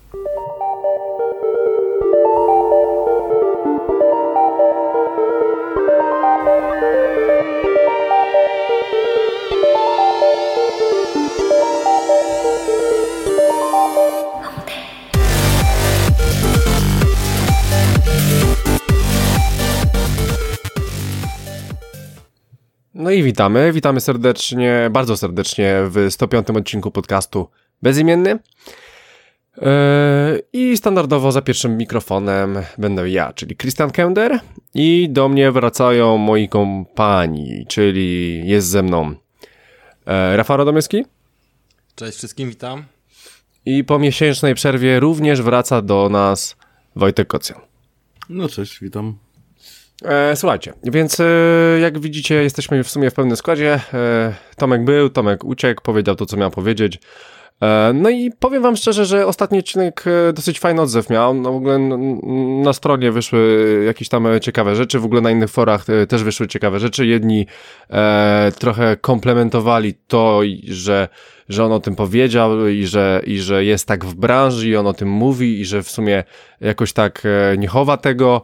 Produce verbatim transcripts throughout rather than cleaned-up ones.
No i witamy, witamy serdecznie, bardzo serdecznie w sto piątym odcinku podcastu Bezimienny. Yy, I standardowo za pierwszym mikrofonem będę ja, czyli Christian Kender, i do mnie wracają moi kompani, czyli jest ze mną yy, Rafał Radomyski. Cześć wszystkim, witam. I po miesięcznej przerwie również wraca do nas Wojtek Kocjan. No cześć, witam. E, słuchajcie, więc e, jak widzicie, jesteśmy w sumie w pełnym składzie. E, Tomek był, Tomek uciekł, powiedział to, co miał powiedzieć. E, no i powiem wam szczerze, że ostatni odcinek e, dosyć fajny odzew miał. No w ogóle n- na stronie wyszły jakieś tam ciekawe rzeczy, w ogóle na innych forach e, też wyszły ciekawe rzeczy. Jedni e, trochę komplementowali to, że że on o tym powiedział i że, i że jest tak w branży i on o tym mówi i że w sumie jakoś tak e, nie chowa tego.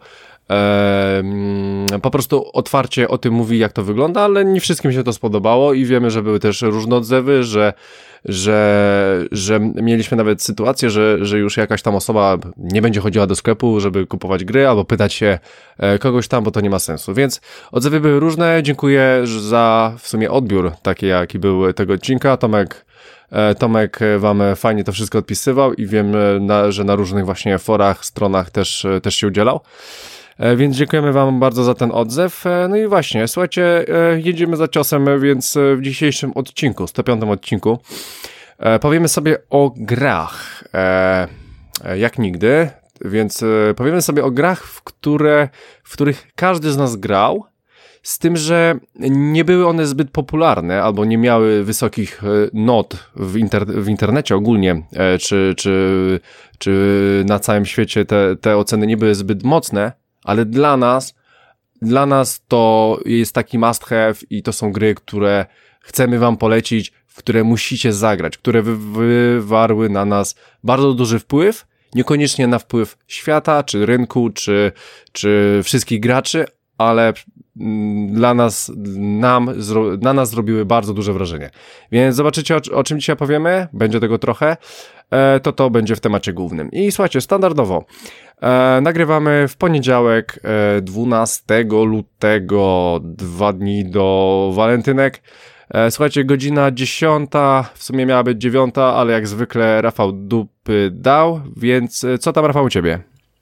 Eee, po prostu otwarcie o tym mówi, jak to wygląda, ale nie wszystkim się to spodobało i wiemy, że były też różne odzewy, że, że, że mieliśmy nawet sytuację, że, że już jakaś tam osoba nie będzie chodziła do sklepu, żeby kupować gry albo pytać się kogoś tam, bo to nie ma sensu, więc odzewy były różne. Dziękuję za w sumie odbiór taki, jaki był tego odcinka. Tomek Tomek wam fajnie to wszystko odpisywał i wiem, na, że na różnych właśnie forach, stronach też, też się udzielał. Więc dziękujemy wam bardzo za ten odzew. No i właśnie, słuchajcie, jedziemy za ciosem, więc w dzisiejszym odcinku, sto piątym odcinku, powiemy sobie o grach, jak nigdy, więc powiemy sobie o grach, w, które, w których każdy z nas grał, z tym, że nie były one zbyt popularne, albo nie miały wysokich not w, inter- w internecie ogólnie, czy, czy, czy na całym świecie te, te oceny nie były zbyt mocne, ale dla nas, dla nas to jest taki must have i to są gry, które chcemy wam polecić, w które musicie zagrać, które wy- wywarły na nas bardzo duży wpływ, niekoniecznie na wpływ świata, czy rynku, czy, czy wszystkich graczy, ale dla nas, nam, zro, na nas zrobiły bardzo duże wrażenie. Więc zobaczycie, o, o czym dzisiaj powiemy, będzie tego trochę, e, to to będzie w temacie głównym. I słuchajcie, standardowo e, nagrywamy w poniedziałek e, dwunastego lutego, dwa dni do walentynek. E, słuchajcie, godzina dziesiąta, w sumie miała być dziewiąta, ale jak zwykle Rafał dupy dał, więc co tam, Rafał, u ciebie?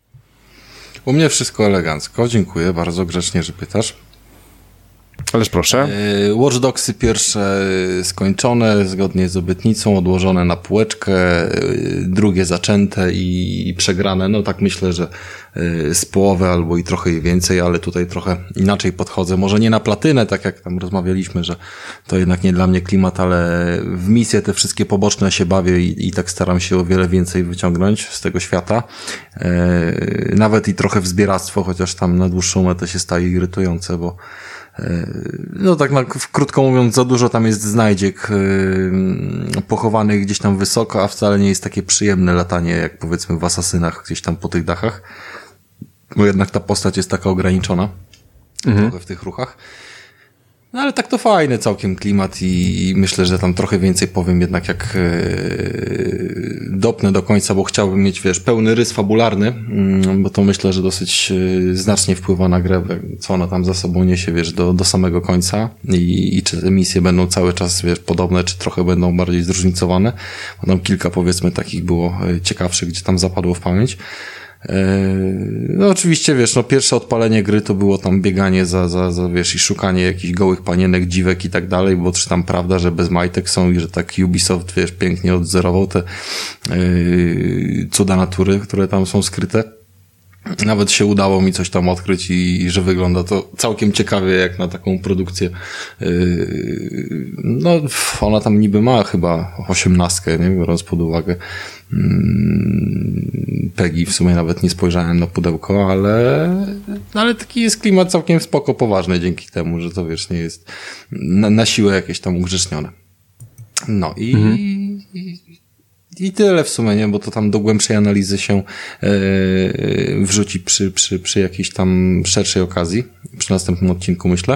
U mnie wszystko elegancko, dziękuję, bardzo grzecznie, że pytasz. Ależ proszę. Watch Dogsy pierwsze skończone, zgodnie z obietnicą, odłożone na półeczkę, drugie zaczęte i przegrane. No tak myślę, że z połowy albo i trochę więcej, ale tutaj trochę inaczej podchodzę. Może nie na platynę, tak jak tam rozmawialiśmy, że to jednak nie dla mnie klimat, ale w misje te wszystkie poboczne się bawię i, i tak staram się o wiele więcej wyciągnąć z tego świata. Nawet i trochę w zbieractwo, chociaż tam na dłuższą metę się staje irytujące, bo no tak na, krótko mówiąc, za dużo tam jest znajdziek yy, pochowanych gdzieś tam wysoko, a wcale nie jest takie przyjemne latanie, jak powiedzmy w Asasynach gdzieś tam po tych dachach, bo jednak ta postać jest taka ograniczona mhm. trochę w tych ruchach. No ale tak to fajny całkiem klimat i, i myślę, że tam trochę więcej powiem jednak jak yy, dopnę do końca, bo chciałbym mieć, wiesz, pełny rys fabularny, yy, bo to myślę, że dosyć yy, znacznie wpływa na grę, co ona tam za sobą niesie, wiesz, do, do samego końca i, i czy te misje będą cały czas, wiesz, podobne, czy trochę będą bardziej zróżnicowane, bo tam kilka, powiedzmy, takich było yy, ciekawszych, gdzie tam zapadło w pamięć. No oczywiście, wiesz, no pierwsze odpalenie gry to było tam bieganie za, za, za wiesz, i szukanie jakichś gołych panienek, dziwek i tak dalej, bo czy tam prawda, że bez majtek są i że tak Ubisoft, wiesz, pięknie odzorował te yy, cuda natury, które tam są skryte. Nawet się udało mi coś tam odkryć i, i że wygląda to całkiem ciekawie jak na taką produkcję. Yy, no, ona tam niby ma chyba osiemnastkę, nie, biorąc pod uwagę yy, Peggy, w sumie nawet nie spojrzałem na pudełko, ale, ale taki jest klimat całkiem spoko, poważny dzięki temu, że to, wiesz, nie jest na, na siłę jakieś tam ugrzecznione. No i, mhm. i i tyle w sumie, nie? Bo to tam do głębszej analizy się yy, wrzuci przy, przy, przy jakiejś tam szerszej okazji, przy następnym odcinku, myślę.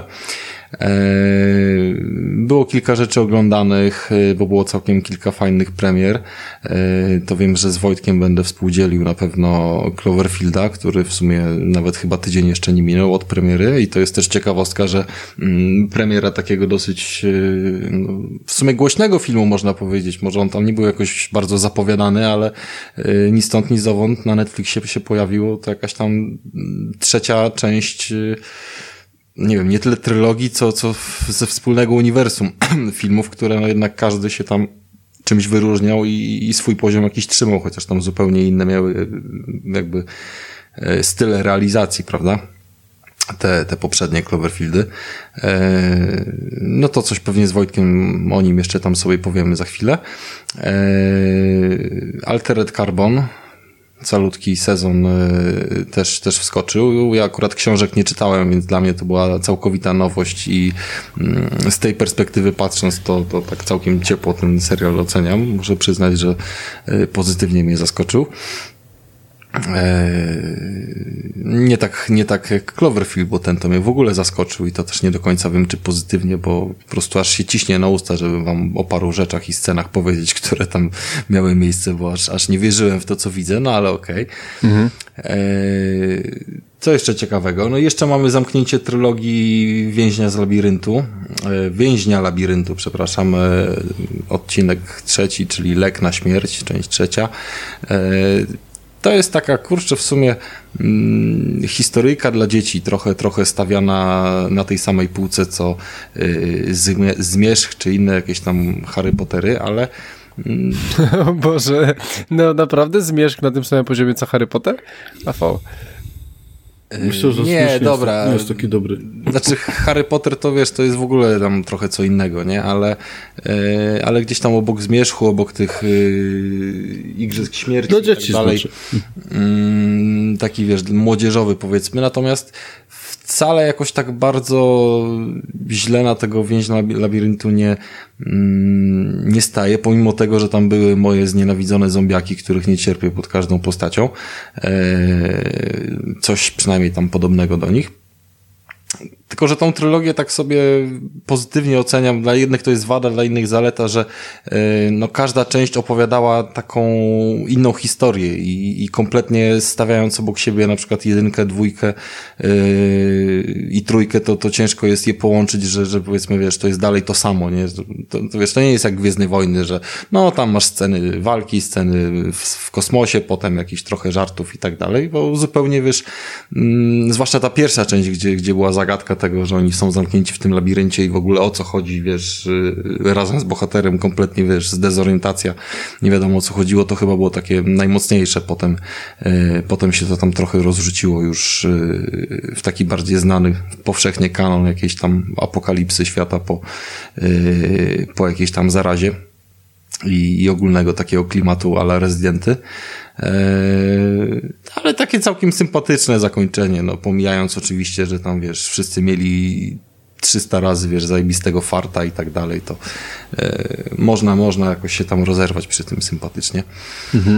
Było kilka rzeczy oglądanych, bo było całkiem kilka fajnych premier. To wiem, że z Wojtkiem będę współdzielił na pewno Cloverfielda, który w sumie nawet chyba tydzień jeszcze nie minął od premiery i to jest też ciekawostka, że premiera takiego dosyć w sumie głośnego filmu, można powiedzieć. Może on tam nie był jakoś bardzo zapowiadany, ale ni stąd, ni zowąd na Netflixie się pojawiło to jakaś tam trzecia część, nie wiem, nie tyle trylogii, co, co ze wspólnego uniwersum filmów, które no jednak każdy się tam czymś wyróżniał i, i swój poziom jakiś trzymał, chociaż tam zupełnie inne miały jakby style realizacji, prawda? Te, te poprzednie Cloverfieldy. No to coś pewnie z Wojtkiem o nim jeszcze tam sobie powiemy za chwilę. Altered Carbon, calutki sezon y, też, też wskoczył. Ja akurat książek nie czytałem, więc dla mnie to była całkowita nowość i y, z tej perspektywy patrząc, to, to tak całkiem ciepło ten serial oceniam. Muszę przyznać, że y, pozytywnie mnie zaskoczył. Nie tak, nie tak jak Cloverfield, bo ten to mnie w ogóle zaskoczył i to też nie do końca wiem, czy pozytywnie, bo po prostu aż się ciśnie na usta, żeby wam o paru rzeczach i scenach powiedzieć, które tam miały miejsce, bo aż, aż nie wierzyłem w to, co widzę, no ale okej. Okay. Mhm. Co jeszcze ciekawego? No jeszcze mamy zamknięcie trylogii Więźnia z Labiryntu, Więźnia Labiryntu, przepraszam, odcinek trzeci, czyli Lek na śmierć, część trzecia. To jest taka, kurczę, w sumie hmm, historyjka dla dzieci, trochę, trochę stawiana na tej samej półce, co yy, Zmierzch, czy inne jakieś tam Harry Pottery, ale... Hmm. O Boże, no naprawdę Zmierzch na tym samym poziomie, co Harry Potter? Rafał. Myślę, że nie, nie dobra. Jest, nie jest taki dobry. Znaczy Harry Potter to wiesz, to jest w ogóle tam trochę co innego, nie? Ale, yy, ale gdzieś tam obok Zmierzchu, obok tych yy, Igrzysk Śmierci do i dzieci tak dalej. Znaczy. Yy, taki wiesz, młodzieżowy powiedzmy. Natomiast wcale jakoś tak bardzo źle na tego Więźnia Labiryntu nie, mm, nie staje, pomimo tego, że tam były moje znienawidzone zombiaki, których nie cierpię pod każdą postacią. Eee, coś przynajmniej tam podobnego do nich. Tylko, że tą trylogię tak sobie pozytywnie oceniam. Dla jednych to jest wada, dla innych zaleta, że yy, no każda część opowiadała taką inną historię i, i kompletnie stawiając obok siebie na przykład jedynkę, dwójkę yy, i trójkę, to, to ciężko jest je połączyć, że, że powiedzmy, wiesz, to jest dalej to samo, nie? To, to wiesz, to nie jest jak Gwiezdne Wojny, że no tam masz sceny walki, sceny w, w kosmosie, potem jakiś trochę żartów i tak dalej, bo zupełnie, wiesz, yy, zwłaszcza ta pierwsza część, gdzie, gdzie była zagadka tego, że oni są zamknięci w tym labiryncie i w ogóle o co chodzi, wiesz, razem z bohaterem kompletnie, wiesz, zdezorientacja, nie wiadomo o co chodziło, to chyba było takie najmocniejsze, potem, yy, potem się to tam trochę rozrzuciło już yy, w taki bardziej znany powszechnie kanon jakiejś tam apokalipsy świata po, yy, po jakiejś tam zarazie i, i ogólnego takiego klimatu a la Rezydenty. Eee, ale takie całkiem sympatyczne zakończenie, no pomijając oczywiście, że tam wiesz, wszyscy mieli trzysta razy, wiesz, zajebistego farta i tak dalej, to e, można, można jakoś się tam rozerwać przy tym sympatycznie. Mhm.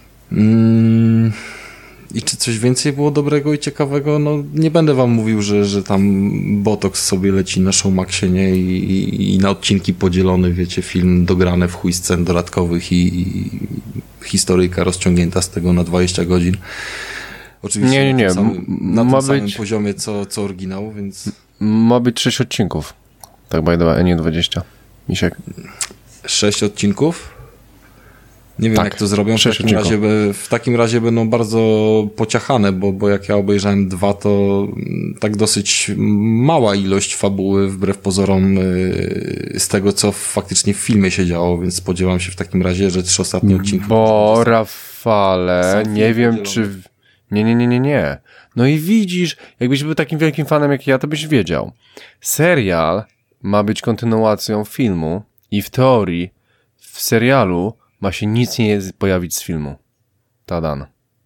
Mm. I czy coś więcej było dobrego i ciekawego? No nie będę wam mówił, że, że tam Botox sobie leci na Showmaxie, nie? I, i, i na odcinki podzielony, wiecie, film dograne w chuj scen dodatkowych i, i historyjka rozciągnięta z tego na dwadzieścia godzin. Oczywiście nie, nie, nie. na tym samym, na Ma tym samym być... poziomie co, co oryginał, więc... Ma być sześć odcinków. Tak by the way, nie dwadzieścia. Misiek. Sześć odcinków? Nie wiem, tak, jak to zrobią. W takim, razie, w takim razie będą bardzo pociachane, bo, bo jak ja obejrzałem dwa, to tak dosyć mała ilość fabuły, wbrew pozorom, z tego, co faktycznie w filmie się działo, więc spodziewam się w takim razie, że trzy ostatnie odcinki... Bo, Rafale, nie wiem, podzielone. Czy... Nie, nie, nie, nie, nie. No i widzisz, jakbyś był takim wielkim fanem jak ja, to byś wiedział. Serial ma być kontynuacją filmu i w teorii w serialu ma się nic nie pojawić z filmu. Tadan.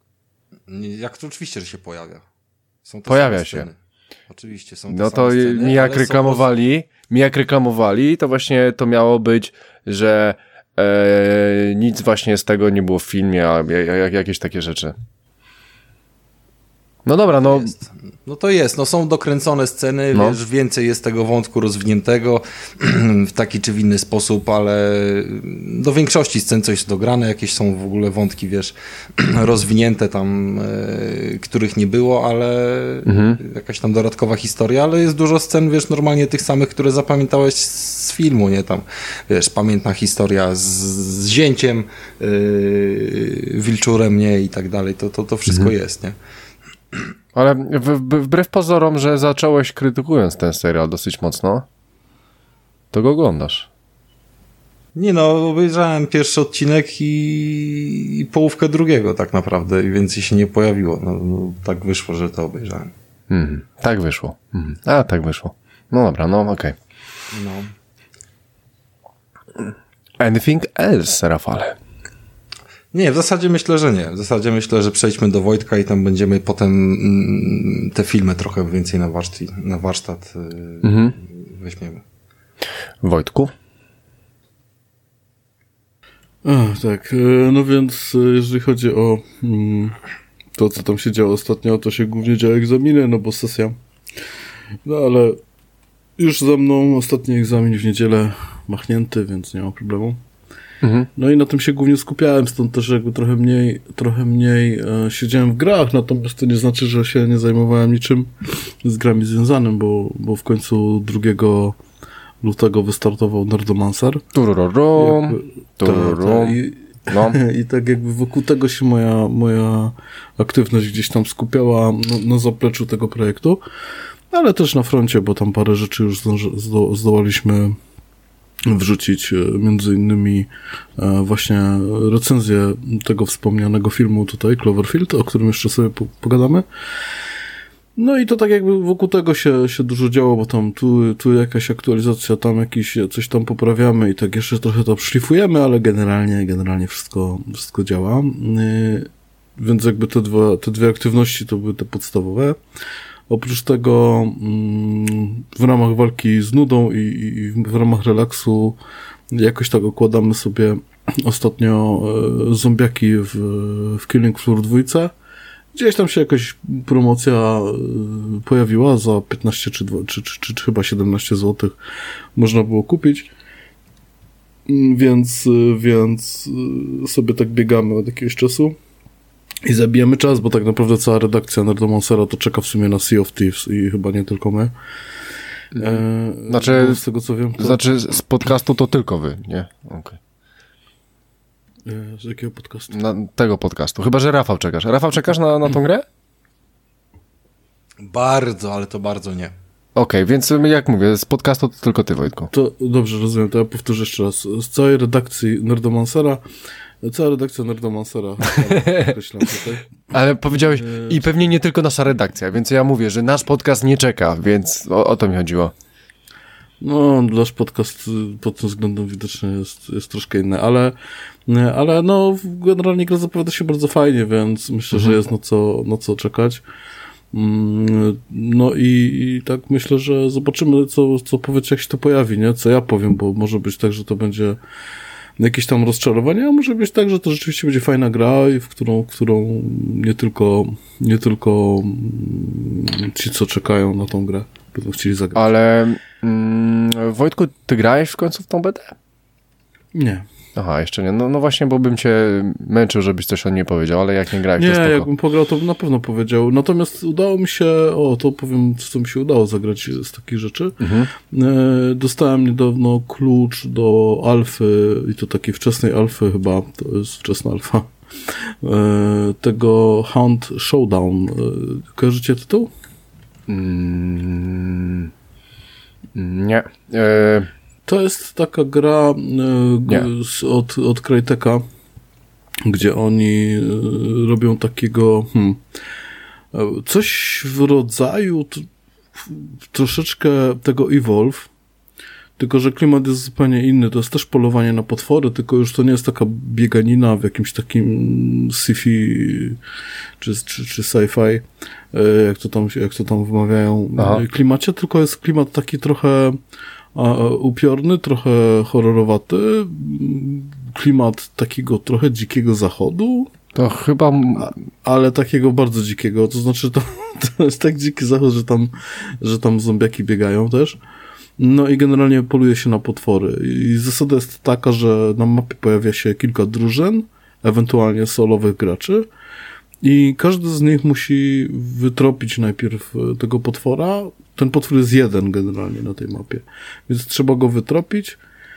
Jak to oczywiście, że się pojawia. Są to pojawia się. Oczywiście są to No to sceny, mi jak reklamowali, są... mi jak reklamowali, to właśnie to miało być, że e, nic właśnie z tego nie było w filmie, a jak, jakieś takie rzeczy. No dobra, no... Jest. No to jest, no są dokręcone sceny, no. wiesz, więcej jest tego wątku rozwiniętego w taki czy w inny sposób, ale do większości scen coś jest dograne, jakieś są w ogóle wątki, wiesz, rozwinięte tam, e, których nie było, ale mhm. jakaś tam dodatkowa historia, ale jest dużo scen, wiesz, normalnie tych samych, które zapamiętałeś z filmu, nie tam, wiesz, pamiętna historia z, z zięciem, e, wilczurem, nie, i tak dalej, to, to, to wszystko mhm. jest, nie? Ale w, w, wbrew pozorom, że zacząłeś krytykując ten serial dosyć mocno, to go oglądasz. Nie no, obejrzałem pierwszy odcinek i, i połówkę drugiego tak naprawdę i więcej się nie pojawiło. No, no tak wyszło, że to obejrzałem. Mm, tak wyszło. Mm. A, tak wyszło. No dobra, no okej. Okay. No. Anything else, Rafale? Nie, w zasadzie myślę, że nie. W zasadzie myślę, że przejdźmy do Wojtka i tam będziemy potem mm, te filmy trochę więcej na warsztat, na warsztat yy, mhm. weźmiemy. Wojtku? A, tak, no więc jeżeli chodzi o mm, to, co tam się działo ostatnio, to się głównie działy egzaminy, no bo sesja. No ale już za mną ostatni egzamin w niedzielę machnięty, więc nie ma problemu. Mhm. No i na tym się głównie skupiałem, stąd też jakby trochę mniej, trochę mniej e, siedziałem w grach, natomiast to nie znaczy, że się nie zajmowałem niczym z grami związanym, bo, bo w końcu drugiego lutego wystartował Nerdomancer. Tururum, tururum. I, no. I tak jakby wokół tego się moja, moja aktywność gdzieś tam skupiała na, na zapleczu tego projektu, ale też na froncie, bo tam parę rzeczy już zdo, zdołaliśmy wrzucić, między innymi właśnie recenzję tego wspomnianego filmu tutaj, Cloverfield, o którym jeszcze sobie pogadamy. No i to tak jakby wokół tego się, się dużo działo, bo tam tu, tu jakaś aktualizacja, tam jakiś, coś tam poprawiamy i tak jeszcze trochę to szlifujemy, ale generalnie, generalnie wszystko, wszystko działa. Więc jakby te dwa, te dwie aktywności to były te podstawowe. Oprócz tego w ramach walki z nudą i, i w ramach relaksu jakoś tak okładamy sobie ostatnio zombiaki w, w Killing Floor dwa. Gdzieś tam się jakaś promocja pojawiła za piętnaście czy, czy, czy, czy, czy chyba siedemnaście złotych można było kupić. Więc, więc sobie tak biegamy od jakiegoś czasu. I zabijamy czas, bo tak naprawdę cała redakcja Nerdomancera to czeka w sumie na Sea of Thieves i chyba nie tylko my. E, znaczy, z tego co wiem... To... Znaczy z podcastu to tylko wy, nie? Okay. E, z jakiego podcastu? Na tego podcastu. Chyba, że Rafał czekasz. Rafał, czekasz na, na tą grę? Bardzo, ale to bardzo nie. Okej, okay, więc jak mówię, z podcastu to tylko ty, Wojtku. To dobrze, rozumiem, to ja powtórzę jeszcze raz. Z całej redakcji Nerdomancera Cała redakcja Nerdomancera. Ale powiedziałeś, i pewnie nie tylko nasza redakcja, więc ja mówię, że nasz podcast nie czeka, więc o, o to mi chodziło. No, nasz podcast pod tym względem widocznie jest, jest troszkę inny, ale, ale no, generalnie gra zapowiada się bardzo fajnie, więc myślę, mhm. że jest na co, na co czekać. No i, i tak myślę, że zobaczymy, co, co powiecie, jak się to pojawi, nie? Co ja powiem, bo może być tak, że to będzie jakieś tam rozczarowanie, a może być tak, że to rzeczywiście będzie fajna gra, i w którą, w którą nie tylko, nie tylko ci, co czekają na tą grę, będą chcieli zagrać. Ale mm, Wojtku, ty grałeś w końcu w tą betę? Nie. Aha, jeszcze nie. No, no właśnie, bo bym cię męczył, żebyś coś o niej powiedział, ale jak nie grałeś, nie, to spoko. Nie, jakbym pograł, to bym na pewno powiedział. Natomiast udało mi się, o, to powiem, co mi się udało zagrać z takich rzeczy. Mhm. E, dostałem niedawno klucz do alfy, i to takiej wczesnej alfy chyba, to jest wczesna alfa, e, tego Hound Showdown. E, kojarzycie tytuł? Mm, nie. E... To jest taka gra y, z, od, od Crytek'a, gdzie oni y, robią takiego hmm, coś w rodzaju t, troszeczkę tego Evolve, tylko że klimat jest zupełnie inny. To jest też polowanie na potwory, tylko już to nie jest taka bieganina w jakimś takim sci-fi czy, czy, czy sci-fi, jak to tam, jak to tam wymawiają, Aha. klimacie, tylko jest klimat taki trochę A, upiorny, trochę horrorowaty, klimat takiego trochę dzikiego zachodu. To chyba... A, ale takiego bardzo dzikiego, to znaczy to, to jest tak dziki zachód, że tam, że tam zombiaki biegają też. No i generalnie poluje się na potwory. I zasada jest taka, że na mapie pojawia się kilka drużyn, ewentualnie solowych graczy i każdy z nich musi wytropić najpierw tego potwora. Ten potwór jest jeden generalnie na tej mapie, więc trzeba go wytropić,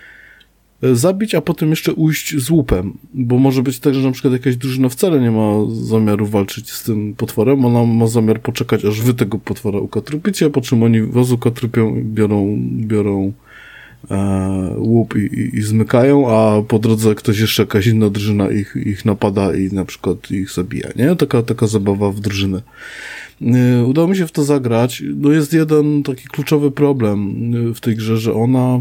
zabić, a potem jeszcze ujść z łupem, bo może być tak, że na przykład jakaś drużyna wcale nie ma zamiaru walczyć z tym potworem, ona ma zamiar poczekać, aż wy tego potwora ukatrupicie, po czym oni was ukatrupią i biorą, biorą e, łup i, i, i zmykają, a po drodze ktoś jeszcze, jakaś inna drużyna ich, ich napada i na przykład ich zabija, nie? Taka, taka zabawa w drużynę. E, udało mi się w to zagrać. No jest jeden taki kluczowy problem w tej grze, że ona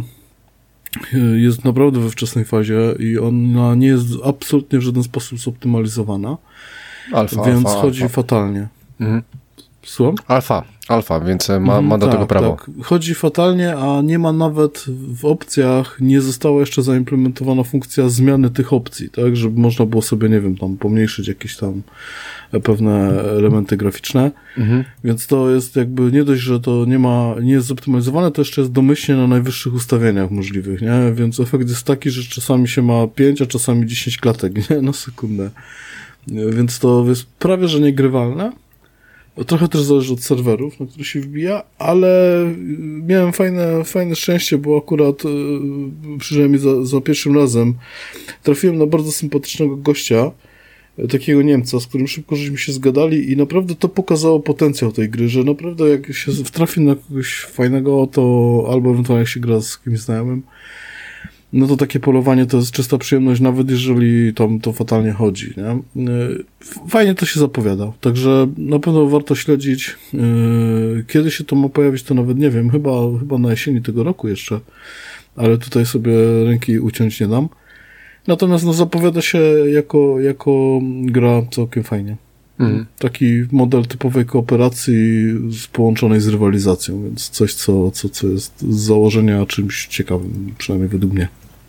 jest naprawdę we wczesnej fazie i ona nie jest absolutnie w żaden sposób zoptymalizowana, alfa, więc alfa, chodzi alfa. fatalnie. Mhm. Słucham? Alfa, alfa, więc ma, ma Mhm, do tak, tego prawo. Tak. Chodzi fatalnie, a nie ma nawet w opcjach, nie została jeszcze zaimplementowana funkcja zmiany tych opcji, tak, żeby można było sobie, nie wiem, tam pomniejszyć jakieś tam pewne elementy graficzne, mhm. Więc to jest jakby nie dość, że to nie ma, nie jest zoptymalizowane, to jeszcze jest domyślnie na najwyższych ustawieniach możliwych, nie, więc efekt jest taki, że czasami się ma pięć, a czasami dziesięć klatek, nie, na sekundę, więc to jest prawie, że niegrywalne. Trochę też zależy od serwerów, na które się wbija, ale miałem fajne, fajne szczęście, bo akurat przynajmniej za, za pierwszym razem trafiłem na bardzo sympatycznego gościa, takiego Niemca, z którym szybko żeśmy się zgadali i naprawdę to pokazało potencjał tej gry, że naprawdę jak się trafi na kogoś fajnego, to albo ewentualnie jak się gra z kimś znajomym, no to takie polowanie to jest czysta przyjemność, nawet jeżeli tam to fatalnie chodzi, nie? Fajnie to się zapowiada, także na pewno warto śledzić. Kiedy się to ma pojawić, to nawet nie wiem, chyba, chyba na jesieni tego roku jeszcze, ale tutaj sobie ręki uciąć nie dam. Natomiast no, zapowiada się jako, jako gra całkiem fajnie. Mhm. Taki model typowej kooperacji z, połączonej z rywalizacją, więc coś, co, co, co jest z założenia czymś ciekawym, przynajmniej według mnie.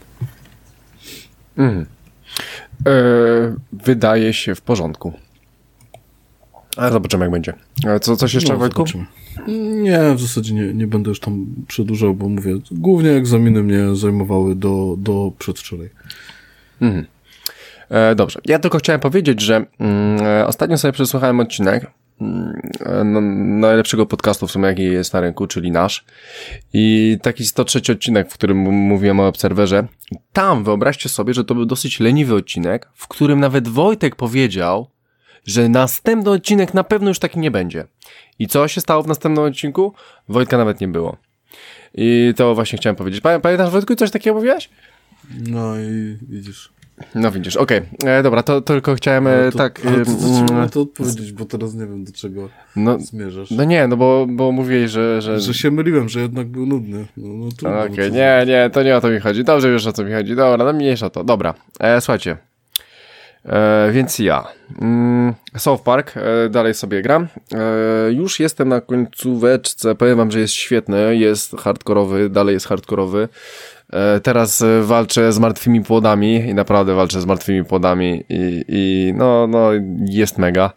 Mhm. E, wydaje się w porządku. Ale zobaczymy, jak będzie. E, co, coś jeszcze, no, Wojtku? Zobaczymy. Nie, w zasadzie nie, nie będę już tam przedłużał, bo mówię, głównie egzaminy mnie zajmowały do, do przedwczoraj. Mhm. E, dobrze. Ja tylko chciałem powiedzieć, że mm, ostatnio sobie przesłuchałem odcinek mm, no, najlepszego podcastu w sumie, jaki jest na rynku, czyli nasz. I taki sto trzeci odcinek, w którym mówiłem o Obserwerze. Tam wyobraźcie sobie, że to był dosyć leniwy odcinek, w którym nawet Wojtek powiedział, że następny odcinek na pewno już taki nie będzie. I co się stało w następnym odcinku? Wojtka nawet nie było. I to właśnie chciałem powiedzieć. Pamiętasz, Wojtku, coś takiego mówiłeś? No i widzisz. No widzisz, okej. Okay. Dobra, to, to tylko chciałem no to, tak... Ale to, to trzeba to odpowiedzieć, bo teraz nie wiem, do czego no, zmierzasz. No nie, no bo, bo mówiłeś, że, że... Że się myliłem, że jednak był nudny. No, no okej, okay. nie, nie, to nie o to mi chodzi. Dobrze wiesz, o co mi chodzi. Dobra, no mniejsza to. Dobra, e, słuchajcie. E, więc ja. Mm, South Park, e, dalej sobie gram. E, już jestem na końcóweczce. Powiem wam, że jest świetny, jest hardkorowy, dalej jest hardkorowy. E, teraz walczę z martwymi płodami i naprawdę walczę z martwymi płodami i, i no, no jest mega.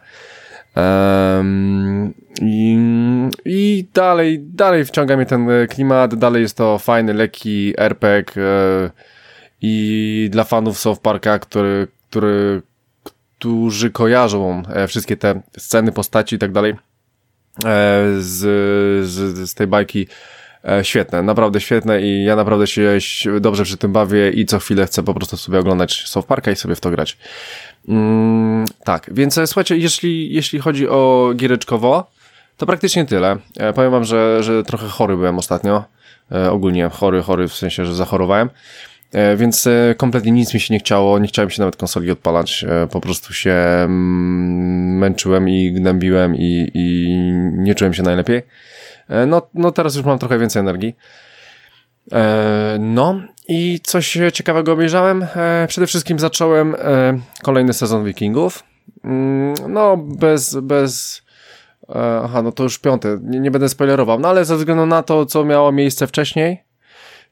Um, i, I dalej, dalej wciąga mnie ten klimat, dalej jest to fajny, lekki er pe gie e, i dla fanów South Parka, który, który, którzy kojarzą e, wszystkie te sceny, postaci i tak dalej e, z, z, z tej bajki, e, świetne, naprawdę świetne i ja naprawdę się dobrze przy tym bawię i co chwilę chcę po prostu sobie oglądać South Parka i sobie w to grać. Mm, tak, więc słuchajcie, jeśli, jeśli chodzi o giereczkowo, to praktycznie tyle. E, powiem wam, że, że trochę chory byłem ostatnio. E, ogólnie chory, chory w sensie, że zachorowałem. E, więc e, kompletnie nic mi się nie chciało, nie chciałem się nawet konsoli odpalać. E, po prostu się mm, męczyłem i gnębiłem i, i nie czułem się najlepiej. E, no, no teraz już mam trochę więcej energii. E, no i coś ciekawego obejrzałem. E, przede wszystkim zacząłem e, kolejny sezon Wikingów. Mm, no bez, bez e, aha, no to już piąty, nie, nie będę spoilerował, no ale ze względu na to, co miało miejsce wcześniej,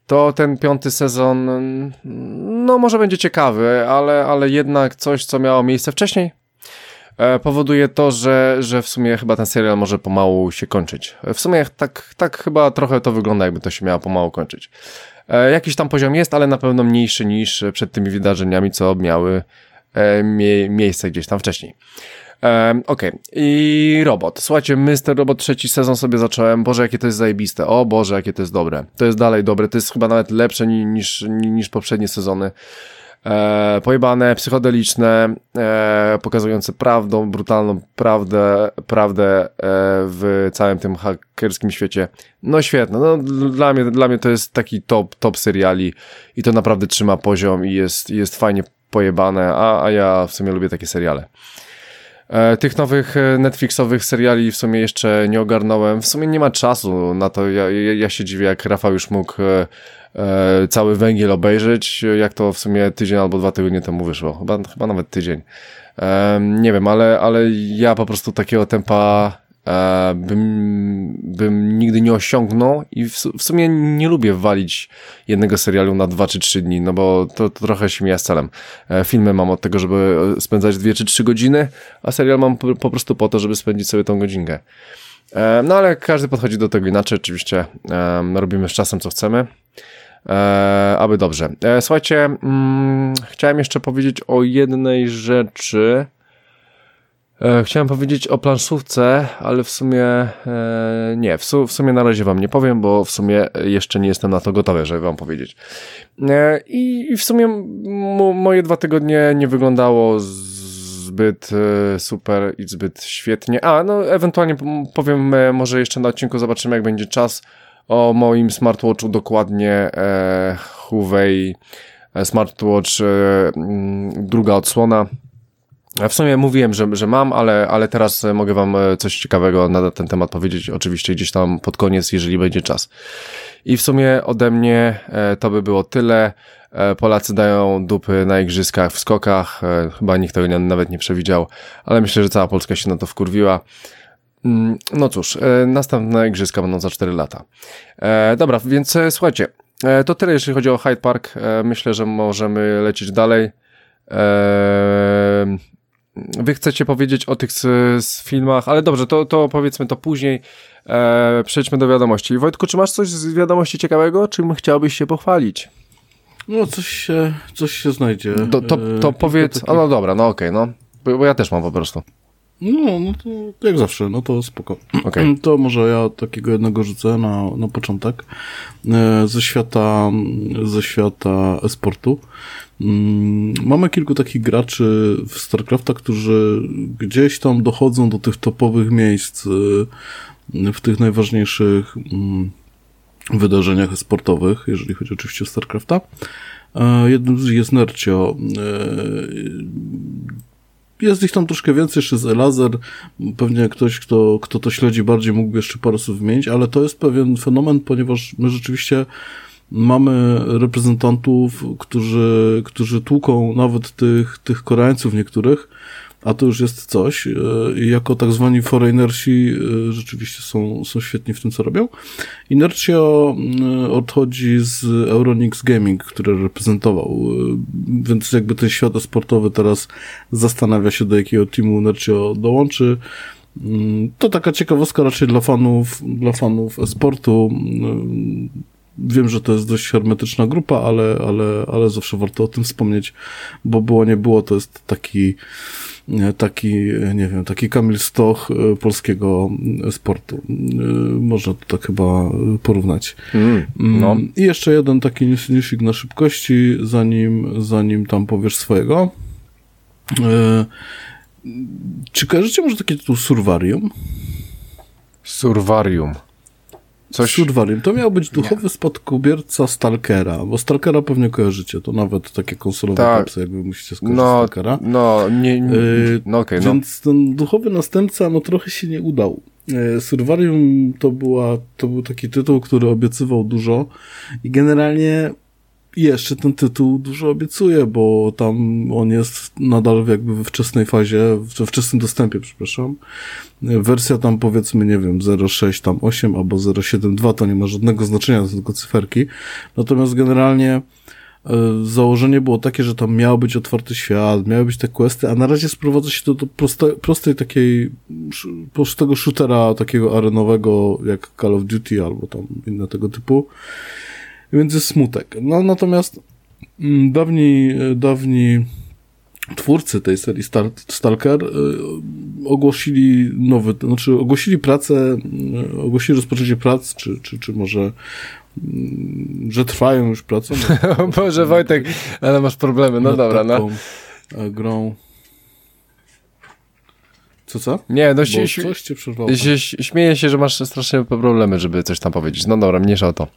to ten piąty sezon no może będzie ciekawy, ale, ale jednak coś, co miało miejsce wcześniej, e, powoduje to, że, że w sumie chyba ten serial może pomału się kończyć. W sumie tak, tak chyba trochę to wygląda, jakby to się miało pomału kończyć. E, jakiś tam poziom jest, ale na pewno mniejszy niż przed tymi wydarzeniami, co miały e, mie- miejsce gdzieś tam wcześniej. Um, Okej, okay. I Robot. Słuchajcie, mister Robot trzeci sezon sobie zacząłem. Boże, jakie to jest zajebiste. O Boże, jakie to jest dobre. To jest dalej dobre. To jest chyba nawet lepsze niż, niż poprzednie sezony. E, pojebane, psychodeliczne, e, pokazujące prawdą, brutalną prawdę, prawdę e, w całym tym hakerskim świecie. No świetne. No, dla mnie, dla mnie to jest taki top, top seriali i to naprawdę trzyma poziom i jest, jest fajnie pojebane, a, a ja w sumie lubię takie seriale. Tych nowych Netflixowych seriali w sumie jeszcze nie ogarnąłem. W sumie nie ma czasu na to. Ja, ja, ja się dziwię, jak Rafał już mógł e, e, cały Węgiel obejrzeć, jak to w sumie tydzień albo dwa tygodnie temu wyszło. Chyba, chyba nawet tydzień. E, nie wiem, ale, ale ja po prostu takiego tempa e, bym, bym nigdy nie osiągnął i w, w sumie nie lubię walić jednego serialu na dwa czy trzy dni, no bo to, to trochę się mija z celem. E, filmy mam od tego, żeby spędzać dwie czy trzy godziny, a serial mam po, po prostu po to, żeby spędzić sobie tą godzinkę. E, no ale każdy podchodzi do tego inaczej, oczywiście e, robimy z czasem co chcemy, e, aby dobrze. E, słuchajcie, mm, chciałem jeszcze powiedzieć o jednej rzeczy. E, chciałem powiedzieć o planszówce, ale w sumie e, nie, w, su- w sumie na razie wam nie powiem, bo w sumie jeszcze nie jestem na to gotowy, żeby wam powiedzieć. E, i, I w sumie m- moje dwa tygodnie nie wyglądało zbyt e, super i zbyt świetnie. A, no ewentualnie powiem e, może jeszcze na odcinku, zobaczymy jak będzie czas, o moim smartwatchu dokładnie, e, Huawei e, smartwatch e, m, druga odsłona. W sumie mówiłem, że, że mam, ale, ale teraz mogę wam coś ciekawego na ten temat powiedzieć, oczywiście gdzieś tam pod koniec, jeżeli będzie czas. I w sumie ode mnie to by było tyle. Polacy dają dupy na igrzyskach w skokach, chyba nikt tego nawet nie przewidział, ale myślę, że cała Polska się na to wkurwiła. No cóż, następne igrzyska będą za cztery lata. Dobra, więc słuchajcie, to tyle jeśli chodzi o Hyde Park. Myślę, że możemy lecieć dalej. Wy chcecie powiedzieć o tych z, z filmach, ale dobrze, to, to powiedzmy to później. E, przejdźmy do wiadomości. Wojtku, czy masz coś z wiadomości ciekawego, czym chciałbyś się pochwalić? No, coś się, coś się znajdzie. To, to, to e, powiedz, takich... no dobra, no okej, okay, no. Bo, bo ja też mam po prostu. No, no to jak zawsze, no to spoko. Okay. To może ja takiego jednego rzucę na, na początek. E, ze świata, ze świata e-sportu. Mamy kilku takich graczy w StarCrafta, którzy gdzieś tam dochodzą do tych topowych miejsc w tych najważniejszych wydarzeniach sportowych, jeżeli chodzi oczywiście o StarCrafta. Jednym z nich jest Nercio. Jest ich tam troszkę więcej, jeszcze z Elazer. Pewnie ktoś, kto, kto to śledzi bardziej, mógłby jeszcze parę słów wymienić, ale to jest pewien fenomen, ponieważ my rzeczywiście mamy reprezentantów, którzy, którzy tłuką nawet tych, tych Koreańców niektórych, a to już jest coś. I jako tak zwani foreignersi rzeczywiście są, są świetni w tym, co robią. I Nercio odchodzi z Euronix Gaming, który reprezentował, więc jakby ten świat sportowy teraz zastanawia się, do jakiego teamu Nercio dołączy. To taka ciekawostka raczej dla fanów, dla fanów e-sportu. Wiem, że to jest dość hermetyczna grupa, ale, ale, ale zawsze warto o tym wspomnieć, bo było nie było, to jest taki, taki, nie wiem, taki Kamil Stoch polskiego sportu. Można to tak chyba porównać. Mm, no. I jeszcze jeden taki newsik na szybkości, zanim, zanim tam powiesz swojego. Czy kojarzycie może taki tytuł Survarium? Survarium. Coś... Survarium. To miał być duchowy nie. spadkobierca Stalkera, bo Stalkera pewnie kojarzycie, to nawet takie konsolowe tak. kapsy, jakby musicie skojarzyć no, Stalkera. No, nie, nie no okej. Okay, więc no. ten duchowy następca, no trochę się nie udał. Survarium to była, to był taki tytuł, który obiecywał dużo i generalnie I jeszcze ten tytuł dużo obiecuje, bo tam on jest nadal jakby we wczesnej fazie, we wczesnym dostępie, przepraszam. Wersja tam powiedzmy, nie wiem, zero sześć tam osiem albo zero siedem dwa to nie ma żadnego znaczenia, to tylko cyferki. Natomiast generalnie założenie było takie, że tam miał być otwarty świat, miały być te questy, a na razie sprowadza się to do proste, prostej takiej, prostego shootera takiego arenowego, jak Call of Duty albo tam inne tego typu. Więc jest smutek. No natomiast m, dawni, dawni twórcy tej serii Star, Stalker y, ogłosili nowy, znaczy ogłosili pracę, y, ogłosili rozpoczęcie prac, czy, czy, czy może że trwają już prace. O Boże, Wojtek, ale masz problemy, no dobra, no. Grą. Co, co? Nie, no Bo się, coś cię przerwało. się, śmieję się, że masz strasznie problemy, żeby coś tam powiedzieć. No dobra, mniejsza o to.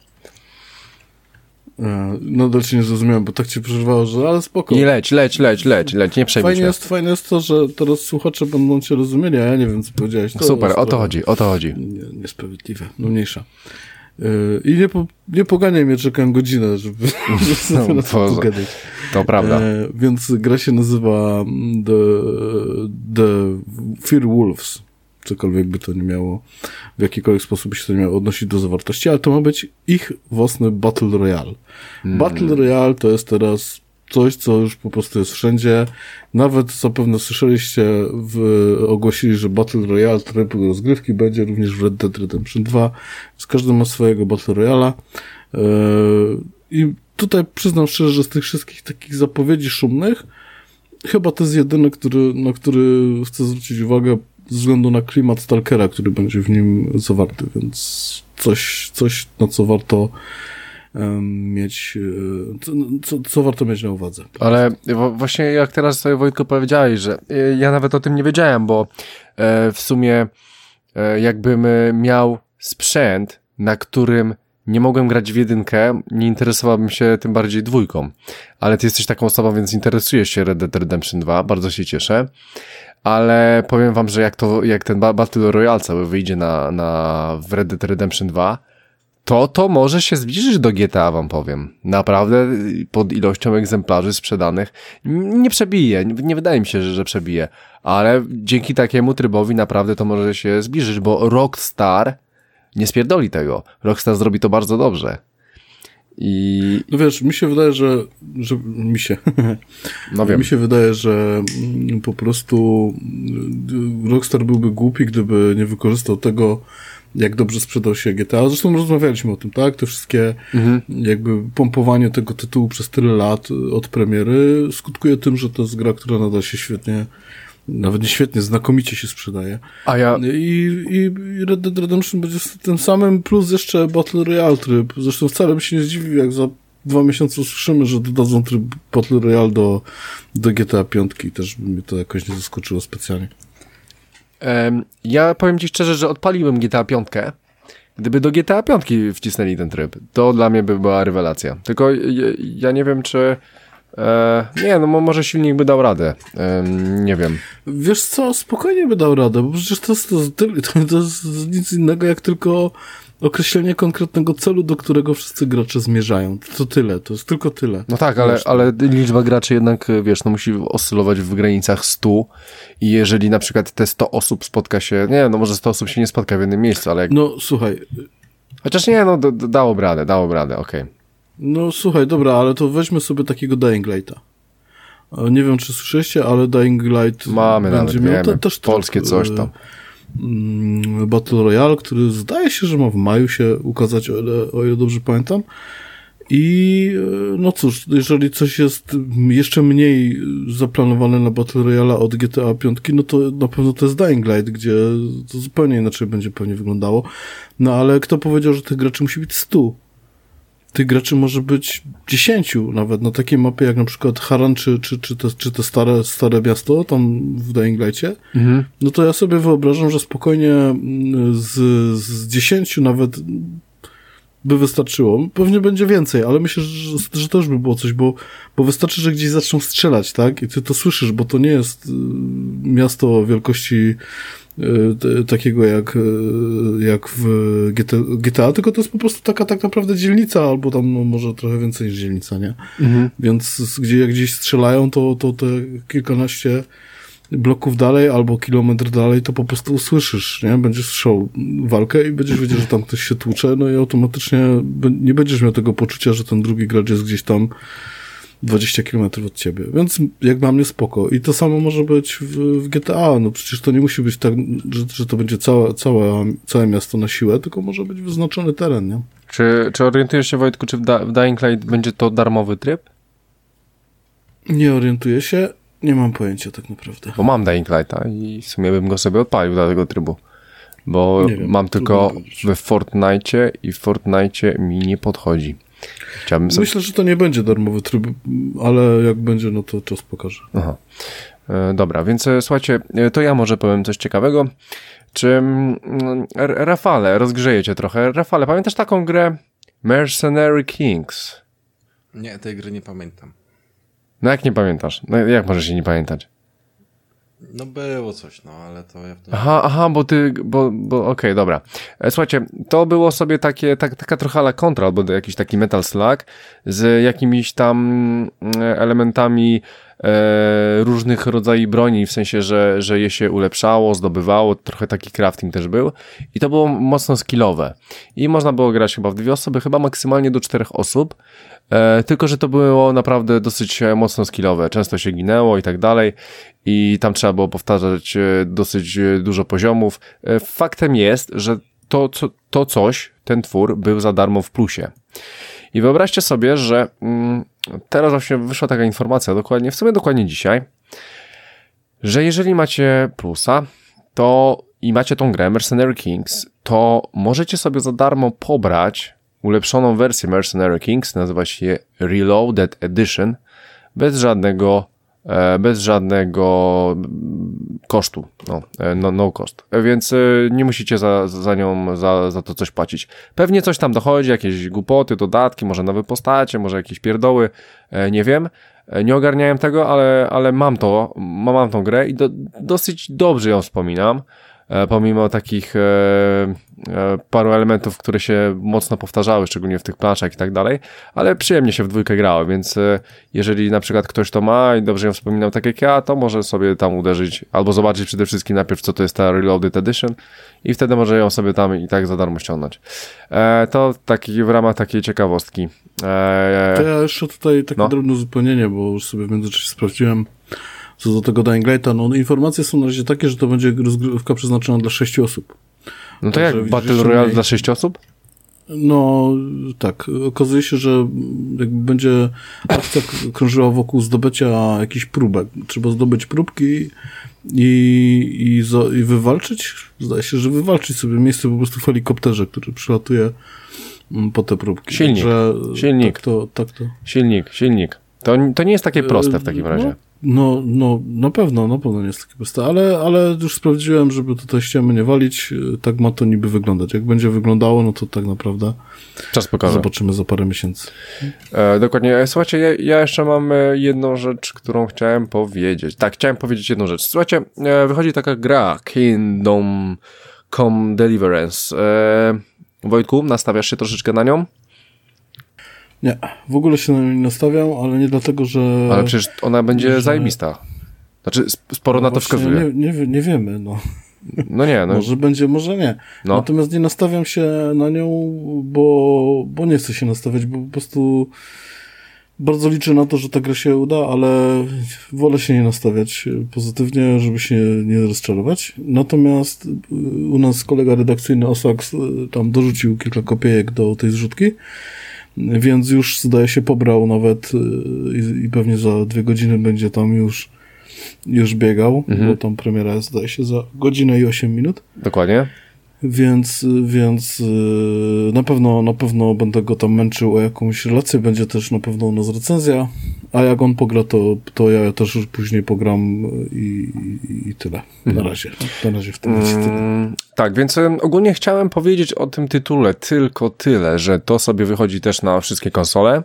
No dalej nie zrozumiałem, bo tak cię przerwało, że ale spoko. I leć, leć, leć, leć, leć, nie przejmuj fajnie się. Jest, fajne jest to, że teraz słuchacze będą cię rozumieli, a ja nie wiem, co powiedziałeś. To Super, o to trochę chodzi, o to chodzi. Nie, niesprawiedliwe, no mniejsza. I nie, po, nie poganiaj mnie, czekam godzinę, żeby, żeby sobie no, na to pogadać. To prawda. E, więc gra się nazywa The, The Fear Wolves, cokolwiek by to nie miało, w jakikolwiek sposób by się to nie miało odnosić do zawartości, ale to ma być ich własny Battle Royale. Mm. Battle Royale to jest teraz coś, co już po prostu jest wszędzie. Nawet zapewne słyszeliście, w, ogłosili, że Battle Royale, tryb rozgrywki będzie również w Red Dead Redemption dwa. Więc każdy ma swojego Battle Royale'a. Yy, I tutaj przyznam szczerze, że z tych wszystkich takich zapowiedzi szumnych, chyba to jest jedyny, który, na który chcę zwrócić uwagę ze względu na klimat Stalkera, który będzie w nim zawarty, więc coś, coś na co warto mieć, co, co, co warto mieć na uwadze. Ale właśnie jak teraz sobie, Wojtko, powiedziałeś, że ja nawet o tym nie wiedziałem, bo w sumie jakbym miał sprzęt, na którym nie mogłem grać w jedynkę, nie interesowałbym się tym bardziej dwójką. Ale ty jesteś taką osobą, więc interesujesz się Red Dead Redemption dwa, bardzo się cieszę. Ale powiem wam, że jak to, jak ten Battle Royale cały wyjdzie na, na w Red Dead Redemption dwa, to to może się zbliżyć do G T A, wam powiem. Naprawdę pod ilością egzemplarzy sprzedanych nie przebije, nie wydaje mi się, że, że przebije, ale dzięki takiemu trybowi naprawdę to może się zbliżyć, bo Rockstar nie spierdoli tego. Rockstar zrobi to bardzo dobrze. I... No wiesz, mi się wydaje, że, że mi się no wiem. mi się wydaje, że po prostu Rockstar byłby głupi, gdyby nie wykorzystał tego, jak dobrze sprzedał się G T A. Zresztą rozmawialiśmy o tym, tak? Te wszystkie mhm. jakby pompowanie tego tytułu przez tyle lat od premiery skutkuje tym, że to jest gra, która nadal się świetnie, nawet nie świetnie, znakomicie się sprzedaje. A ja... I, i Red Dead Redemption będzie tym samym, plus jeszcze Battle Royale tryb. Zresztą wcale bym się nie zdziwił, jak za dwa miesiące usłyszymy, że dodadzą tryb Battle Royale do, do G T A pięć. Też by mnie to jakoś nie zaskoczyło specjalnie. Um, ja powiem ci szczerze, że odpaliłem G T A pięć. Gdyby do G T A pięć wcisnęli ten tryb, to dla mnie by była rewelacja. Tylko ja, ja nie wiem, czy... E, nie, no może silnik by dał radę. E, nie wiem. Wiesz co, spokojnie by dał radę, bo przecież to jest, to, to, to jest nic innego jak tylko określenie konkretnego celu, do którego wszyscy gracze zmierzają. To tyle, to jest tylko tyle. No tak, ale, ale liczba graczy jednak, wiesz, no musi oscylować w granicach stu i jeżeli na przykład te sto osób spotka się, nie no może sto osób się nie spotka w jednym miejscu, ale... Jak... No słuchaj... Chociaż nie, no d- d- dało radę, dało radę, okej. Okay. No słuchaj, dobra, ale to weźmy sobie takiego Dying Lighta. Nie wiem, czy słyszeliście, ale Dying Light mamy będzie nawet, miał te, też polskie coś tam. Battle Royale, który zdaje się, że ma w maju się ukazać, o ile, o ile dobrze pamiętam. I no cóż, jeżeli coś jest jeszcze mniej zaplanowane na Battle Royale od G T A pięć, no to na pewno to jest Dying Light, gdzie to zupełnie inaczej będzie pewnie wyglądało. No ale kto powiedział, że tych graczy musi być stu? Tych graczy może być dziesięciu nawet na takiej mapie jak na przykład Haran czy, czy, czy, te, czy te stare, stare miasto tam w Dying Lightie, mhm. no to ja sobie wyobrażam, że spokojnie z, z dziesięciu nawet by wystarczyło. Pewnie będzie więcej, ale myślę, że, że to już by było coś, bo, bo wystarczy, że gdzieś zaczną strzelać, tak? I ty to słyszysz, bo to nie jest y, miasto wielkości y, t, takiego jak, y, jak w G T A, tylko to jest po prostu taka tak naprawdę dzielnica, albo tam no, może trochę więcej niż dzielnica, nie? Mhm. Więc gdzie, jak gdzieś strzelają, to, to te kilkanaście bloków dalej albo kilometr dalej, to po prostu usłyszysz, nie? Będziesz słyszał walkę i będziesz wiedział, że tam ktoś się tłucze, no i automatycznie nie będziesz miał tego poczucia, że ten drugi gracz jest gdzieś tam dwadzieścia kilometrów od ciebie. Więc jak dla mnie spoko. I to samo może być w, w G T A. No przecież to nie musi być tak, że, że to będzie całe, całe, całe miasto na siłę, tylko może być wyznaczony teren, nie? Czy, czy orientujesz się, Wojtku, czy w, da, w Dying Light będzie to darmowy tryb? Nie orientuję się. Nie mam pojęcia tak naprawdę. Bo mam Dying Lighta i w sumie bym go sobie odpalił do tego trybu. Bo wiem, mam tylko we Fortnite i w Fortnite mi nie podchodzi. Chciałbym sobie... Myślę, że to nie będzie darmowy tryb, ale jak będzie, no to czas pokaże. Aha. E, dobra, więc e, słuchajcie, e, to ja może powiem coś ciekawego. Czy mm, Rafale, rozgrzeję cię trochę. Rafale, pamiętasz taką grę Mercenary Kings? Nie, tej gry nie pamiętam. No jak nie pamiętasz? No jak możesz się nie pamiętać? No było coś, no ale to ja... To... Aha, aha, bo ty, bo, bo okej, okay, dobra. E, słuchajcie, to było sobie takie, tak, taka trochę ala kontra, albo jakiś taki Metal Slug z jakimiś tam elementami e, różnych rodzajów broni, w sensie, że, że je się ulepszało, zdobywało, trochę taki crafting też był i to było mocno skillowe. I można było grać chyba w dwie osoby, chyba maksymalnie do czterech osób, e, tylko że to było naprawdę dosyć mocno skillowe. Często się ginęło i tak dalej. I tam trzeba było powtarzać dosyć dużo poziomów. Faktem jest, że to, co, to coś, ten twór był za darmo w plusie. I wyobraźcie sobie, że mm, teraz właśnie wyszła taka informacja, dokładnie, w sumie dokładnie dzisiaj, że jeżeli macie plusa, to i macie tą grę Mercenary Kings, to możecie sobie za darmo pobrać ulepszoną wersję Mercenary Kings, nazywa się Reloaded Edition, bez żadnego bez żadnego kosztu, no, no, no cost, więc nie musicie za, za nią, za, za to coś płacić. Pewnie coś tam dochodzi, jakieś głupoty, dodatki, może nowe postacie, może jakieś pierdoły, nie wiem, nie ogarniałem tego, ale, ale mam to, mam tą grę i do, dosyć dobrze ją wspominam, pomimo takich e, e, paru elementów, które się mocno powtarzały, szczególnie w tych planszach i tak dalej, ale przyjemnie się w dwójkę grało, więc e, jeżeli na przykład ktoś to ma i dobrze ją wspominał tak jak ja, to może sobie tam uderzyć, albo zobaczyć przede wszystkim najpierw, co to jest ta Reloaded Edition i wtedy może ją sobie tam i tak za darmo ściągnąć. E, to taki w ramach takiej ciekawostki. E, to ja jeszcze tutaj takie no. drobne uzupełnienie, bo już sobie w międzyczasie sprawdziłem co do tego Dying Lighta, no informacje są na razie takie, że to będzie rozgrywka przeznaczona dla sześciu osób. No to Także jak Battle Royale dla sześciu osób? No tak, okazuje się, że jakby będzie akcja krążyła wokół zdobycia jakichś próbek. Trzeba zdobyć próbki i, i, za, i wywalczyć, zdaje się, że wywalczyć sobie miejsce po prostu w helikopterze, który przylatuje po te próbki. Silnik, Także, silnik, tak to, tak to. silnik, silnik. To, to nie jest takie proste w takim razie. No. No, no, na pewno, na pewno nie jest takie proste, ale, ale już sprawdziłem, żeby tutaj ściemy nie walić, tak ma to niby wyglądać. Jak będzie wyglądało, no to tak naprawdę czas pokaże. Zobaczymy za parę miesięcy. E, dokładnie. Słuchajcie, ja, ja jeszcze mam jedną rzecz, którą chciałem powiedzieć. Tak, chciałem powiedzieć jedną rzecz. Słuchajcie, e, wychodzi taka gra Kingdom Come Deliverance. E, Wojtku, nastawiasz się troszeczkę na nią? Nie, w ogóle się na nią nie nastawiam, ale nie dlatego, że... Ale przecież ona będzie że... zajebista. Znaczy, sporo no na to wskazuje. Nie, nie, nie wiemy, no. No nie, no. Może będzie, może nie. No. Natomiast nie nastawiam się na nią, bo, bo nie chcę się nastawiać, bo po prostu bardzo liczę na to, że ta gra się uda, ale wolę się nie nastawiać pozytywnie, żeby się nie rozczarować. Natomiast u nas kolega redakcyjny Osax tam dorzucił kilka kopiejek do tej zrzutki, więc już zdaje się pobrał nawet i, i pewnie za dwie godziny będzie tam już już biegał, mhm. bo tam premiera jest, zdaje się, za godzinę i osiem minut. Dokładnie. Więc, więc na pewno, na pewno będę go tam męczył o jakąś relację, będzie też na pewno u nas recenzja, a jak on pogra, to, to ja też już później pogram i, i, i tyle. Na razie. Na razie w tym mm, tyle. Tak, więc ogólnie chciałem powiedzieć o tym tytule tylko tyle, że to sobie wychodzi też na wszystkie konsole.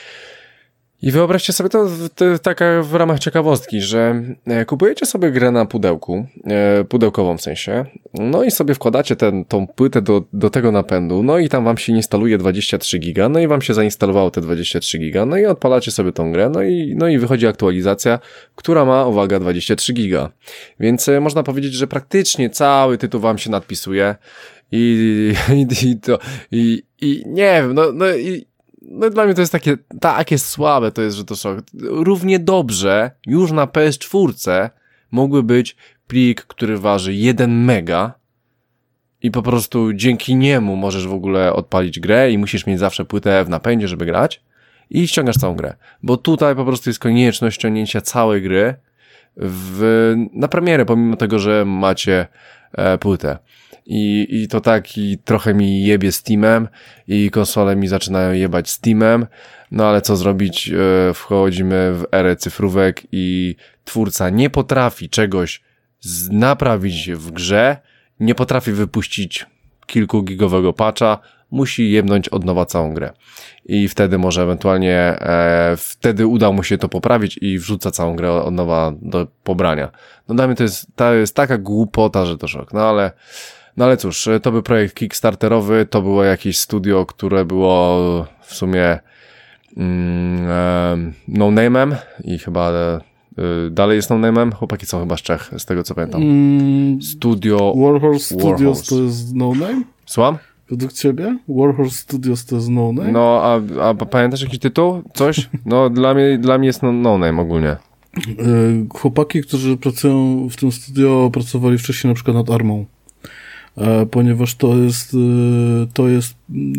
I wyobraźcie sobie to, to taka w ramach ciekawostki, że kupujecie sobie grę na pudełku, e, pudełkową w sensie, no i sobie wkładacie ten, tą płytę do, do tego napędu, no i tam wam się instaluje dwadzieścia trzy giga, no i wam się zainstalowało te dwadzieścia trzy giga, no i odpalacie sobie tą grę, no i, no i wychodzi aktualizacja, która ma, uwaga, dwadzieścia trzy giga. Więc e, można powiedzieć, że praktycznie cały tytuł wam się nadpisuje i, i, i to, i, i nie wiem, no, no i No dla mnie to jest takie, takie słabe to jest, że to szok. Równie dobrze już na P S cztery mógłby być plik, który waży jeden mega i po prostu dzięki niemu możesz w ogóle odpalić grę i musisz mieć zawsze płytę w napędzie, żeby grać i ściągasz całą grę. Bo tutaj po prostu jest konieczność ściągnięcia całej gry w, na premierę, pomimo tego, że macie e, płytę. I, i to tak i trochę mi jebie Steamem i konsole mi zaczynają jebać Steamem, no ale co zrobić, e, wchodzimy w erę cyfrówek i twórca nie potrafi czegoś z- naprawić w grze, nie potrafi wypuścić kilkugigowego patcha, musi jebnąć od nowa całą grę. I wtedy może ewentualnie, e, wtedy uda mu się to poprawić i wrzuca całą grę od nowa do pobrania. No dla mnie to jest, to jest taka głupota, że to szok, no ale No ale cóż, to był projekt kickstarterowy, to było jakieś studio, które było w sumie mm, e, no-name'em i chyba e, dalej jest no-name'em. Chłopaki są chyba z Czech, z tego co pamiętam. Mm, Studio Warhorse Studios Warhorse. to jest no-name? Słucham? Według ciebie? Warhorse Studios to jest no-name? No, a, a pamiętasz jakiś tytuł? Coś? No, dla mnie, dla mnie jest no, no-name ogólnie. Chłopaki, którzy pracują w tym studio, pracowali wcześniej na przykład nad Armą. Ponieważ to jest, to jest,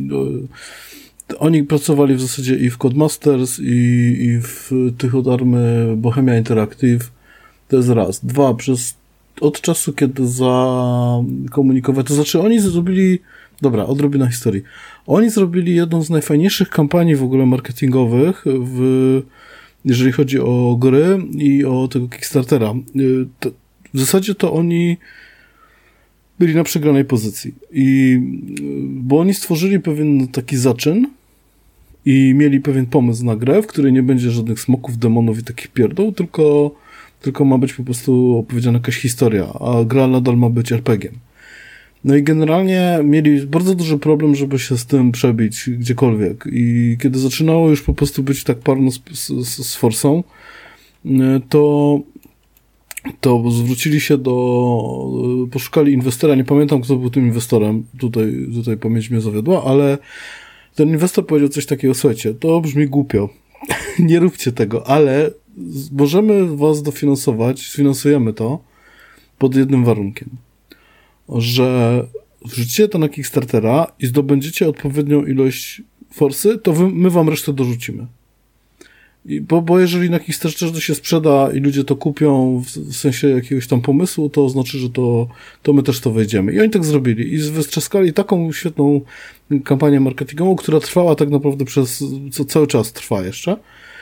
oni pracowali w zasadzie i w Codemasters, i, i w tych od Army Bohemia Interactive. To jest raz. Dwa, przez, od czasu, kiedy zakomunikować, to znaczy oni zrobili, dobra, odrobina historii. Oni zrobili jedną z najfajniejszych kampanii w ogóle marketingowych, w, jeżeli chodzi o gry i o tego Kickstartera. W zasadzie to oni byli na przegranej pozycji. I, bo oni stworzyli pewien taki zaczyn i mieli pewien pomysł na grę, w której nie będzie żadnych smoków, demonów i takich pierdół, tylko, tylko ma być po prostu opowiedziana jakaś historia, a gra nadal ma być er pe gie em. No i generalnie mieli bardzo duży problem, żeby się z tym przebić gdziekolwiek. I kiedy zaczynało już po prostu być tak parno z, z, z forsą, to to zwrócili się do, poszukali inwestora, nie pamiętam, kto był tym inwestorem, tutaj, tutaj pamięć mnie zawiodła, ale ten inwestor powiedział coś takiego: słuchajcie, to brzmi głupio, nie róbcie tego, ale możemy was dofinansować, sfinansujemy to pod jednym warunkiem, że wrzucicie to na Kickstartera i zdobędziecie odpowiednią ilość forsy, to wy, my wam resztę dorzucimy. I bo, bo jeżeli na Kickstarterze to się sprzeda i ludzie to kupią w, w sensie jakiegoś tam pomysłu, to znaczy, że to, to my też to wejdziemy. I oni tak zrobili. I wystrzaskali taką świetną kampanię marketingową, która trwała tak naprawdę przez, co cały czas trwa jeszcze.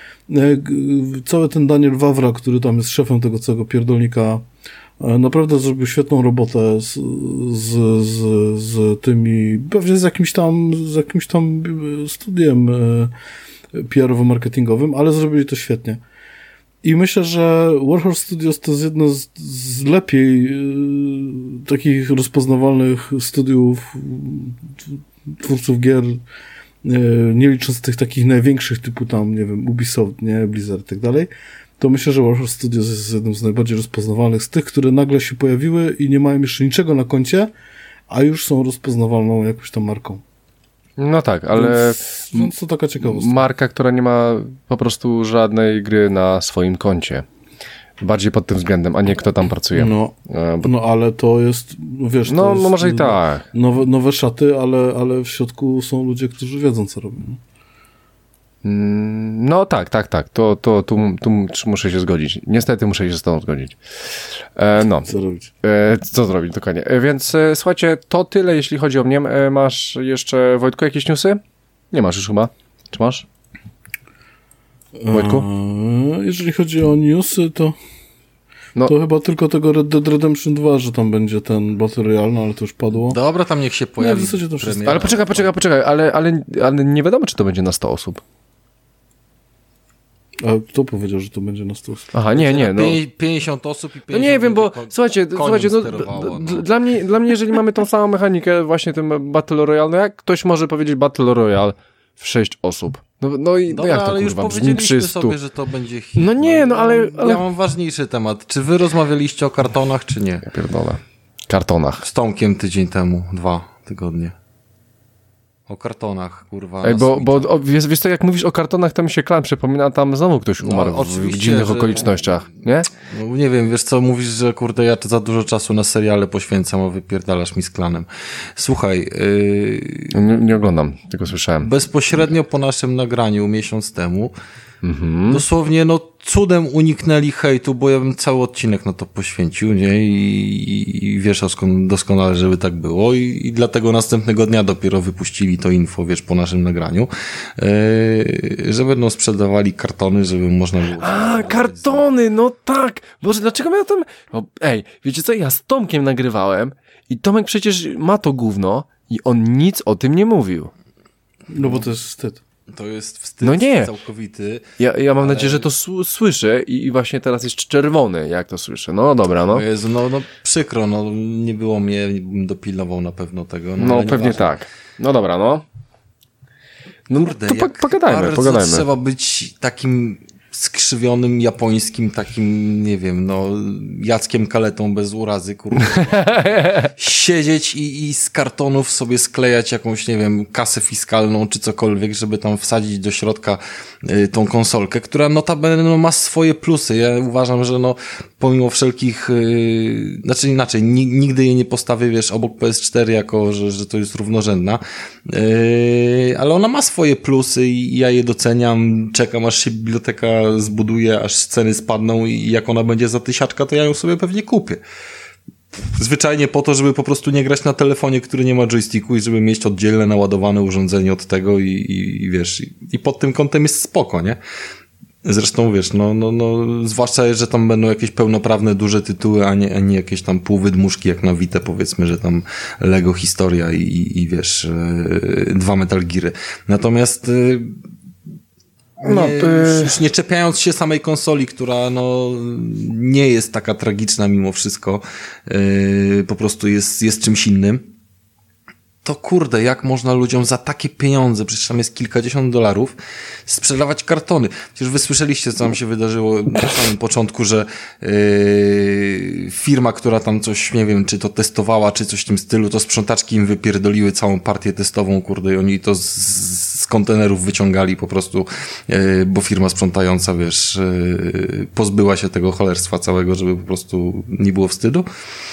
Cały ten Daniel Wawra, który tam jest szefem tego całego pierdolnika, naprawdę zrobił świetną robotę z, z, z, z tymi, pewnie z jakimś tam, z jakimś tam studiem P R owo-marketingowym, ale zrobili to świetnie. I myślę, że Warhorse Studios to jest jedno z, z lepiej y, takich rozpoznawalnych studiów twórców gier, y, nie licząc tych takich największych typu tam, nie wiem, Ubisoft, nie, Blizzard i tak dalej. To myślę, że Warhorse Studios jest jednym z najbardziej rozpoznawalnych z tych, które nagle się pojawiły i nie mają jeszcze niczego na koncie, a już są rozpoznawalną jakąś tam marką. No tak, ale Więc, więc to taka ciekawostka. Marka, która nie ma po prostu żadnej gry na swoim koncie. Bardziej pod tym względem, a nie kto tam pracuje. No, e, bo... no ale to jest, wiesz... No, to jest no może i tak. Nowe, nowe szaty, ale, ale w środku są ludzie, którzy wiedzą, co robią. No tak, tak, tak. To, to tu, tu muszę się zgodzić. Niestety muszę się z tą zgodzić. E, no. Co robić? E, co zrobić, dokładnie. E, więc e, słuchajcie, to tyle, jeśli chodzi o mnie. E, masz jeszcze, Wojtku, jakieś newsy? Nie masz już chyba. Czy masz? Wojtku? E, jeżeli chodzi o newsy, to no. To chyba tylko tego Red Dead Redemption dwa, że tam będzie ten Battle Royale, no ale to już padło. Dobra, tam niech się pojawi. Nie, w zasadzie to wszystko. Ale poczekaj, poczekaj, poczekaj, ale, ale, ale nie wiadomo, czy to będzie na sto osób. A kto powiedział, że to będzie na sto osób? Aha, nie, nie. No. pięćdziesiąt osób i pięćdziesiąt No nie wiem, bo kon- słuchajcie, słuchajcie no, no. Dla, mnie, dla mnie, jeżeli mamy tą samą mechanikę, właśnie tym Battle Royale, no jak ktoś może powiedzieć Battle Royale w sześć osób? No, no i Dobra, no jak to ale kurwa już brzmi powiedzieliśmy trzysta? sobie, że to będzie hit. No nie, no ale, ale... Ja mam ważniejszy temat. Czy wy rozmawialiście o kartonach, czy nie? Ja pierdolę. Kartonach. Z Tomkiem tydzień temu, dwa tygodnie. O kartonach, kurwa. Ej, bo, bo o, wiesz, wiesz co, jak mówisz o kartonach, to mi się klan przypomina, tam znowu ktoś umarł no, w dziwnych że... okolicznościach, nie? No, nie wiem, wiesz co, mówisz, że kurde, ja to za dużo czasu na seriale poświęcam, a wypierdalasz mi z klanem. Słuchaj. Yy... Nie, nie oglądam, tylko słyszałem. Bezpośrednio po naszym nagraniu miesiąc temu, mhm. dosłownie, no cudem uniknęli hejtu, bo ja bym cały odcinek na to poświęcił, nie? I, i, i wiesz doskonale, żeby tak było I, i dlatego następnego dnia dopiero wypuścili to info, wiesz, po naszym nagraniu, yy, że będą sprzedawali kartony, żeby można było... A, kartony, no tak! Boże, dlaczego ja tam... O, ej, wiecie co, ja z Tomkiem nagrywałem i Tomek przecież ma to gówno i on nic o tym nie mówił. No bo to jest wstyd. To jest wstyd no nie. całkowity. Ja, ja mam ale... nadzieję, że to s- słyszę i, i właśnie teraz jest czerwony, jak to słyszę. No dobra, no. O Jezu, no, no przykro, no nie było mnie, bym dopilnował na pewno tego. No, no pewnie ważne. Tak. No dobra, no. No Kurde, to po, pogadajmy, bardzo pogadajmy. Trzeba być takim skrzywionym japońskim, takim, nie wiem, no, Jackiem Kaletą bez urazy, kurde. Siedzieć i, i z kartonów sobie sklejać jakąś, nie wiem, kasę fiskalną czy cokolwiek, żeby tam wsadzić do środka y, tą konsolkę, która notabene no, ma swoje plusy. Ja uważam, że no, pomimo wszelkich, y, znaczy inaczej, n- nigdy jej nie postawię, wiesz, obok P S cztery jako, że, że to jest równorzędna, y, ale ona ma swoje plusy i ja je doceniam, czekam aż się biblioteka zbuduje, aż ceny spadną i jak ona będzie za tysiaczka, to ja ją sobie pewnie kupię. Zwyczajnie po to, żeby po prostu nie grać na telefonie, który nie ma joysticku i żeby mieć oddzielne naładowane urządzenie od tego i, i, i wiesz, i, i pod tym kątem jest spoko, nie? Zresztą wiesz, no, no, no, zwłaszcza, że tam będą jakieś pełnoprawne, duże tytuły, a nie, a nie jakieś tam półwydmuszki jak na Vita, powiedzmy, że tam Lego historia i, i, i wiesz, yy, dwa Metal Geary. Natomiast yy, No, nie, to... już nie czepiając się samej konsoli, która no nie jest taka tragiczna mimo wszystko, yy, po prostu jest, jest czymś innym, to kurde, jak można ludziom za takie pieniądze, przecież tam jest kilkadziesiąt dolarów, sprzedawać kartony. Przecież wy słyszeliście, co tam się wydarzyło na samym początku, że yy, firma, która tam coś, nie wiem, czy to testowała, czy coś w tym stylu, to sprzątaczki im wypierdoliły całą partię testową, kurde, i oni to z, z kontenerów wyciągali po prostu, yy, bo firma sprzątająca, wiesz, yy, pozbyła się tego cholerstwa całego, żeby po prostu nie było wstydu.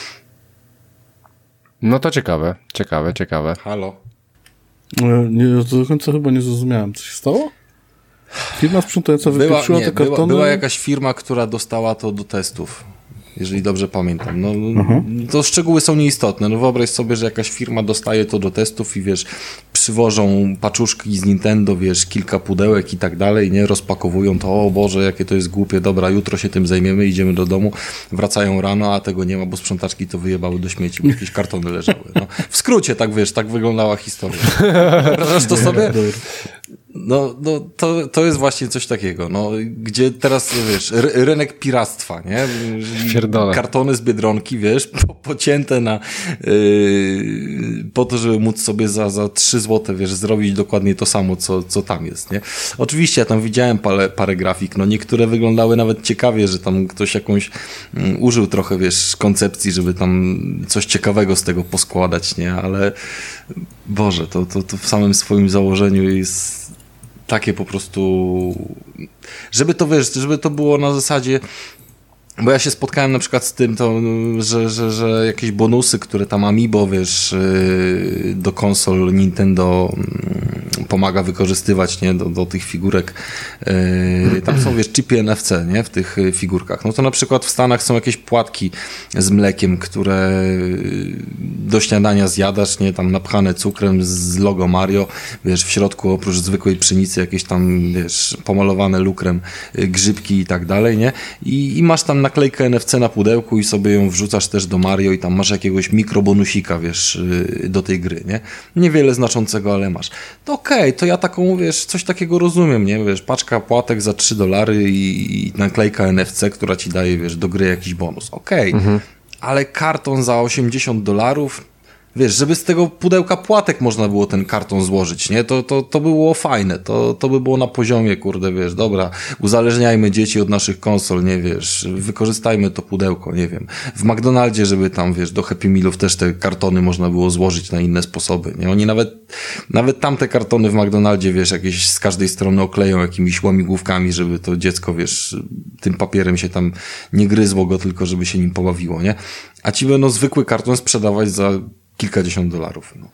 No to ciekawe, ciekawe, ciekawe. Halo? Nie, do końca chyba nie zrozumiałem. Co się stało? Firma sprzątająca wypieprzyła te kartony? Była, była jakaś firma, która dostała to do testów. Jeżeli dobrze pamiętam. No, uh-huh. To szczegóły są nieistotne. No wyobraź sobie, że jakaś firma dostaje to do testów i wiesz, przywożą paczuszki z Nintendo, wiesz, kilka pudełek i tak dalej, nie? Rozpakowują to, o Boże, jakie to jest głupie, dobra, jutro się tym zajmiemy, idziemy do domu, wracają rano, a tego nie ma, bo sprzątaczki to wyjebały do śmieci, bo jakieś kartony leżały. No. W skrócie, tak wiesz, tak wyglądała historia. Wyobrażasz to sobie? No, no to, to jest właśnie coś takiego, no, gdzie teraz, wiesz, ry- rynek piractwa, nie? Pierdolę. Kartony z Biedronki, wiesz, po, pocięte na, yy, po to, żeby móc sobie za, za trzy złote, wiesz, zrobić dokładnie to samo, co, co tam jest, nie? Oczywiście ja tam widziałem parę, parę grafik, no niektóre wyglądały nawet ciekawie, że tam ktoś jakąś um, użył trochę, wiesz, koncepcji, żeby tam coś ciekawego z tego poskładać, nie? Ale Boże, to, to, to w samym swoim założeniu jest takie po prostu, żeby to, wiesz, żeby to było na zasadzie, bo ja się spotkałem na przykład z tym, to, że, że, że jakieś bonusy, które tam Amiibo, wiesz, do konsol Nintendo pomaga wykorzystywać, nie, do, do tych figurek. Yy, tam są, wiesz, chipy N F C, nie, w tych figurkach. No to na przykład w Stanach są jakieś płatki z mlekiem, które do śniadania zjadasz, nie, tam napchane cukrem z logo Mario, wiesz, w środku oprócz zwykłej pszenicy jakieś tam, wiesz, pomalowane lukrem grzybki i tak dalej, nie, i, i masz tam naklejkę N F C na pudełku i sobie ją wrzucasz też do Mario i tam masz jakiegoś mikrobonusika, wiesz, do tej gry, nie? Niewiele znaczącego, ale masz. To okej, okay, to ja taką, wiesz, coś takiego rozumiem, nie? Wiesz, paczka płatek za trzy dolary i, i naklejka N F C, która ci daje, wiesz, do gry jakiś bonus. Okej, okay. mhm. Ale karton za osiemdziesiąt dolarów, wiesz, żeby z tego pudełka płatek można było ten karton złożyć, nie? To, to, to by było fajne, to, to by było na poziomie, kurde, wiesz, dobra, uzależniajmy dzieci od naszych konsol, nie, wiesz, wykorzystajmy to pudełko, nie wiem. W McDonaldzie, żeby tam, wiesz, do Happy Mealów też te kartony można było złożyć na inne sposoby, nie? Oni nawet, nawet tamte kartony w McDonaldzie, wiesz, jakieś z każdej strony okleją jakimiś łamigłówkami, żeby to dziecko, wiesz, tym papierem się tam nie gryzło go, tylko żeby się nim pobawiło, nie? A ci będą zwykły karton sprzedawać za kilkadziesiąt dolarów. No.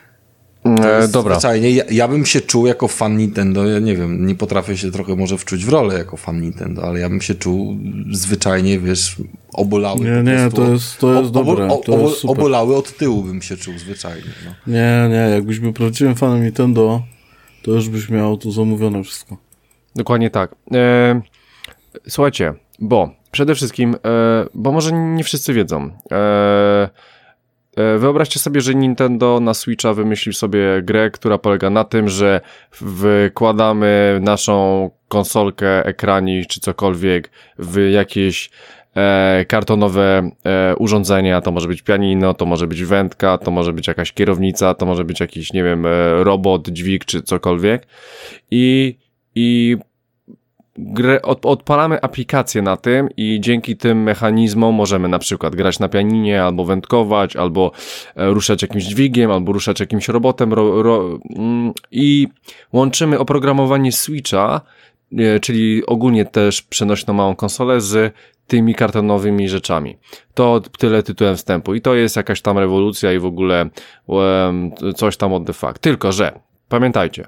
E, dobra. Zwyczajnie, ja, ja bym się czuł jako fan Nintendo, ja nie wiem, nie potrafię się trochę może wczuć w rolę jako fan Nintendo, ale ja bym się czuł zwyczajnie, wiesz, obolały. Nie, nie, prostu, to jest, to jest ob, dobre. Ob, to ob, jest super. Obolały od tyłu bym się czuł zwyczajnie. No. Nie, nie, jakbyś był prawdziwym fanem Nintendo, to już byś miał tu zamówione wszystko. Dokładnie tak. E, słuchajcie, bo przede wszystkim, e, bo może nie wszyscy wiedzą, e, wyobraźcie sobie, że Nintendo na Switcha wymyślił sobie grę, która polega na tym, że wkładamy naszą konsolkę, ekranik czy cokolwiek w jakieś e, kartonowe e, urządzenia. To może być pianino, to może być wędka, to może być jakaś kierownica, to może być jakiś, nie wiem, robot, dźwig czy cokolwiek. I, i Grę, od, odpalamy aplikację na tym i dzięki tym mechanizmom możemy na przykład grać na pianinie, albo wędkować, albo e, ruszać jakimś dźwigiem, albo ruszać jakimś robotem ro, ro, mm, i łączymy oprogramowanie Switcha, e, czyli ogólnie też przenośną małą konsolę z tymi kartonowymi rzeczami. To tyle tytułem wstępu i to jest jakaś tam rewolucja i w ogóle e, coś tam od the fuck. Tylko, że pamiętajcie,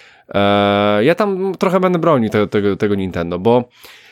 Eee, ja tam trochę będę bronił tego, tego, tego Nintendo, bo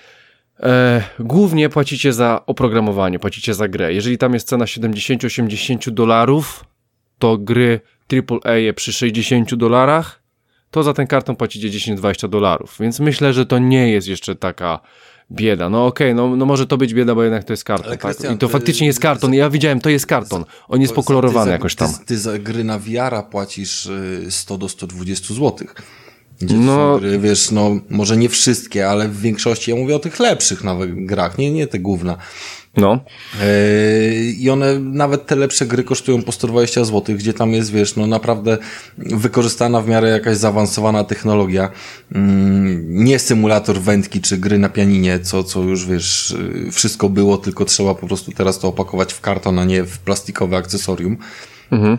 e, głównie płacicie za oprogramowanie, płacicie za grę. Jeżeli tam jest cena siedemdziesiąt osiemdziesiąt dolarów, to gry triple A przy sześćdziesięciu dolarach, to za ten karton płacicie dziesięć dwadzieścia dolarów. Więc myślę, że to nie jest jeszcze taka bieda. No okej, okay, no, no może to być bieda, bo jednak to jest karton. Tak? I to faktycznie jest karton. Ja widziałem, to jest karton. On jest pokolorowany jakoś tam. Ty, ty za gry na V R-a płacisz sto do stu dwudziestu złotych. Gdzie no, są gry, wiesz, no może nie wszystkie, ale w większości, ja mówię o tych lepszych nawet grach, nie, nie te gówna. No. Yy, I one, nawet te lepsze gry kosztują po sto dwadzieścia złotych, gdzie tam jest, wiesz, no naprawdę wykorzystana w miarę jakaś zaawansowana technologia. Yy, nie symulator wędki czy gry na pianinie, co, co już, wiesz, wszystko było, tylko trzeba po prostu teraz to opakować w karton, a nie w plastikowe akcesorium. Mhm.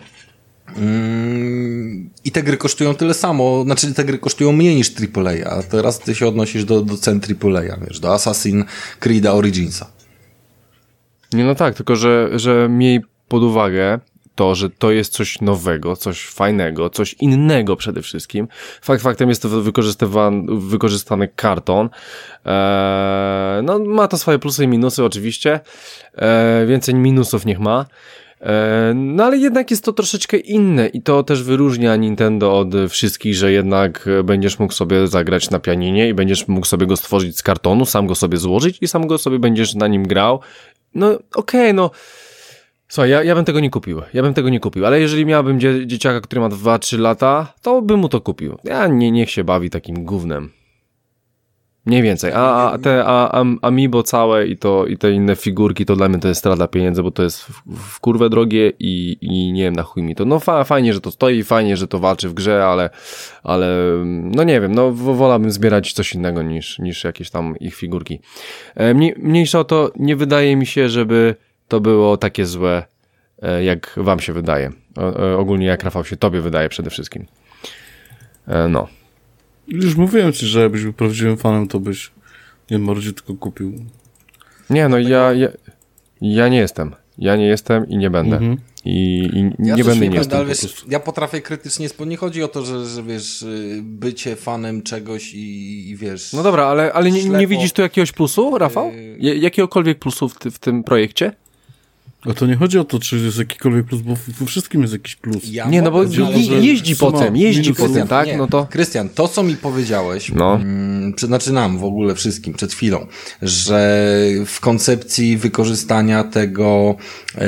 I te gry kosztują tyle samo, znaczy te gry kosztują mniej niż triple A, a teraz ty się odnosisz do, do cen triple A, wiesz, do Assassin's Creed'a Originsa. Nie, no tak, tylko że, że miej pod uwagę to, że to jest coś nowego, coś fajnego, coś innego przede wszystkim. Fakt faktem jest to wykorzystywany, wykorzystany karton. Eee, no ma to swoje plusy i minusy oczywiście. Eee, więcej minusów niech ma. No ale jednak jest to troszeczkę inne i to też wyróżnia Nintendo od wszystkich, że jednak będziesz mógł sobie zagrać na pianinie i będziesz mógł sobie go stworzyć z kartonu, sam go sobie złożyć i sam go sobie będziesz na nim grał. No okej, okay, no słuchaj, ja, ja bym tego nie kupił, ja bym tego nie kupił, ale jeżeli miałbym dzie- dzieciaka, który ma dwa trzy lata, to bym mu to kupił. Ja nie, niech się bawi takim gównem. Mniej więcej, a, a te a, a, Amiibo całe i to i te inne figurki, to dla mnie to jest strata pieniędzy, bo to jest w, w kurwę drogie i, i nie wiem, na chuj mi to. No fa, fajnie, że to stoi, fajnie, że to walczy w grze, ale, ale no nie wiem, no wolałbym zbierać coś innego niż, niż jakieś tam ich figurki. E, mniej, mniejsza o to, nie wydaje mi się, żeby to było takie złe, e, jak wam się wydaje. O, e, ogólnie jak Rafał się tobie wydaje przede wszystkim. E, no. Już mówiłem ci, że jakbyś był prawdziwym fanem, to byś nie mordziutko kupił. Nie, no ja, ja, ja nie jestem. Ja nie jestem i nie będę. Mhm. I, i ja nie będę nie, nie jestem. Wiesz, ja potrafię krytycznie, nie chodzi o to, że, że wiesz, bycie fanem czegoś i, i wiesz... No dobra, ale, ale nie, ślepo... nie widzisz tu jakiegoś plusu, Rafał? J- jakiegokolwiek plusu w, ty, w tym projekcie? A to nie chodzi o to, czy jest jakikolwiek plus, bo we wszystkim jest jakiś plus. Ja nie, no bo je, je, jeździ potem, jeździ potem, tak? Nie. No to... Krystian, to co mi powiedziałeś, no. mm, znaczy nam w ogóle wszystkim, przed chwilą, że w koncepcji wykorzystania tego e,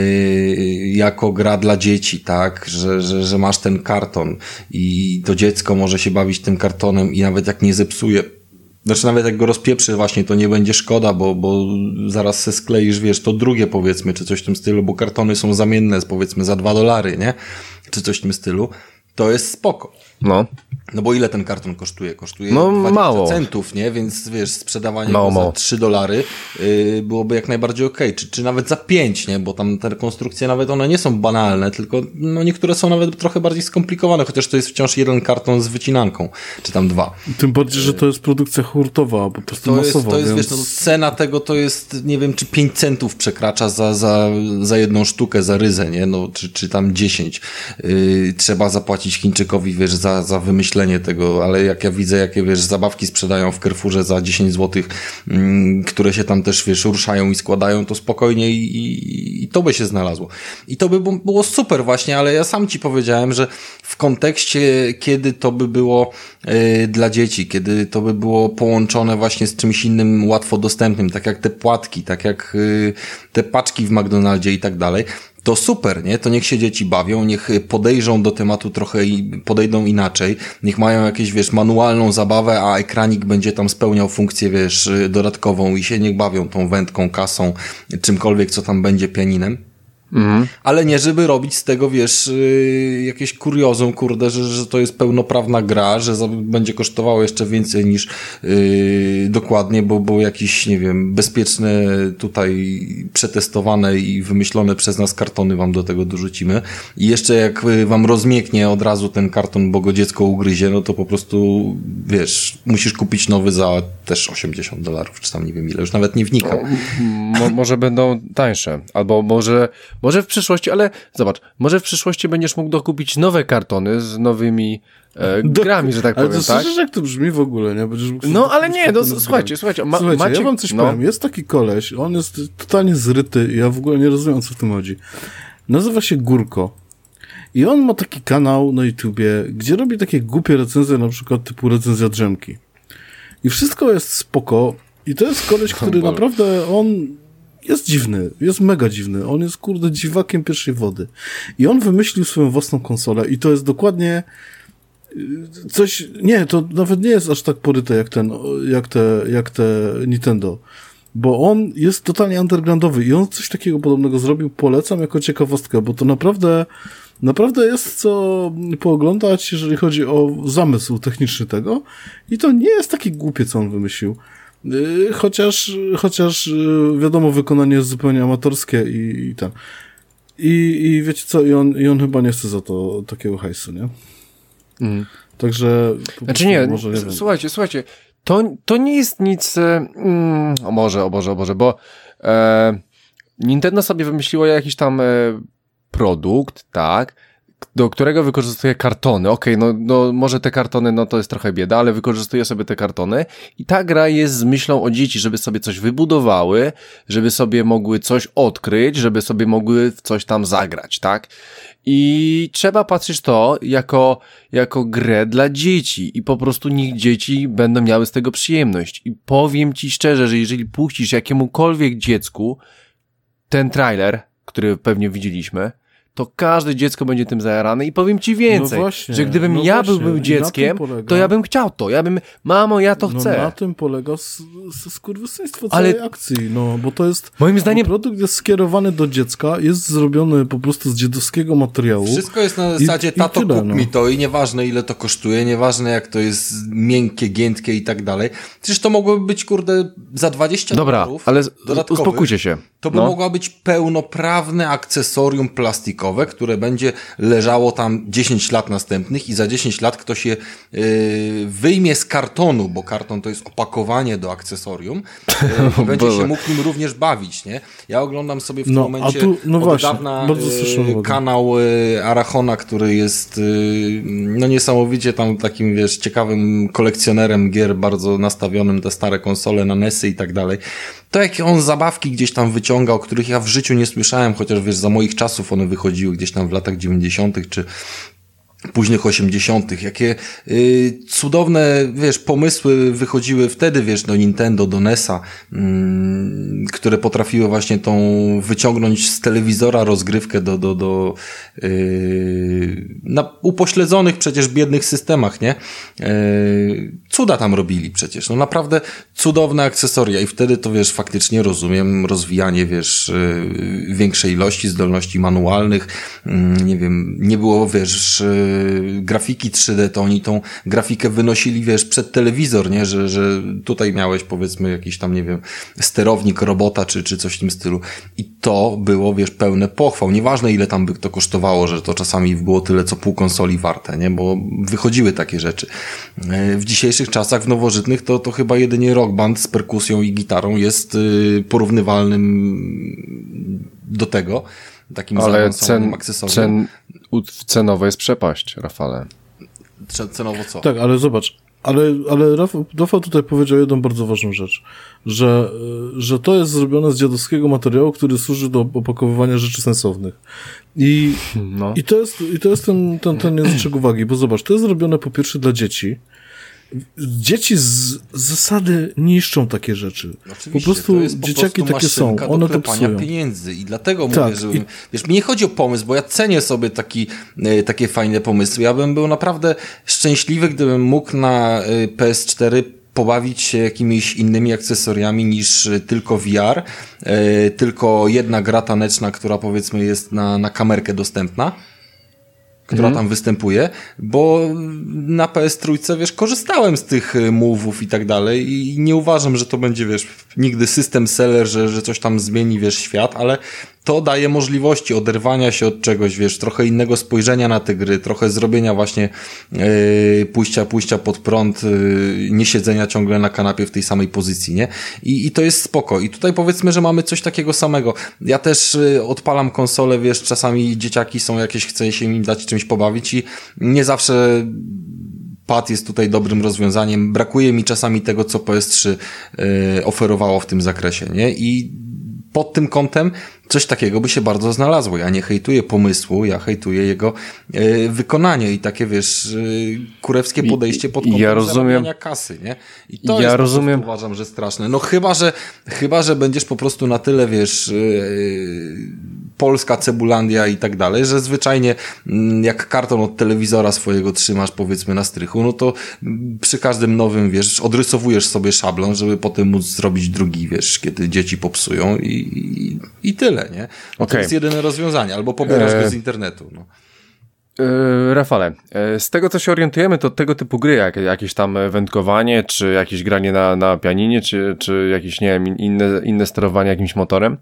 jako gra dla dzieci, tak? Że, że, że masz ten karton i to dziecko może się bawić tym kartonem i nawet jak nie zepsuje, znaczy nawet jak go rozpieprzy właśnie, to nie będzie szkoda, bo, bo zaraz se skleisz, wiesz, to drugie powiedzmy, czy coś w tym stylu, bo kartony są zamienne, powiedzmy za dwa dolary, nie? Czy coś w tym stylu. To jest spoko. No. No bo ile ten karton kosztuje? Kosztuje no, dwadzieścia mało. centów, nie? Więc wiesz, sprzedawanie mało, go za mało. trzy dolary yy, byłoby jak najbardziej okej. Okay. Czy, czy nawet za pięć, nie? Bo tam te konstrukcje nawet one nie są banalne, tylko no niektóre są nawet trochę bardziej skomplikowane, chociaż to jest wciąż jeden karton z wycinanką, czy tam dwa. Tym bardziej, że to jest produkcja hurtowa, po prostu to masowa. Jest, to jest, więc... wiesz, no, cena tego to jest, nie wiem, czy pięć centów przekracza za, za, za jedną sztukę, za ryzę, nie? No, czy, czy tam dziesięć. Yy, trzeba zapłacić Chińczykowi, wiesz, za, za wymyślenie tego, ale jak ja widzę, jakie, wiesz, zabawki sprzedają w Carrefourze za dziesięć złotych, mm, które się tam też, wiesz, ruszają i składają, to spokojnie i, i, i to by się znalazło. I to by było super właśnie, ale ja sam ci powiedziałem, że w kontekście, kiedy to by było yy, dla dzieci, kiedy to by było połączone właśnie z czymś innym łatwo dostępnym, tak jak te płatki, tak jak yy, te paczki w McDonaldzie i tak dalej, to super, nie? To niech się dzieci bawią, niech podejrzą do tematu trochę i podejdą inaczej, niech mają jakieś, wiesz, manualną zabawę, a ekranik będzie tam spełniał funkcję, wiesz, dodatkową i się niech bawią tą wędką, kasą, czymkolwiek, co tam będzie, pianinem. Mhm. Ale nie, żeby robić z tego, wiesz, yy, jakieś kuriozum, kurde, że, że to jest pełnoprawna gra, że za, będzie kosztowało jeszcze więcej niż yy, dokładnie, bo, bo jakieś, nie wiem, bezpieczne tutaj przetestowane i wymyślone przez nas kartony wam do tego dorzucimy. I jeszcze jak wam rozmięknie od razu ten karton, bo go dziecko ugryzie, no to po prostu, wiesz, musisz kupić nowy za też osiemdziesiąt dolarów, czy tam nie wiem ile, już nawet nie wnikam. Mo- może będą tańsze, albo może Może w przyszłości, ale zobacz, może w przyszłości będziesz mógł dokupić nowe kartony z nowymi e, grami, że tak ale powiem, to tak? Ale jak to brzmi w ogóle, nie? Będziesz mógł no ale nie, no słuchajcie, słuchajcie. Ma, słuchajcie, macie... ja wam coś no. powiem. Jest taki koleś, on jest totalnie zryty i ja w ogóle nie rozumiem, o co w tym chodzi. Nazywa się Górko. I on ma taki kanał na YouTubie, gdzie robi takie głupie recenzje, na przykład typu recenzja Drzemki. I wszystko jest spoko. I to jest koleś, który naprawdę, on jest dziwny, jest mega dziwny. On jest, kurde, dziwakiem pierwszej wody. I on wymyślił swoją własną konsolę i to jest dokładnie coś, nie, to nawet nie jest aż tak poryte jak ten, jak te, jak te Nintendo. Bo on jest totalnie undergroundowy i on coś takiego podobnego zrobił. Polecam jako ciekawostkę, bo to naprawdę, naprawdę jest co pooglądać, jeżeli chodzi o zamysł techniczny tego. I to nie jest takie głupie, co on wymyślił. Chociaż, chociaż wiadomo, wykonanie jest zupełnie amatorskie i, i ten. I, I wiecie co, i on, i on chyba nie chce za to takiego hajsu, nie? Mm. Także... Znaczy nie, może, nie słuchajcie, słuchajcie, to, to nie jest nic... Mm, o Boże, o Boże, o Boże, bo e, Nintendo sobie wymyśliło jakiś tam e, produkt, tak, do którego wykorzystuje kartony. Okej, okay, no, no może te kartony, no to jest trochę bieda, ale wykorzystuje sobie te kartony i ta gra jest z myślą o dzieci, żeby sobie coś wybudowały, żeby sobie mogły coś odkryć, żeby sobie mogły w coś tam zagrać, tak? I trzeba patrzeć to jako, jako grę dla dzieci i po prostu niech dzieci będą miały z tego przyjemność. I powiem ci szczerze, że jeżeli puścisz jakiemukolwiek dziecku ten trailer, który pewnie widzieliśmy, to każde dziecko będzie tym zajarane i powiem ci więcej, no właśnie, że gdybym no ja był, był dzieckiem, polega... to ja bym chciał to, ja bym, mamo, ja to no chcę. Na tym polega skurwysyństwo całej Ale... akcji, no, bo to jest, moim zdaniem, produkt jest skierowany do dziecka, jest zrobiony po prostu z dziadowskiego materiału. Wszystko jest na zasadzie, i, tato, i tyle, kup no. mi to i nieważne ile to kosztuje, nieważne jak to jest miękkie, giętkie i tak dalej. Przecież to mogłoby być, kurde, za dwadzieścia dolarów ale dodatkowych, uspokójcie się. To by no. mogła być pełnoprawne akcesorium plastikowe, dodatkowe, które będzie leżało tam dziesięć lat następnych i za dziesięć lat ktoś je yy, wyjmie z kartonu, bo karton to jest opakowanie do akcesorium yy, i będzie się mógł nim również bawić, nie? Ja oglądam sobie w tym no, momencie tu, no od właśnie, dawna yy, kanał yy, Arachona, który jest yy, no niesamowicie tam takim, wiesz, ciekawym kolekcjonerem gier, bardzo nastawionym te stare konsole na nesy i tak dalej. To jakie on zabawki gdzieś tam wyciąga, o których ja w życiu nie słyszałem, chociaż wiesz, za moich czasów one wychodziły gdzieś tam w latach dziewięćdziesiątych czy późnych osiemdziesiątych. Jakie y, cudowne, wiesz, pomysły wychodziły wtedy, wiesz, do Nintendo, do nesa, y, które potrafiły właśnie tą wyciągnąć z telewizora rozgrywkę do, do, do y, na upośledzonych przecież biednych systemach, nie? Y, cuda tam robili przecież. No naprawdę cudowne akcesoria i wtedy to, wiesz, faktycznie rozumiem rozwijanie, wiesz, y, większej ilości zdolności manualnych. Y, nie wiem, nie było, wiesz, y, grafiki trzy D, to oni tą grafikę wynosili, wiesz, przed telewizor, nie? Że, że tutaj miałeś, powiedzmy, jakiś tam, nie wiem, sterownik robota, czy, czy coś w tym stylu. I to było, wiesz, pełne pochwał. Nieważne, ile tam by to kosztowało, że to czasami było tyle, co pół konsoli warte, nie? Bo wychodziły takie rzeczy. W dzisiejszych czasach, w nowożytnych, to, to chyba jedynie Rock Band z perkusją i gitarą jest porównywalnym do tego. Takim ale cen, akcesorium. Cen, cenowo jest przepaść, Rafale. Cenowo co? Tak, ale zobacz, ale, ale Rafał, Rafał tutaj powiedział jedną bardzo ważną rzecz, że, że to jest zrobione z dziadowskiego materiału, który służy do opakowywania rzeczy sensownych. I, no. i to jest, i to jest ten, ten, ten języczek uwagi, bo zobacz, to jest zrobione po pierwsze dla dzieci. Dzieci z, z zasady niszczą takie rzeczy. Oczywiście, po prostu to jest po dzieciaki prostu takie są, one to psują. Pieniędzy i dlatego tak, mówię, że i... wiesz, mi nie chodzi o pomysł, bo ja cenię sobie taki, e, takie fajne pomysły. Ja bym był naprawdę szczęśliwy, gdybym mógł na e, P S cztery pobawić się jakimiś innymi akcesoriami niż tylko V R, e, tylko jedna gra taneczna, która powiedzmy jest na, na kamerkę dostępna, która mhm. tam występuje, bo na P S trzy, wiesz, korzystałem z tych move'ów i tak dalej i nie uważam, że to będzie, wiesz, nigdy system seller, że, że coś tam zmieni, wiesz, świat, ale to daje możliwości oderwania się od czegoś, wiesz, trochę innego spojrzenia na te gry, trochę zrobienia właśnie yy, pójścia, pójścia pod prąd, yy, nie siedzenia ciągle na kanapie w tej samej pozycji, nie? I, i to jest spoko. I tutaj powiedzmy, że mamy coś takiego samego. Ja też yy, odpalam konsolę, wiesz, czasami dzieciaki są jakieś, chce się im dać czymś pobawić i nie zawsze pad jest tutaj dobrym rozwiązaniem. Brakuje mi czasami tego, co P S trzy yy, oferowało w tym zakresie, nie? I pod tym kątem coś takiego by się bardzo znalazło. Ja nie hejtuję pomysłu, ja hejtuję jego y, wykonanie i takie, wiesz, y, kurewskie podejście pod kątem ja rozumiem, zarabiania kasy, nie? I to ja jest rozumiem. po prostu, uważam, że straszne. No chyba, że chyba, że będziesz po prostu na tyle, wiesz, y, Polska, Cebulandia i tak dalej, że zwyczajnie y, jak karton od telewizora swojego trzymasz, powiedzmy, na strychu, no to przy każdym nowym, wiesz, odrysowujesz sobie szablon, żeby potem móc zrobić drugi, wiesz, kiedy dzieci popsują i, i, i tyle. Nie? No okay. To jest jedyne rozwiązanie, albo pobierasz go z internetu. No. Yy, Rafale, yy, z tego co się orientujemy, to tego typu gry, jak jakieś tam wędkowanie, czy jakieś granie na, na pianinie, czy, czy jakieś, nie wiem, inne, inne sterowanie jakimś motorem,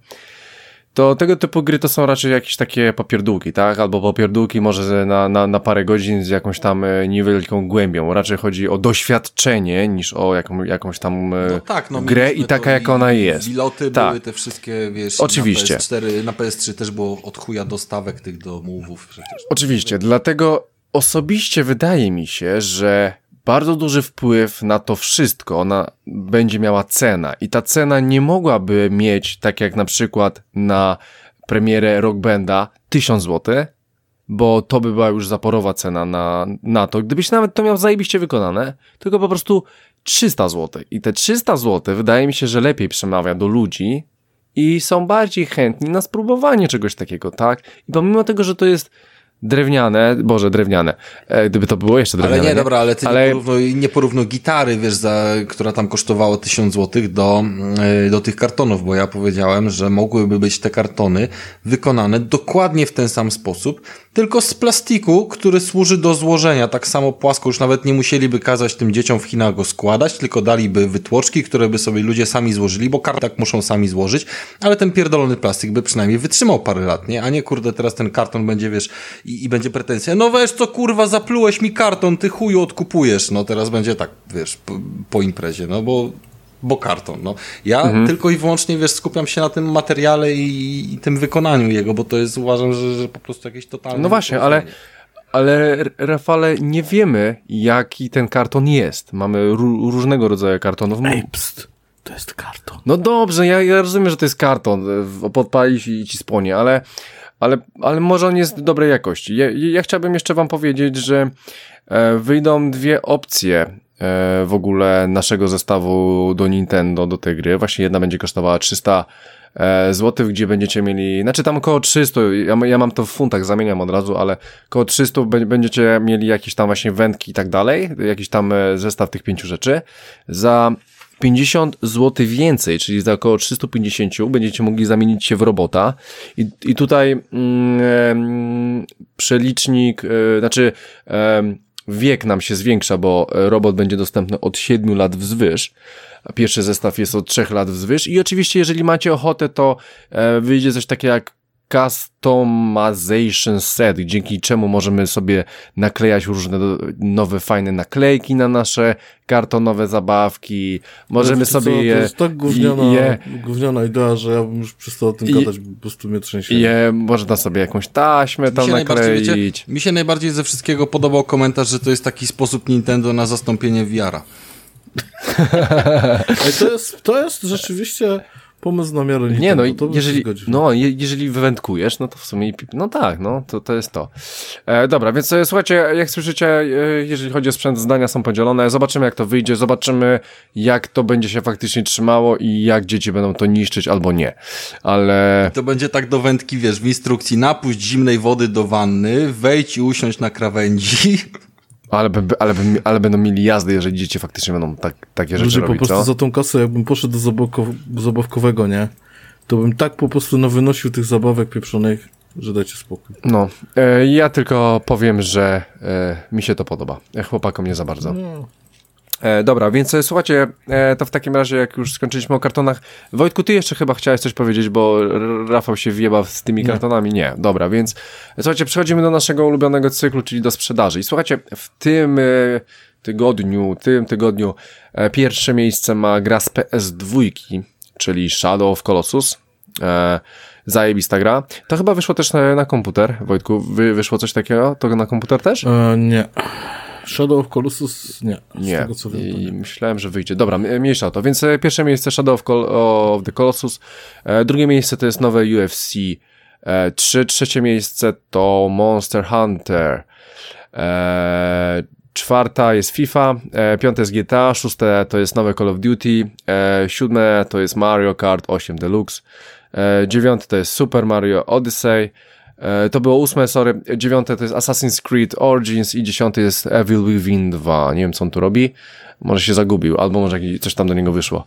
to tego typu gry to są raczej jakieś takie popierdółki, tak? Albo popierdółki może na, na, na parę godzin z jakąś tam niewielką głębią. Raczej chodzi o doświadczenie niż o jaką, jakąś tam no tak, no grę i taka jak ona jest. Piloty tak. były te wszystkie, wiesz, oczywiście. Na P S cztery, na P S trzy też było od chuja dostawek tych do move'ów przecież. Oczywiście, dlatego osobiście wydaje mi się, że bardzo duży wpływ na to wszystko ona będzie miała cena i ta cena nie mogłaby mieć, tak jak na przykład na premierę Rock Banda, tysiąc złotych, bo to by była już zaporowa cena na, na to, gdybyś nawet to miał zajebiście wykonane, tylko po prostu trzysta złotych. I te trzysta złotych wydaje mi się, że lepiej przemawia do ludzi i są bardziej chętni na spróbowanie czegoś takiego, tak? I pomimo tego, że to jest drewniane, boże, drewniane, e, gdyby to było jeszcze drewniane. Ale nie, dobra, ale ty ale... nie, porównuj, nie porównuj gitary, wiesz, za, która tam kosztowała tysiąc złotych do, yy, do tych kartonów, bo ja powiedziałem, że mogłyby być te kartony wykonane dokładnie w ten sam sposób, tylko z plastiku, który służy do złożenia, tak samo płasko, już nawet nie musieliby kazać tym dzieciom w Chinach go składać, tylko daliby wytłoczki, które by sobie ludzie sami złożyli, bo karton tak muszą sami złożyć, ale ten pierdolony plastik by przynajmniej wytrzymał parę lat, nie? A nie, kurde, teraz ten karton będzie, wiesz, i, i będzie pretensja, no weź co, kurwa, zaplułeś mi karton, ty chuju odkupujesz, no teraz będzie tak, wiesz, po, po imprezie, no bo bo karton, no. Ja mhm. tylko i wyłącznie, wiesz, skupiam się na tym materiale i, i tym wykonaniu jego, bo to jest, uważam, że, że po prostu jakieś totalne... No właśnie, ale, ale Rafale, nie wiemy, jaki ten karton jest. Mamy ró- różnego rodzaju kartonów. Ej, pst, to jest karton. No dobrze, ja, ja rozumiem, że to jest karton, podpalisz i ci spłonie, ale, ale, ale może on jest dobrej jakości. Ja, ja chciałbym jeszcze wam powiedzieć, że e, wyjdą dwie opcje w ogóle naszego zestawu do Nintendo, do tej gry. Właśnie jedna będzie kosztowała trzysta złotych, gdzie będziecie mieli, znaczy tam około trzysta, ja, ja mam to w funtach, zamieniam od razu, ale około trzysta będziecie mieli jakieś tam właśnie wędki i tak dalej, jakiś tam zestaw tych pięciu rzeczy. Za pięćdziesiąt złotych więcej, czyli za około trzysta pięćdziesiąt będziecie mogli zamienić się w robota i, i tutaj mm, przelicznik, yy, znaczy yy, wiek nam się zwiększa, bo robot będzie dostępny od siedmiu lat wzwyż, a pierwszy zestaw jest od trzech lat wzwyż i oczywiście jeżeli macie ochotę, to e, wyjdzie coś takiego jak Customization Set, dzięki czemu możemy sobie naklejać różne do, nowe, fajne naklejki na nasze kartonowe zabawki, możemy co, sobie co, je... To jest tak gówniana, je, gówniana idea, że ja bym już przestał o tym i, gadać, po prostu mnie trzęsie. Je, można sobie jakąś taśmę tam nakleić. Wiecie, mi się najbardziej ze wszystkiego podobał komentarz, że to jest taki sposób Nintendo na zastąpienie V R-a. to, jest, to jest rzeczywiście... pomysł na miarę Nintendo. Nie, no, to jeżeli, no je, jeżeli wywędkujesz, no to w sumie, no tak, no, to, to jest to. E, dobra, więc e, słuchajcie, jak słyszycie, e, jeżeli chodzi o sprzęt, zdania są podzielone, zobaczymy jak to wyjdzie, zobaczymy jak to będzie się faktycznie trzymało i jak dzieci będą to niszczyć albo nie, ale... To będzie tak do wędki, wiesz, w instrukcji, napuść zimnej wody do wanny, wejdź i usiądź na krawędzi... Ale, ale, ale będą mieli jazdy, jeżeli dzieci faktycznie będą tak, takie rzeczy Ludzie robić, po prostu co? za tą kasę, jakbym poszedł do zabawko- zabawkowego, nie? To bym tak po prostu nawynosił tych zabawek pieprzonych, że dajcie spokój. No, e, ja tylko powiem, że e, mi się to podoba. Chłopakom nie za bardzo. No. E, dobra, więc e, słuchajcie, e, to w takim razie, jak już skończyliśmy o kartonach, Wojtku, ty jeszcze chyba chciałeś coś powiedzieć, bo Rafał się wjebał z tymi nie. kartonami. Nie, dobra, więc słuchajcie, przechodzimy do naszego ulubionego cyklu, czyli do sprzedaży. I słuchajcie, w tym e, tygodniu, tym tygodniu e, pierwsze miejsce ma gra z P S dwa, czyli Shadow of Colossus. E, zajebista gra. To chyba wyszło też na, na komputer, Wojtku. Wy, wyszło coś takiego? To na komputer też? E, nie. Shadow of Colossus nie. Nie. Tego, co wiem, I nie. Myślałem, że wyjdzie. Dobra, mniejsza o to. Więc e, pierwsze miejsce Shadow of, Col- of the Colossus. E, drugie miejsce to jest nowe U F C e, trzy. Trzecie miejsce to Monster Hunter. E, czwarta jest FIFA. E, piąte jest G T A. Szóste to jest nowe Call of Duty. E, siódme to jest Mario Kart osiem Deluxe. E, dziewiąte to jest Super Mario Odyssey. To było ósme, sorry, dziewiąte to jest Assassin's Creed Origins i dziesiąte jest Evil Within dwa. Nie wiem, co on tu robi. Może się zagubił, albo może coś tam do niego wyszło.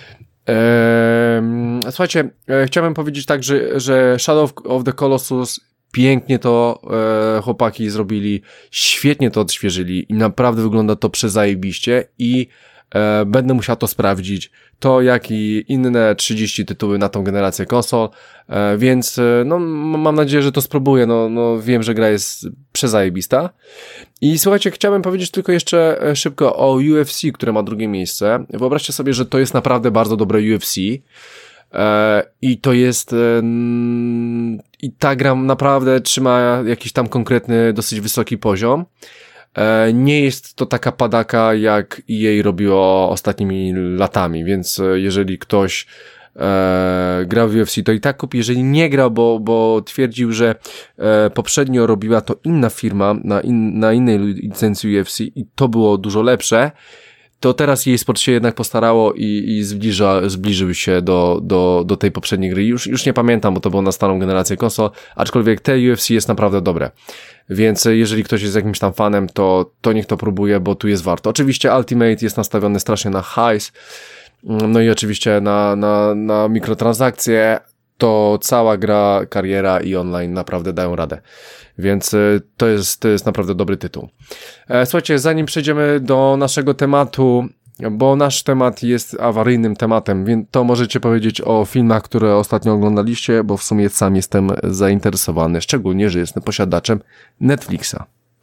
Eee, słuchajcie, e, chciałbym powiedzieć tak, że, że Shadow of the Colossus pięknie to e, chłopaki zrobili, świetnie to odświeżyli i naprawdę wygląda to przezajebiście i e, będę musiał to sprawdzić. To jak i inne trzydzieści tytuły na tą generację konsol, e, więc e, no, mam nadzieję, że to spróbuję, no, no wiem, że gra jest przezajebista. I słuchajcie, chciałbym powiedzieć tylko jeszcze szybko o U F C, które ma drugie miejsce. Wyobraźcie sobie, że to jest naprawdę bardzo dobre U F C e, i to jest e, i ta gra naprawdę trzyma jakiś tam konkretny, dosyć wysoki poziom. Nie jest to taka padaka, jak E A robiło ostatnimi latami, więc jeżeli ktoś e, grał w U F C, to i tak kupi. Jeżeli nie grał, bo, bo twierdził, że e, poprzednio robiła to inna firma na, in, na innej licencji U F C i to było dużo lepsze, to teraz EA Sports się jednak postarało i, i zbliża, zbliżył się do, do, do tej poprzedniej gry. Już, już nie pamiętam, bo to było na starą generację konsol, aczkolwiek te U F C jest naprawdę dobre. Więc jeżeli ktoś jest jakimś tam fanem, to, to niech to próbuje, bo tu jest warto. Oczywiście Ultimate jest nastawiony strasznie na hajs, no i oczywiście na, na, na mikrotransakcje, to cała gra, kariera i online naprawdę dają radę. Więc to jest, to jest naprawdę dobry tytuł. Słuchajcie, zanim przejdziemy do naszego tematu, bo nasz temat jest awaryjnym tematem, więc to możecie powiedzieć o filmach, które ostatnio oglądaliście, bo w sumie sam jestem zainteresowany, szczególnie, że jestem posiadaczem Netflixa.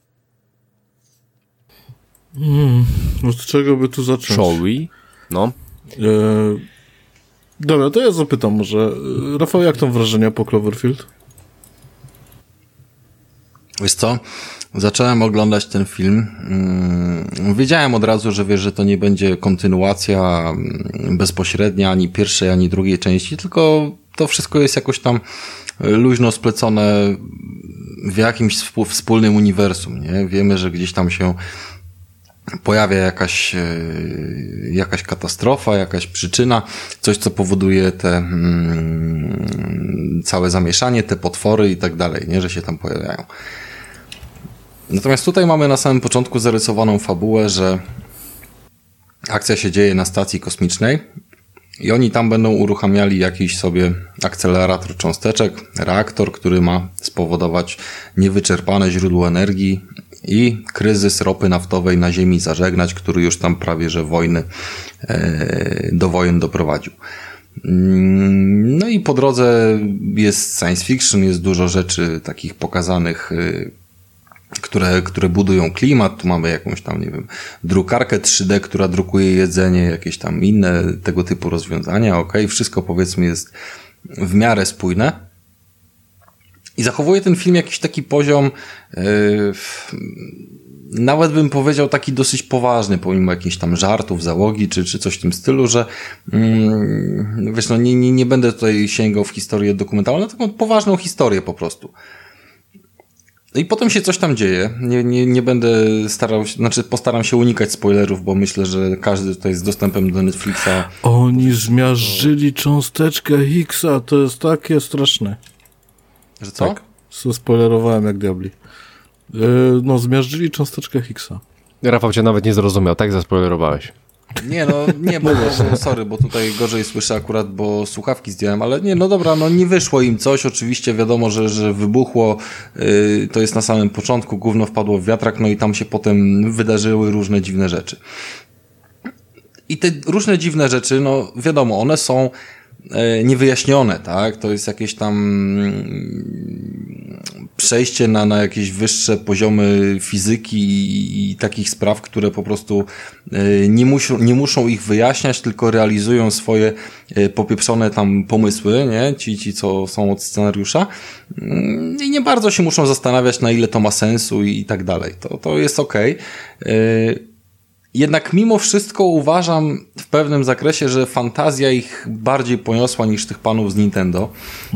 Hmm, od czego by tu zacząć? Shall we? No. E, dobra, to ja zapytam może. Rafał, jak tam wrażenia po Cloverfield? Wiesz co? Zacząłem oglądać ten film. Wiedziałem od razu, że wiesz, że to nie będzie kontynuacja bezpośrednia ani pierwszej, ani drugiej części, tylko to wszystko jest jakoś tam luźno splecone w jakimś wspólnym uniwersum, nie? Wiemy, że gdzieś tam się pojawia jakaś, jakaś katastrofa, jakaś przyczyna, coś, co powoduje te mm, całe zamieszanie, te potwory i tak dalej, nie? Że się tam pojawiają. Natomiast tutaj mamy na samym początku zarysowaną fabułę, że akcja się dzieje na stacji kosmicznej i oni tam będą uruchamiali jakiś sobie akcelerator cząsteczek, reaktor, który ma spowodować niewyczerpane źródło energii i kryzys ropy naftowej na Ziemi zażegnać, który już tam prawie że wojny, do wojen doprowadził. No i po drodze jest science fiction, jest dużo rzeczy takich pokazanych, które, które budują klimat. Tu mamy jakąś tam, nie wiem, drukarkę trzy D, która drukuje jedzenie, jakieś tam inne tego typu rozwiązania. Okej, wszystko powiedzmy jest w miarę spójne. I zachowuje ten film jakiś taki poziom, yy, nawet bym powiedział taki dosyć poważny, pomimo jakichś tam żartów, załogi, czy, czy coś w tym stylu, że yy, wiesz, no nie, nie, nie będę tutaj sięgał w historię dokumentalną, taką poważną historię po prostu. I potem się coś tam dzieje. Nie, nie, nie będę starał się, znaczy postaram się unikać spoilerów, bo myślę, że każdy tutaj z dostępem do Netflixa. Oni zmiażdżyli cząsteczkę Higgsa, to jest takie straszne. Że co? Tak, spoilerowałem jak diabli. Yy, no, zmiażdżyli cząsteczkę Higgsa. Rafał cię nawet nie zrozumiał, tak zaspoilerowałeś. Nie, no, nie, bo, bo sorry, bo tutaj gorzej słyszę akurat, bo słuchawki zdjąłem, ale nie, no dobra, no nie wyszło im coś, oczywiście wiadomo, że, że wybuchło, yy, to jest na samym początku, gówno wpadło w wiatrak, no i tam się potem wydarzyły różne dziwne rzeczy. I te różne dziwne rzeczy, no wiadomo, one są yy, niewyjaśnione, tak, to jest jakieś tam yy, przejście na, na jakieś wyższe poziomy fizyki i, i takich spraw, które po prostu yy, nie, muszą, nie muszą ich wyjaśniać, tylko realizują swoje yy, popieprzone tam pomysły, nie? Ci, ci, co są od scenariusza. Yy, I nie bardzo się muszą zastanawiać, na ile to ma sensu i, i tak dalej. To, to jest okej. Yy, Jednak mimo wszystko uważam w pewnym zakresie, że fantazja ich bardziej poniosła niż tych panów z Nintendo.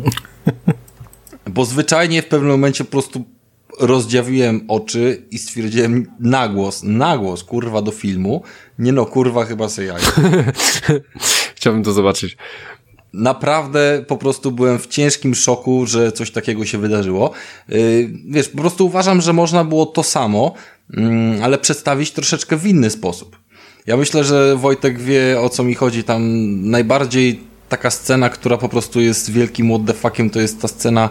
Bo zwyczajnie w pewnym momencie po prostu rozdziawiłem oczy i stwierdziłem na głos, na głos, kurwa, do filmu. Nie no, kurwa, chyba se jaja. Chciałbym to zobaczyć. Naprawdę po prostu byłem w ciężkim szoku, że coś takiego się wydarzyło. Yy, wiesz, po prostu uważam, że można było to samo, yy, ale przedstawić troszeczkę w inny sposób. Ja myślę, że Wojtek wie, o co mi chodzi. Tam najbardziej taka scena, która po prostu jest wielkim what the fuckiem, to jest ta scena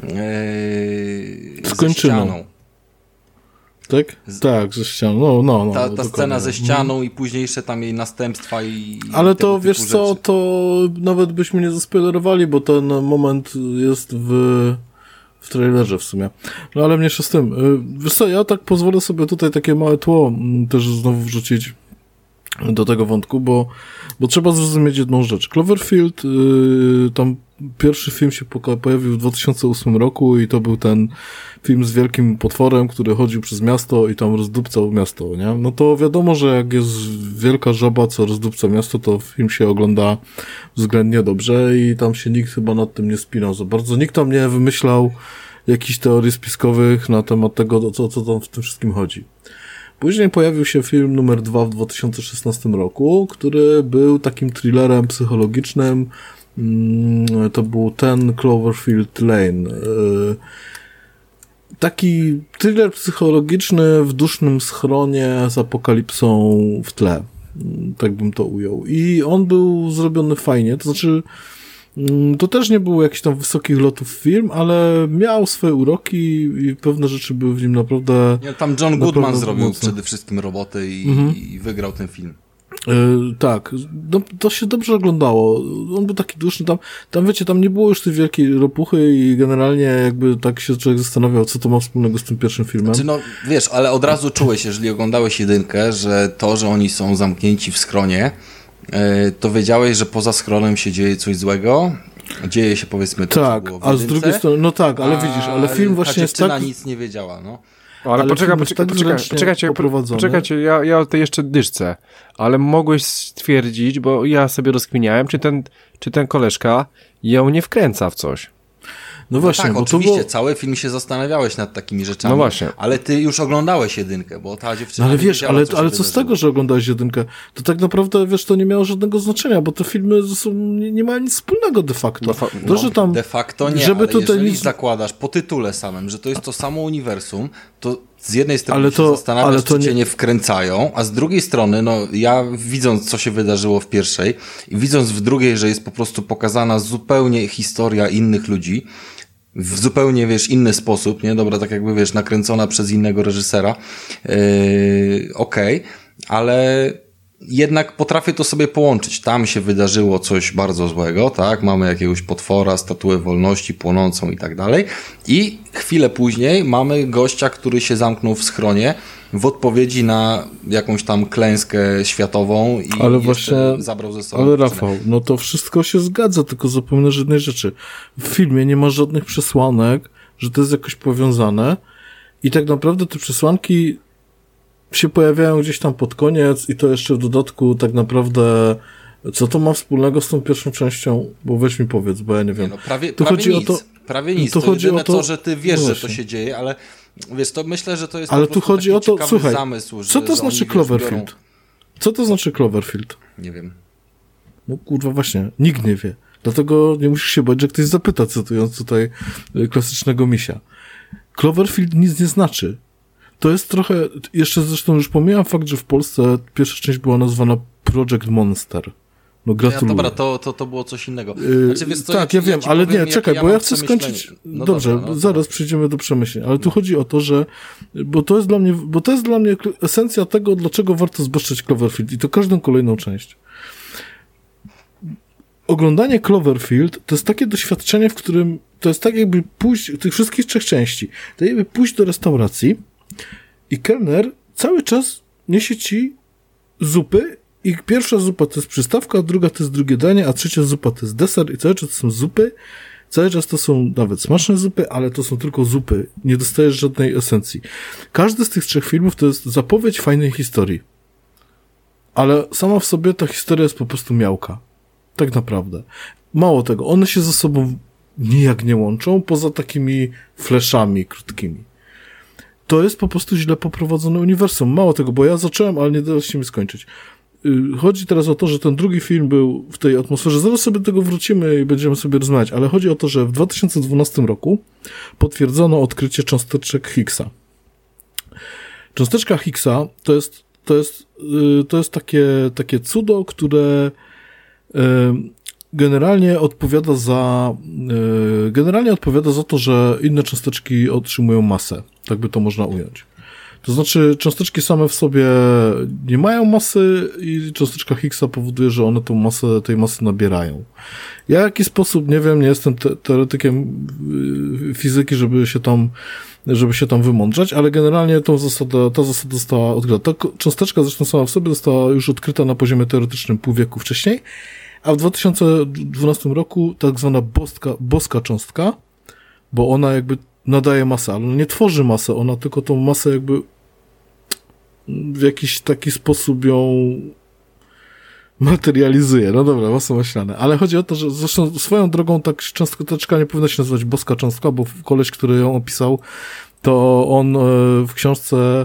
yy, ze ścianą. Tak? Z... Tak, ze ścianą. No, no, no, ta ta scena ze ścianą i późniejsze tam jej następstwa i... Ale to, wiesz co, rzeczy. to nawet byśmy nie zaspoilerowali, bo ten moment jest w, w trailerze w sumie. No ale mniejsza z tym. Wiesz co, ja tak pozwolę sobie tutaj takie małe tło też znowu wrzucić do tego wątku, bo, bo trzeba zrozumieć jedną rzecz. Cloverfield, yy, tam pierwszy film się pojawił w dwa tysiące ósmym roku i to był ten film z wielkim potworem, który chodził przez miasto i tam rozdupcał miasto, nie? No to wiadomo, że jak jest wielka żaba, co rozdupca miasto, to film się ogląda względnie dobrze i tam się nikt chyba nad tym nie spinał za bardzo. Nikt tam nie wymyślał jakichś teorii spiskowych na temat tego, o co, co tam w tym wszystkim chodzi. Później pojawił się film numer dwa w dwa tysiące szesnastym roku, który był takim thrillerem psychologicznym. To był ten Cloverfield Lane. Taki thriller psychologiczny w dusznym schronie z apokalipsą w tle. Tak bym to ujął. I on był zrobiony fajnie, to znaczy to też nie było jakichś tam wysokich lotów film, ale miał swoje uroki i pewne rzeczy były w nim naprawdę... Ja, tam John Goodman zrobił mocno. Przede wszystkim robotę i, mhm. i wygrał ten film. Yy, tak, no, to się dobrze oglądało. On był taki duszny, tam, tam wiecie, tam nie było już tej wielkiej ropuchy i generalnie jakby tak się człowiek zastanawiał, co to ma wspólnego z tym pierwszym filmem. Znaczy, no wiesz, ale od razu czułeś, jeżeli oglądałeś jedynkę, że to, że oni są zamknięci w schronie, yy, to wiedziałeś, że poza schronem się dzieje coś złego. Dzieje się powiedzmy to, tak, co było w a z drugiej strony, no tak, ale widzisz, ale film właśnie jest tak... nic nie wiedziała, no. Ale, ale poczekaj, poczekaj, tak poczekaj, poczekajcie, poczekajcie, ja, ja o tej jeszcze dyszce, ale mogłeś stwierdzić, bo ja sobie rozkminiałem, czy ten, czy ten koleżka ją nie wkręca w coś. No właśnie, no tak, bo oczywiście, to było... cały film się zastanawiałeś nad takimi rzeczami, no właśnie. Ale ty już oglądałeś jedynkę, bo ta dziewczyna... No ale wiesz, wiedziała, ale, co, ale co z tego, że oglądałeś jedynkę? To tak naprawdę, wiesz, to nie miało żadnego znaczenia, bo te filmy są, nie, nie mają nic wspólnego de facto. No, to, no, że tam, de facto nie, żeby ale tutaj jeżeli nic... zakładasz po tytule samym, że to jest to samo uniwersum, to z jednej strony ale się to, zastanawiasz, ale to czy cię nie... nie wkręcają, a z drugiej strony, no ja widząc, co się wydarzyło w pierwszej i widząc w drugiej, że jest po prostu pokazana zupełnie historia innych ludzi, w zupełnie, wiesz, inny sposób, nie? Dobra, tak jakby, wiesz, nakręcona przez innego reżysera, yy, okej, okay, ale jednak potrafię to sobie połączyć. Tam się wydarzyło coś bardzo złego, tak? Mamy jakiegoś potwora, statuę wolności płonącą i tak dalej. I chwilę później mamy gościa, który się zamknął w schronie w odpowiedzi na jakąś tam klęskę światową i ale właśnie, zabrał ze sobą. Ale Rafał, no to wszystko się zgadza, tylko zapominasz jednej rzeczy. W filmie nie ma żadnych przesłanek, że to jest jakoś powiązane i tak naprawdę te przesłanki się pojawiają gdzieś tam pod koniec i to jeszcze w dodatku tak naprawdę co to ma wspólnego z tą pierwszą częścią, bo weź mi powiedz, bo ja nie wiem. Nie no, prawie, tu prawie chodzi nic, o to, prawie nic, to to chodzi jedyne o to, to, że ty wiesz, no że to się dzieje, ale wiesz, to myślę, że to jest ale po tu chodzi o to, słuchaj, zamysł, że, co to że znaczy oni, Cloverfield? Wiesz, Co to znaczy Cloverfield? nie wiem. No kurwa właśnie, nikt nie wie. Dlatego nie musisz się bać, że ktoś zapyta, cytując tutaj klasycznego misia. Cloverfield nic nie znaczy. To jest trochę, jeszcze zresztą już pomijam fakt, że w Polsce pierwsza część była nazwana Project Monster. No gratuluję. Ja, dobra, to, to, to było coś innego. Znaczy, wiesz co, tak, ja, ja wiem, ale nie, czekaj, bo ja chcę skończyć... No dobrze, dobra, no, zaraz to... przejdziemy do przemyśleń, ale tu no. chodzi o to, że bo to jest dla mnie, bo to jest dla mnie esencja tego, dlaczego warto zbeszczeć Cloverfield i to każdą kolejną część. Oglądanie Cloverfield to jest takie doświadczenie, w którym to jest tak jakby pójść, tych wszystkich trzech części, to jakby pójść do restauracji i kelner cały czas niesie ci zupy i pierwsza zupa to jest przystawka, a druga to jest drugie danie, a trzecia zupa to jest deser i cały czas to są zupy, cały czas to są nawet smaczne zupy, ale to są tylko zupy. Nie dostajesz żadnej esencji. Każdy z tych trzech filmów to jest zapowiedź fajnej historii. Ale sama w sobie ta historia jest po prostu miałka. Tak naprawdę. Mało tego, one się ze sobą nijak nie łączą, poza takimi fleszami krótkimi. To jest po prostu źle poprowadzone uniwersum. Mało tego, bo ja zacząłem, ale nie dało się mi skończyć. Chodzi teraz o to, że ten drugi film był w tej atmosferze. Zaraz sobie do tego wrócimy i będziemy sobie rozmawiać, ale chodzi o to, że w dwa tysiące dwunastym roku potwierdzono odkrycie cząsteczek Higgsa. Cząsteczka Higgsa to jest, to jest, to jest takie, takie cudo, które generalnie odpowiada za generalnie odpowiada za to, że inne cząsteczki otrzymują masę. Tak by to można ująć. To znaczy, cząsteczki same w sobie nie mają masy i cząsteczka Higgsa powoduje, że one tą masę, tej masy nabierają. Ja w jaki sposób, nie wiem, nie jestem te- teoretykiem fizyki, żeby się tam, żeby się tam wymądrzać, ale generalnie tą zasadę, ta zasada została odkryta. Ta cząsteczka zresztą sama w sobie została już odkryta na poziomie teoretycznym pół wieku wcześniej, a w dwa tysiące dwunastym roku tak zwana boska, boska cząstka, bo ona jakby nadaje masę, ale nie tworzy masę, ona tylko tą masę jakby w jakiś taki sposób ją materializuje. No dobra, masa maślane. Ale chodzi o to, że zresztą swoją drogą tak cząsteczka nie powinna się nazywać boska cząstka, bo koleś, który ją opisał, to on w książce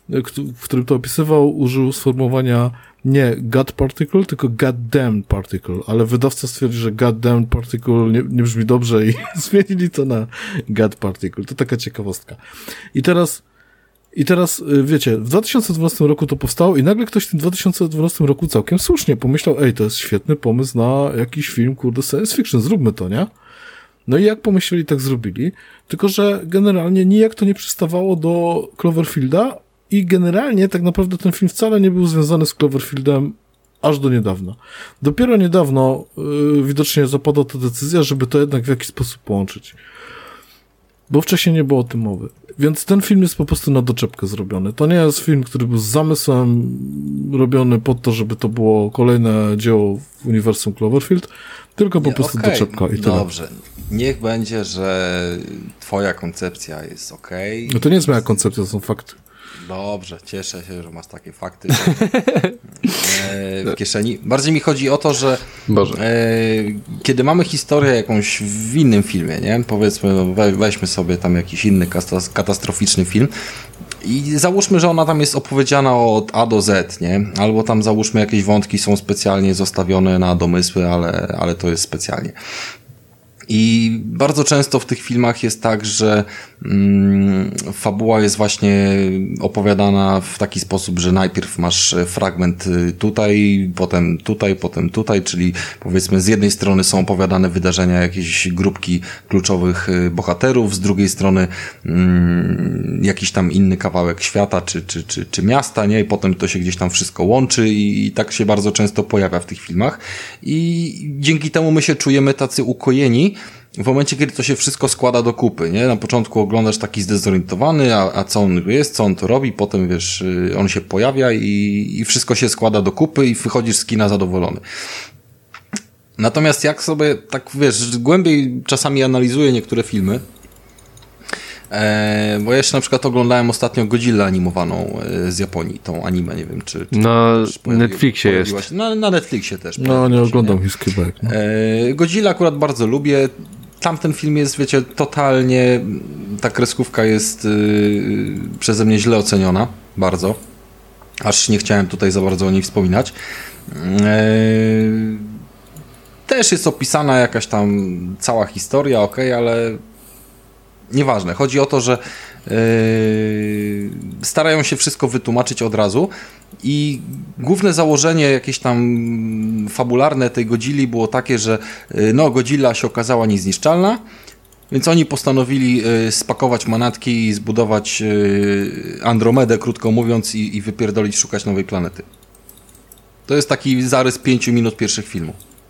w którym to opisywał, użył sformułowania nie God Particle, tylko God Damned Particle, ale wydawca stwierdził, że God Damned Particle nie, nie brzmi dobrze i zmienili to na God Particle. To taka ciekawostka. I teraz I teraz, wiecie, w dwa tysiące dwunastym roku to powstało i nagle ktoś w tym dwa tysiące dwunastym roku całkiem słusznie pomyślał, ej, to jest świetny pomysł na jakiś film, kurde, science fiction, zróbmy to, nie? No i jak pomyśleli, tak zrobili, tylko że generalnie nijak to nie przystawało do Cloverfielda i generalnie tak naprawdę ten film wcale nie był związany z Cloverfieldem aż do niedawna. Dopiero niedawno yy, widocznie zapadła ta decyzja, żeby to jednak w jakiś sposób połączyć. Bo wcześniej nie było o tym mowy. Więc ten film jest po prostu na doczepkę zrobiony. To nie jest film, który był z zamysłem robiony po to, żeby to było kolejne dzieło w uniwersum Cloverfield, tylko po nie, prostu okay. doczepka i tyle. Dobrze. Niech będzie, że twoja koncepcja jest okej. Okay. No to nie jest moja koncepcja, to są fakty. Dobrze, cieszę się, że masz takie fakty w kieszeni. Bardziej mi chodzi o to, że e, kiedy mamy historię jakąś w innym filmie, nie? Powiedzmy, weźmy sobie tam jakiś inny katastroficzny film i załóżmy, że ona tam jest opowiedziana od A do Z, nie? Albo tam załóżmy jakieś wątki są specjalnie zostawione na domysły, ale, ale to jest specjalnie. I bardzo często w tych filmach jest tak, że mm, fabuła jest właśnie opowiadana w taki sposób, że najpierw masz fragment tutaj, potem tutaj, potem tutaj, czyli powiedzmy z jednej strony są opowiadane wydarzenia jakiejś grupki kluczowych bohaterów, z drugiej strony mm, jakiś tam inny kawałek świata czy, czy, czy, czy miasta, nie? I potem to się gdzieś tam wszystko łączy i, i tak się bardzo często pojawia w tych filmach i dzięki temu my się czujemy tacy ukojeni w momencie, kiedy to się wszystko składa do kupy, nie? Na początku oglądasz taki zdezorientowany, a, a co on jest, co on to robi, potem wiesz, on się pojawia i, i wszystko się składa do kupy i wychodzisz z kina zadowolony. Natomiast jak sobie, tak wiesz, głębiej czasami analizuję niektóre filmy, e, bo ja jeszcze na przykład oglądałem ostatnio Godzilla animowaną e, z Japonii, tą anime, nie wiem, czy... czy na Netflixie jest. Na, na Netflixie też. No, nie oglądam Hiskibek. No. E, Godzilla akurat bardzo lubię. Tamten film jest, wiecie, totalnie, ta kreskówka jest yy, przeze mnie źle oceniona, bardzo, aż nie chciałem tutaj za bardzo o niej wspominać. Yy, też jest opisana jakaś tam cała historia, okej, okay, ale nieważne. Chodzi o to, że yy, starają się wszystko wytłumaczyć od razu i główne założenie jakieś tam fabularne tej Godzilli było takie, że no Godzilla się okazała niezniszczalna, więc oni postanowili spakować manatki i zbudować Andromedę, krótko mówiąc, i, i wypierdolić szukać nowej planety. To jest taki zarys pięciu minut pierwszych filmu.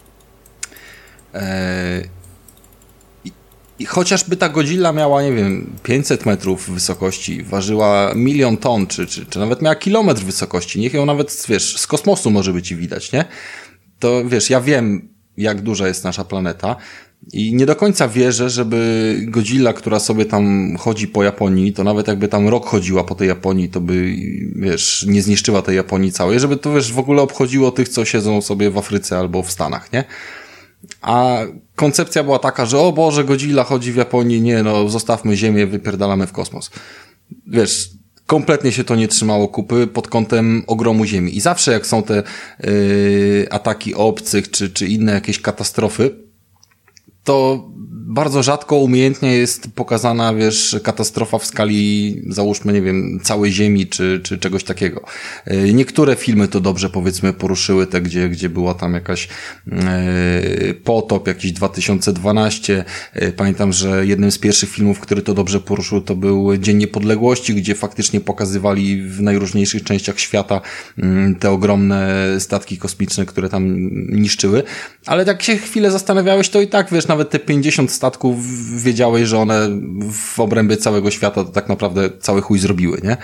Eee, I chociażby ta Godzilla miała, nie wiem, pięćset metrów wysokości, ważyła milion ton, czy, czy, czy nawet miała kilometr wysokości, niech ją nawet, wiesz, z kosmosu może by ci widać, nie? To, wiesz, ja wiem, jak duża jest nasza planeta i nie do końca wierzę, żeby Godzilla, która sobie tam chodzi po Japonii, to nawet jakby tam rok chodziła po tej Japonii, to by, wiesz, nie zniszczyła tej Japonii całej, żeby to, wiesz, w ogóle obchodziło tych, co siedzą sobie w Afryce albo w Stanach, nie? A koncepcja była taka, że o Boże, Godzilla chodzi w Japonii, nie, no zostawmy Ziemię, wypierdalamy w kosmos. Wiesz, kompletnie się to nie trzymało kupy pod kątem ogromu Ziemi. I zawsze jak są te yy, ataki obcych, czy, czy inne jakieś katastrofy, to bardzo rzadko umiejętnie jest pokazana, wiesz, katastrofa w skali, załóżmy, nie wiem, całej Ziemi, czy, czy czegoś takiego. Niektóre filmy to dobrze, powiedzmy, poruszyły te, gdzie, gdzie była tam jakaś e, potop, jakiś dwa tysiące dwanaście. E, pamiętam, że jednym z pierwszych filmów, który to dobrze poruszył, to był Dzień Niepodległości, gdzie faktycznie pokazywali w najróżniejszych częściach świata m, te ogromne statki kosmiczne, które tam niszczyły. Ale jak się chwilę zastanawiałeś, to i tak, wiesz, nawet te pięćdziesiąt statków wiedziałeś, że one w obrębie całego świata to tak naprawdę cały chuj zrobiły, nie?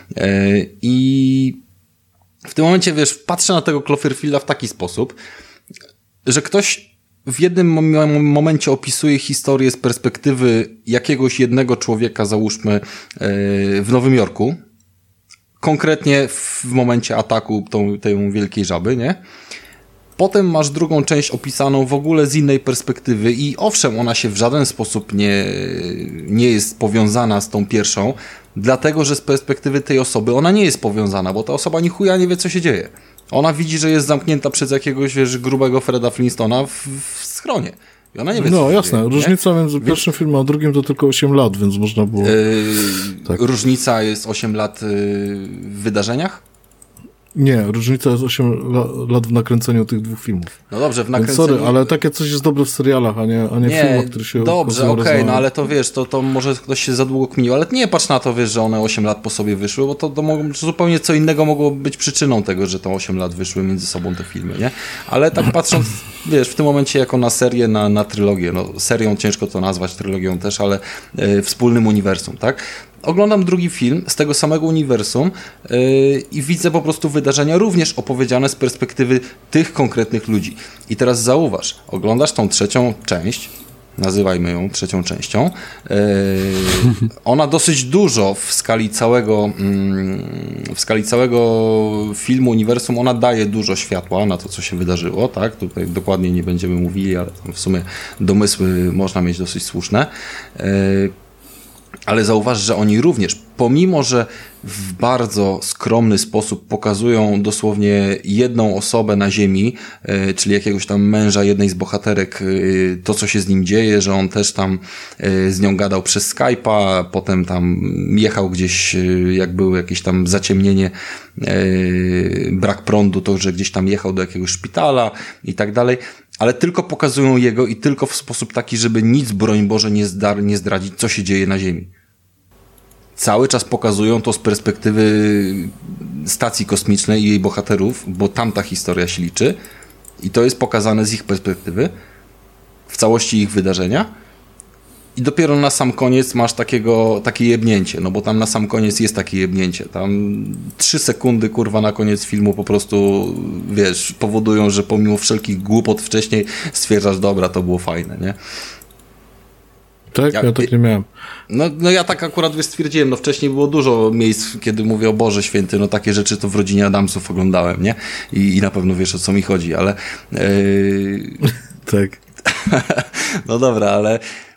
I w tym momencie, wiesz, patrzę na tego Cloverfielda w taki sposób, że ktoś w jednym momencie opisuje historię z perspektywy jakiegoś jednego człowieka, załóżmy, w Nowym Jorku, konkretnie w momencie ataku tą, tej wielkiej żaby, nie? Potem masz drugą część opisaną w ogóle z innej perspektywy i owszem, ona się w żaden sposób nie, nie jest powiązana z tą pierwszą, dlatego, że z perspektywy tej osoby ona nie jest powiązana, bo ta osoba ni chuja nie wie, co się dzieje. Ona widzi, że jest zamknięta przez jakiegoś, wiesz, grubego Freda Flintstona w, w schronie. I ona nie wie, co No się jasne, dzieje, różnica nie? między pierwszym filmem a drugim to tylko osiem lat, więc można było... Yy, tak. Różnica jest osiem lat yy, w wydarzeniach? Nie, różnica jest osiem lat w nakręceniu tych dwóch filmów. No dobrze, w Więc nakręceniu... sorry, ale takie coś jest dobre w serialach, a nie, a nie, Nie, w filmach, które się dobrze, okej, okay, no ale to wiesz, to, to może ktoś się za długo kminił, ale nie patrz na to, wiesz, że one osiem lat po sobie wyszły, bo to, to mogło, zupełnie co innego mogło być przyczyną tego, że to osiem lat wyszły między sobą te filmy, nie? Ale tak patrząc, wiesz, w tym momencie jako na serię, na, na trylogię, no serią ciężko to nazwać, trylogią też, ale yy, wspólnym uniwersum, tak? Oglądam drugi film z tego samego uniwersum yy, i widzę po prostu wydarzenia również opowiedziane z perspektywy tych konkretnych ludzi. I teraz zauważ, oglądasz tą trzecią część, nazywajmy ją trzecią częścią, yy, ona dosyć dużo w skali całego yy, w skali całego filmu, uniwersum, ona daje dużo światła na to, co się wydarzyło, tak? Tutaj dokładnie nie będziemy mówili, ale tam w sumie domysły można mieć dosyć słuszne. Yy, Ale zauważ, że oni również, pomimo że w bardzo skromny sposób pokazują dosłownie jedną osobę na ziemi, yy, czyli jakiegoś tam męża jednej z bohaterek, yy, to co się z nim dzieje, że on też tam yy, z nią gadał przez Skype'a, potem tam jechał gdzieś, yy, jak było jakieś tam zaciemnienie, yy, brak prądu, to że gdzieś tam jechał do jakiegoś szpitala i tak dalej. Ale tylko pokazują jego i tylko w sposób taki, żeby nic, broń Boże, nie, zdar, nie zdradzić, co się dzieje na Ziemi. Cały czas pokazują to z perspektywy stacji kosmicznej i jej bohaterów, bo tam ta historia się liczy i to jest pokazane z ich perspektywy w całości ich wydarzenia. I dopiero na sam koniec masz takiego, takie jebnięcie, no bo tam na sam koniec jest takie jebnięcie. Tam trzy sekundy, kurwa, na koniec filmu po prostu, wiesz, powodują, że pomimo wszelkich głupot wcześniej stwierdzasz, dobra, to było fajne, nie? Tak? Ja, ja tak nie miałem. No, no ja tak akurat stwierdziłem, no wcześniej było dużo miejsc, kiedy mówię o Boże Święty, no takie rzeczy to w Rodzinie Adamsów oglądałem, nie? I, i na pewno wiesz, o co mi chodzi, ale... Yy... tak. No dobra, ale...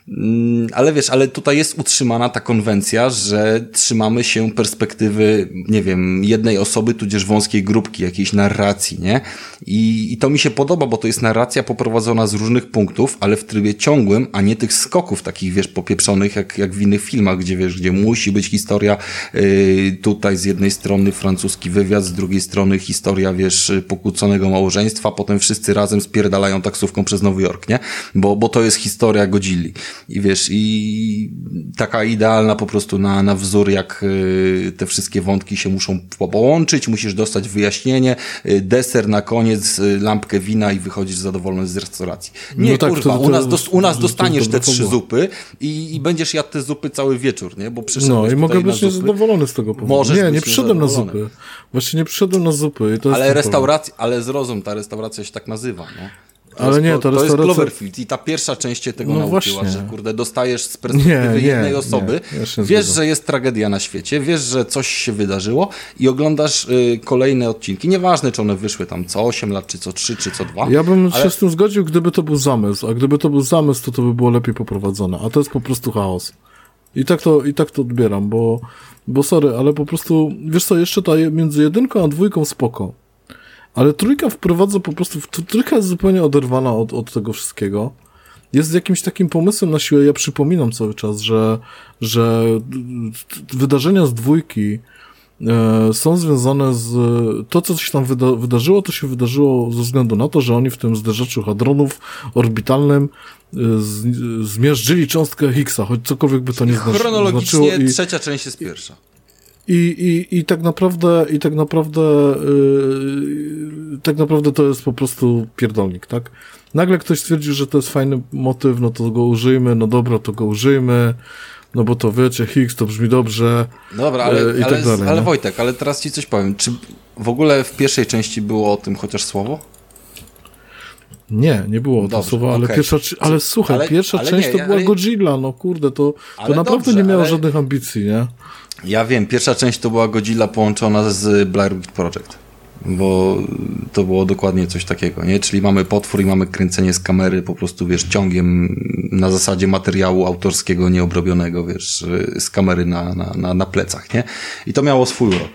Ale wiesz, ale tutaj jest utrzymana ta konwencja, że trzymamy się perspektywy, nie wiem, jednej osoby, tudzież wąskiej grupki, jakiejś narracji, nie? I, i to mi się podoba, bo to jest narracja poprowadzona z różnych punktów, ale w trybie ciągłym, a nie tych skoków takich, wiesz, popieprzonych, jak, jak w innych filmach, gdzie wiesz, gdzie musi być historia yy, tutaj z jednej strony francuski wywiad, z drugiej strony historia, wiesz, pokłóconego małżeństwa, potem wszyscy razem spierdalają taksówką przez Nowy Jork, nie? Bo, bo to jest historia Godzilli. I wiesz, i taka idealna po prostu na, na wzór, jak y, te wszystkie wątki się muszą połączyć, musisz dostać wyjaśnienie, y, deser na koniec, y, lampkę wina i wychodzisz zadowolony z restauracji. Nie, no tak, kurwa, to, to, u nas, dos, u nas dostaniesz te trzy zupy i, i będziesz jadł te zupy cały wieczór, nie? Bo no i mogę być niezadowolony z tego powodu. Możesz nie, nie przyszedłem na zupy. Właśnie nie przyszedłem na zupy. I to ale restauracja, ale zrozum, ta restauracja się tak nazywa, no. To ale jest, nie, to, to restauracja... jest Cloverfield i ta pierwsza część cię tego no nauczyła, właśnie. że kurde, dostajesz z perspektywy nie, nie, jednej osoby, nie, ja wiesz, że jest tragedia na świecie, wiesz, że coś się wydarzyło i oglądasz y, kolejne odcinki, nieważne czy one wyszły tam co osiem lat, czy co trzy, czy co dwa. Ja bym ale... się z tym zgodził, gdyby to był zamysł, a gdyby to był zamysł, to to by było lepiej poprowadzone, a to jest po prostu chaos. I tak to, i tak to odbieram, bo, bo sorry, ale po prostu, wiesz co, jeszcze ta między jedynką a dwójką spoko. Ale trójka wprowadza po prostu, trójka jest zupełnie oderwana od, od tego wszystkiego. Jest jakimś takim pomysłem na siłę, ja przypominam cały czas, że, że wydarzenia z dwójki e, są związane z, to co się tam wyda, wydarzyło, to się wydarzyło ze względu na to, że oni w tym zderzaczu hadronów orbitalnym z, zmiażdżyli cząstkę Higgsa, choć cokolwiek by to nie znaczyło. Chronologicznie i... trzecia część jest pierwsza. I, i, i tak naprawdę, i tak naprawdę, yy, tak naprawdę to jest po prostu pierdolnik, tak? Nagle ktoś stwierdził, że to jest fajny motyw, no to go użyjmy, no dobra, to go użyjmy, no bo to wiecie, Higgs to brzmi dobrze. Dobra, ale, yy, i ale, tak dalej, ale no. Wojtek, ale teraz ci coś powiem. Czy w ogóle w pierwszej części było o tym chociaż słowo? Nie, nie było to słowa, ale okay. pierwsza, ale słuchaj, ale, pierwsza ale część nie, to była ale... Godzilla, no kurde, to, to naprawdę dobrze, nie miało ale... żadnych ambicji, nie? Ja wiem, pierwsza część to była Godzilla połączona z Blair Witch Project. bo to było dokładnie coś takiego, nie? Czyli mamy potwór i mamy kręcenie z kamery po prostu, wiesz, ciągiem na zasadzie materiału autorskiego, nieobrobionego, wiesz, z kamery na, na, na, na plecach, nie? I to miało swój urok.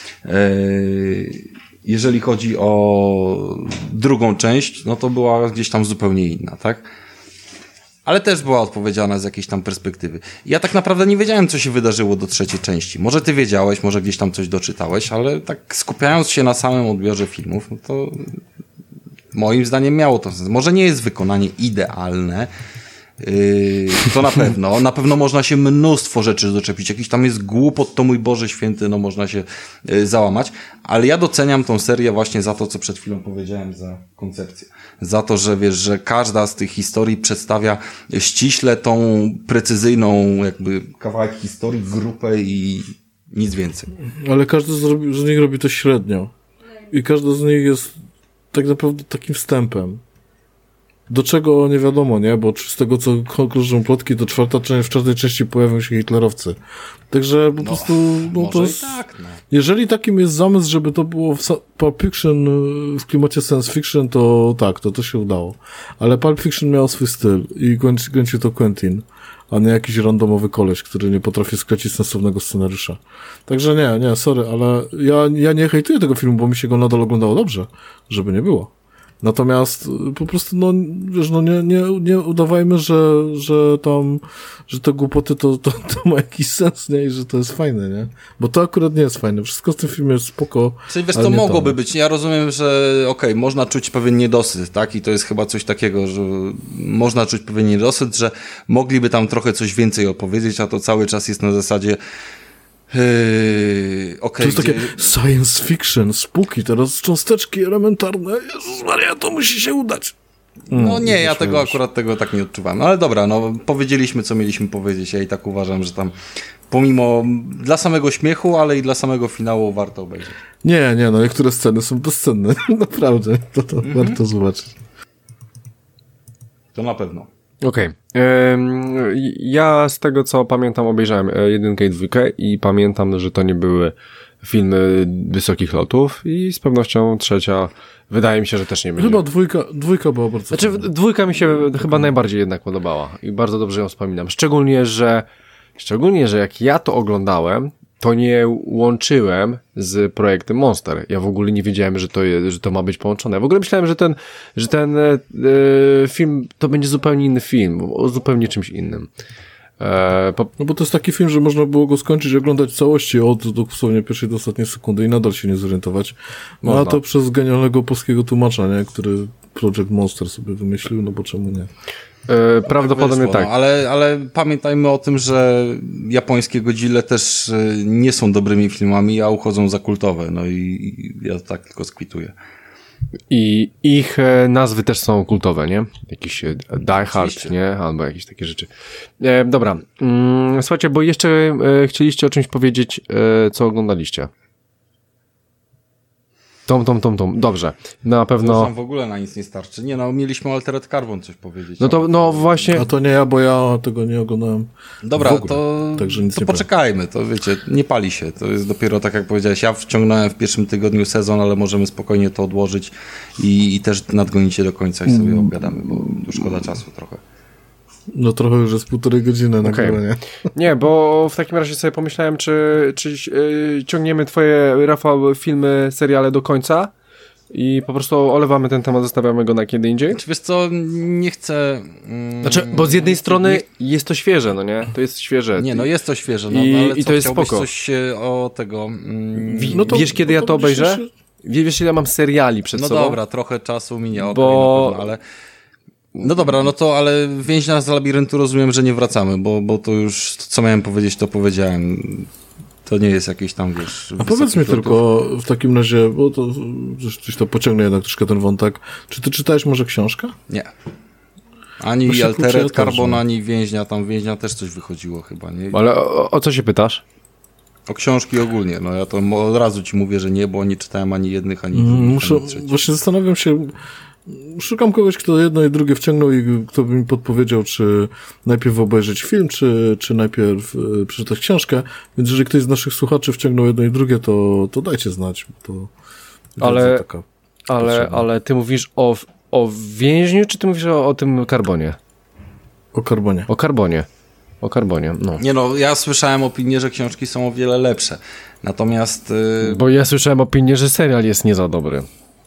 Jeżeli chodzi o drugą część, no to była gdzieś tam zupełnie inna, tak? Ale też była odpowiedzialna z jakiejś tam perspektywy. Ja tak naprawdę nie wiedziałem, co się wydarzyło do trzeciej części. Może ty wiedziałeś, może gdzieś tam coś doczytałeś, ale tak skupiając się na samym odbiorze filmów, no to moim zdaniem miało to sens. Może nie jest wykonanie idealne, Yy, to na pewno. Na pewno można się mnóstwo rzeczy doczepić. Jakiś tam jest głupot, to mój Boże Święty, no można się yy, załamać. Ale ja doceniam tą serię właśnie za to, co przed chwilą powiedziałem, za koncepcję. Za to, że wiesz, że każda z tych historii przedstawia ściśle tą precyzyjną jakby kawałek historii, grupę i nic więcej. Ale każdy z, z nich robi to średnio. I każda z nich jest tak naprawdę takim wstępem. Do czego nie wiadomo, nie? Bo z tego, co krążą plotki, to czwarta część, w czwartej części pojawią się hitlerowcy. Także po no, prostu, no to jest, tak, no. Jeżeli takim jest zamysł, żeby to było w Pulp Fiction w klimacie science fiction, to tak, to to się udało. Ale Pulp Fiction miał swój styl i kręcił to Quentin, a nie jakiś randomowy koleś, który nie potrafi sklecić sensownego scenariusza. Także nie, nie, sorry, ale ja, ja nie hejtuję tego filmu, bo mi się go nadal oglądało dobrze, żeby nie było. Natomiast po prostu, no, wiesz, no nie, nie, nie udawajmy, że, że tam, że te głupoty to, to, to ma jakiś sens, nie? I że to jest fajne, nie? Bo to akurat nie jest fajne. Wszystko w tym filmie jest spoko. Czyli wiesz, to mogłoby tam być. Ja rozumiem, że okej, okay, można czuć pewien niedosyt, tak? I to jest chyba coś takiego, że można czuć pewien niedosyt, że mogliby tam trochę coś więcej opowiedzieć, a to cały czas jest na zasadzie Yy, okay, to jest gdzie... takie science fiction, spooky, teraz cząsteczki elementarne. Jezus Maria, to musi się udać. Mm, no nie, ja tego akurat tego tak nie odczuwam. No ale dobra, no powiedzieliśmy, co mieliśmy powiedzieć. Ja i tak uważam, że tam pomimo dla samego śmiechu, ale i dla samego finału warto obejrzeć. Nie, nie, no niektóre sceny są bezcenne. Naprawdę, to, to mm-hmm. warto zobaczyć. To na pewno. Okej. Okay. Ja z tego, co pamiętam, obejrzałem jedynkę i dwójkę i pamiętam, że to nie były filmy wysokich lotów i z pewnością trzecia wydaje mi się, że też nie będzie. Chyba dwójka, dwójka była bardzo Znaczy fajna. Dwójka mi się chyba najbardziej jednak podobała i bardzo dobrze ją wspominam. Szczególnie, że szczególnie, że jak ja to oglądałem, to nie łączyłem z projektem Monster. Ja w ogóle nie wiedziałem, że to jest, że to ma być połączone. Ja w ogóle myślałem, że ten, że ten e, film to będzie zupełnie inny film, o zupełnie czymś innym. E, po... No bo to jest taki film, że można było go skończyć i oglądać w całości od dosłownie pierwszej do ostatniej sekundy i nadal się nie zorientować. No a to przez genialnego polskiego tłumacza, nie? Który Project Monster sobie wymyślił, no bo czemu nie? Yy, prawdopodobnie tak. No, ale, ale pamiętajmy o tym, że japońskie Godzilla też nie są dobrymi filmami, a uchodzą za kultowe. No i, i ja tak tylko skwituję. I ich e, nazwy też są kultowe, nie? Jakiś e, Die Hard, nie? Albo jakieś takie rzeczy. E, dobra. Mm, słuchajcie, bo jeszcze e, chcieliście o czymś powiedzieć, e, co oglądaliście. Tom, tom, tom, tom. Dobrze. Na pewno... To nam w ogóle na nic nie starczy. Nie no, mieliśmy o Altered Carbon coś powiedzieć. No to, no właśnie... A to nie ja, bo ja tego nie oglądałem. Dobra, to, Także nic to nie poczekajmy. To wiecie, nie pali się. To jest dopiero tak jak powiedziałeś. Ja wciągnąłem w pierwszym tygodniu sezon, ale możemy spokojnie to odłożyć i, i też nadgonicie do końca i sobie obgadamy, bo tu szkoda czasu trochę. No trochę już jest półtorej godziny nagrywania. Okay. Nie, bo w takim razie sobie pomyślałem, czy, czy yy, ciągniemy twoje, Rafał, filmy, seriale do końca i po prostu olewamy ten temat, zostawiamy go na kiedy indziej. Wiesz co, nie chcę... Mm, znaczy, bo z jednej strony nie... jest to świeże, no nie? To jest świeże. Nie, no jest to świeże, no, I, no ale i co, to jest spoko. coś o tego... Mm, Wi- no to, wiesz, kiedy no to ja to obejrzę? Się... Wiesz, ile mam seriali przed no sobą? No dobra, trochę czasu minie, okay, bo... Pewno, ale... No dobra, no to ale Więźnia z labiryntu rozumiem, że nie wracamy, bo, bo to już, co miałem powiedzieć, to powiedziałem. To nie jest jakieś tam, wiesz... A powiedz mi tylko w takim razie, bo to coś to pociągnie jednak troszkę ten wątek. Czy ty czytałeś może książkę? Nie. Ani Właśnie Altered Carbon, ani Więźnia, tam Więźnia też coś wychodziło chyba, nie? Ale o, o co się pytasz? O książki ogólnie, no ja to od razu ci mówię, że nie, bo nie czytałem ani jednych, ani drugich, Muszę, ani trzecich. Właśnie zastanawiam się... Szukam kogoś, kto jedno i drugie wciągnął i kto by mi podpowiedział, czy najpierw obejrzeć film, czy, czy najpierw y, przeczytać książkę. Więc jeżeli ktoś z naszych słuchaczy wciągnął jedno i drugie, to, to dajcie znać. To Ale, taka ale, ale ty mówisz o, o więźniu, czy ty mówisz o, o tym karbonie? O karbonie. O karbonie. O karbonie, no. Nie no, ja słyszałem opinię, że książki są o wiele lepsze. Natomiast... Yy... Bo ja słyszałem opinię, że serial jest nie za dobry.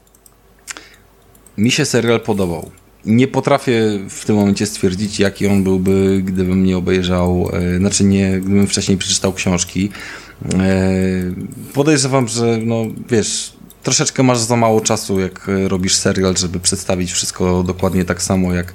Mi się serial podobał. Nie potrafię w tym momencie stwierdzić, jaki on byłby, gdybym nie obejrzał, yy, znaczy nie, gdybym wcześniej przeczytał książki. Yy, podejrzewam, że no wiesz... Troszeczkę masz za mało czasu, jak robisz serial, żeby przedstawić wszystko dokładnie tak samo, jak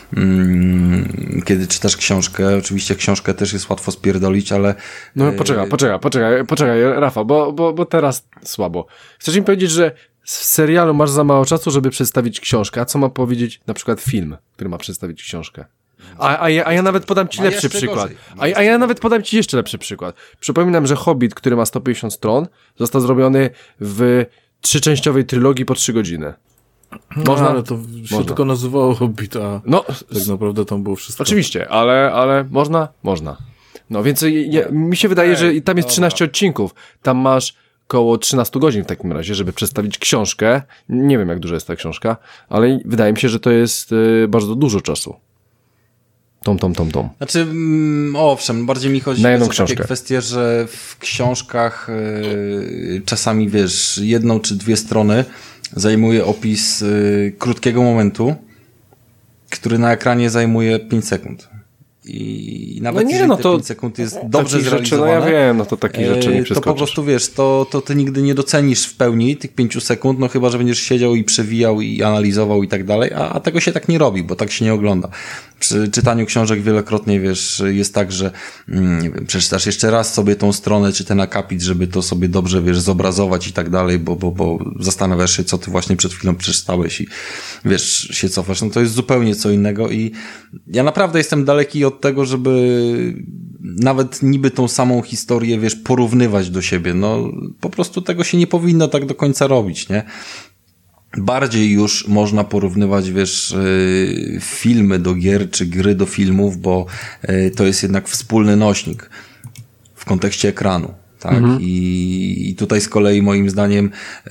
mm, kiedy czytasz książkę. Oczywiście książkę też jest łatwo spierdolić, ale... No poczekaj, poczekaj, poczekaj, poczekaj, Rafał, bo, bo, bo teraz słabo. Chcesz mi powiedzieć, że w serialu masz za mało czasu, żeby przedstawić książkę, a co ma powiedzieć na przykład film, który ma przedstawić książkę? A, a, ja, a ja nawet podam ci lepszy przykład. A, a ja nawet podam ci jeszcze lepszy przykład. Przypominam, że Hobbit, który ma sto pięćdziesiąt stron, został zrobiony w trzyczęściowej trylogii po trzy godziny. Można, no, ale to się można. tylko nazywało Hobbit, a no, tak naprawdę tam było wszystko. Oczywiście, ale, ale można? Można. No więc ja, mi się wydaje, że tam jest trzynaście odcinków. Tam masz koło trzynaście godzin w takim razie, żeby przedstawić książkę. Nie wiem, jak duża jest ta książka, ale wydaje mi się, że to jest y, bardzo dużo czasu. Tom, tom, tom, tom. Znaczy, mm, owszem, bardziej mi chodzi na jedną o książkę. takie kwestie, że w książkach y, czasami, wiesz, jedną czy dwie strony zajmuje opis y, krótkiego momentu, który na ekranie zajmuje pięć sekund. I nawet no nie, jeżeli no te to pięć sekund jest dobrze zrealizowane, rzeczy, no ja wiem, no to takich rzeczy nie przeskoczysz. To po prostu, wiesz, to, to ty nigdy nie docenisz w pełni tych pięciu sekund, no chyba, że będziesz siedział i przewijał i analizował i tak dalej, a, a tego się tak nie robi, bo tak się nie ogląda. Przy czytaniu książek wielokrotnie, wiesz, jest tak, że mm, nie wiem, przeczytasz jeszcze raz sobie tą stronę, czy ten akapit, żeby to sobie dobrze, wiesz, zobrazować i tak dalej, bo, bo, bo zastanawiasz się, co ty właśnie przed chwilą przeczytałeś i wiesz, się cofasz. No to jest zupełnie co innego i ja naprawdę jestem daleki od tego, żeby nawet niby tą samą historię, wiesz, porównywać do siebie. No, po prostu tego się nie powinno tak do końca robić, nie? Bardziej już można porównywać, wiesz, filmy do gier, czy gry do filmów, bo to jest jednak wspólny nośnik w kontekście ekranu. Tak? Mhm. I, I tutaj z kolei moim zdaniem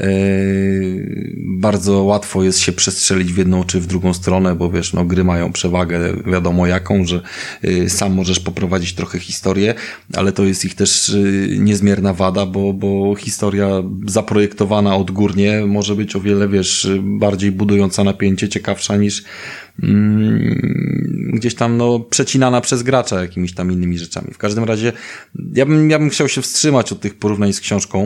yy, bardzo łatwo jest się przestrzelić w jedną czy w drugą stronę, bo wiesz, no gry mają przewagę wiadomo jaką, że yy, sam możesz poprowadzić trochę historię, ale to jest ich też yy, niezmierna wada, bo, bo historia zaprojektowana odgórnie może być o wiele, wiesz, bardziej budująca napięcie, ciekawsza niż gdzieś tam no przecinana przez gracza jakimiś tam innymi rzeczami. W każdym razie ja bym, ja bym chciał się wstrzymać od tych porównań z książką.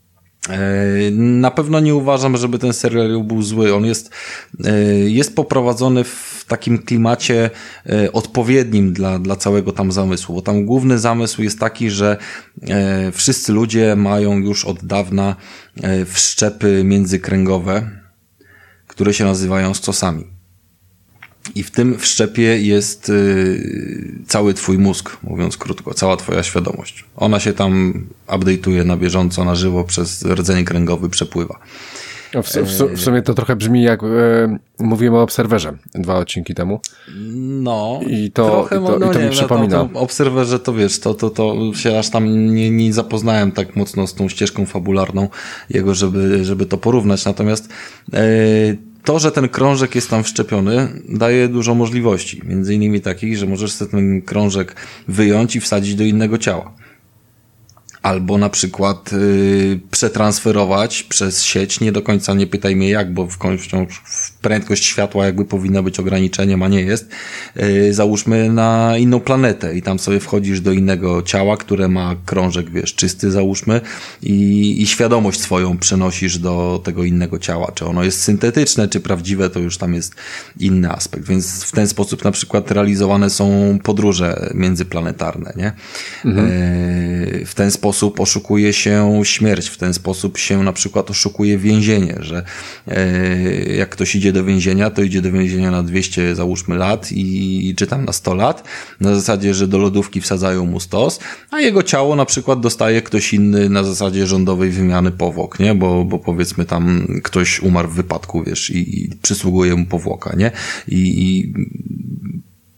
Na pewno nie uważam, żeby ten serial był zły. On jest, jest poprowadzony w takim klimacie odpowiednim dla, dla całego tam zamysłu, bo tam główny zamysł jest taki, że wszyscy ludzie mają już od dawna wszczepy międzykręgowe, które się nazywają stosami. I w tym wszczepie jest y, cały twój mózg, mówiąc krótko, cała twoja świadomość. Ona się tam update'uje na bieżąco, na żywo, przez rdzeń kręgowy przepływa. W, w, w sumie to trochę brzmi jak e, mówiłem o Obserwerze dwa odcinki temu. No, i to, trochę, i to, no, i to nie, mi przypomina. No, to, to Obserwerze to wiesz, to, to, to się aż tam nie, nie zapoznałem tak mocno z tą ścieżką fabularną jego, żeby, żeby to porównać. Natomiast e, to, że ten krążek jest tam wszczepiony, daje dużo możliwości. Między innymi takich, że możesz sobie ten krążek wyjąć i wsadzić do innego ciała. Albo na przykład yy, przetransferować przez sieć, nie do końca nie pytaj mnie jak, bo w końcu prędkość światła jakby powinna być ograniczeniem, a nie jest. Yy, załóżmy na inną planetę i tam sobie wchodzisz do innego ciała, które ma krążek, wiesz, czysty załóżmy i, i świadomość swoją przenosisz do tego innego ciała. Czy ono jest syntetyczne, czy prawdziwe, to już tam jest inny aspekt. Więc w ten sposób na przykład realizowane są podróże międzyplanetarne, nie? Mhm. Yy, w ten sposób sposób oszukuje się śmierć, w ten sposób się na przykład oszukuje więzienie, że e, jak ktoś idzie do więzienia, to idzie do więzienia na dwieście załóżmy lat i czy tam na sto lat, na zasadzie, że do lodówki wsadzają mu stos, a jego ciało na przykład dostaje ktoś inny na zasadzie rządowej wymiany powłok, nie? Bo, bo powiedzmy tam ktoś umarł w wypadku, wiesz, i, i przysługuje mu powłoka, nie? I, i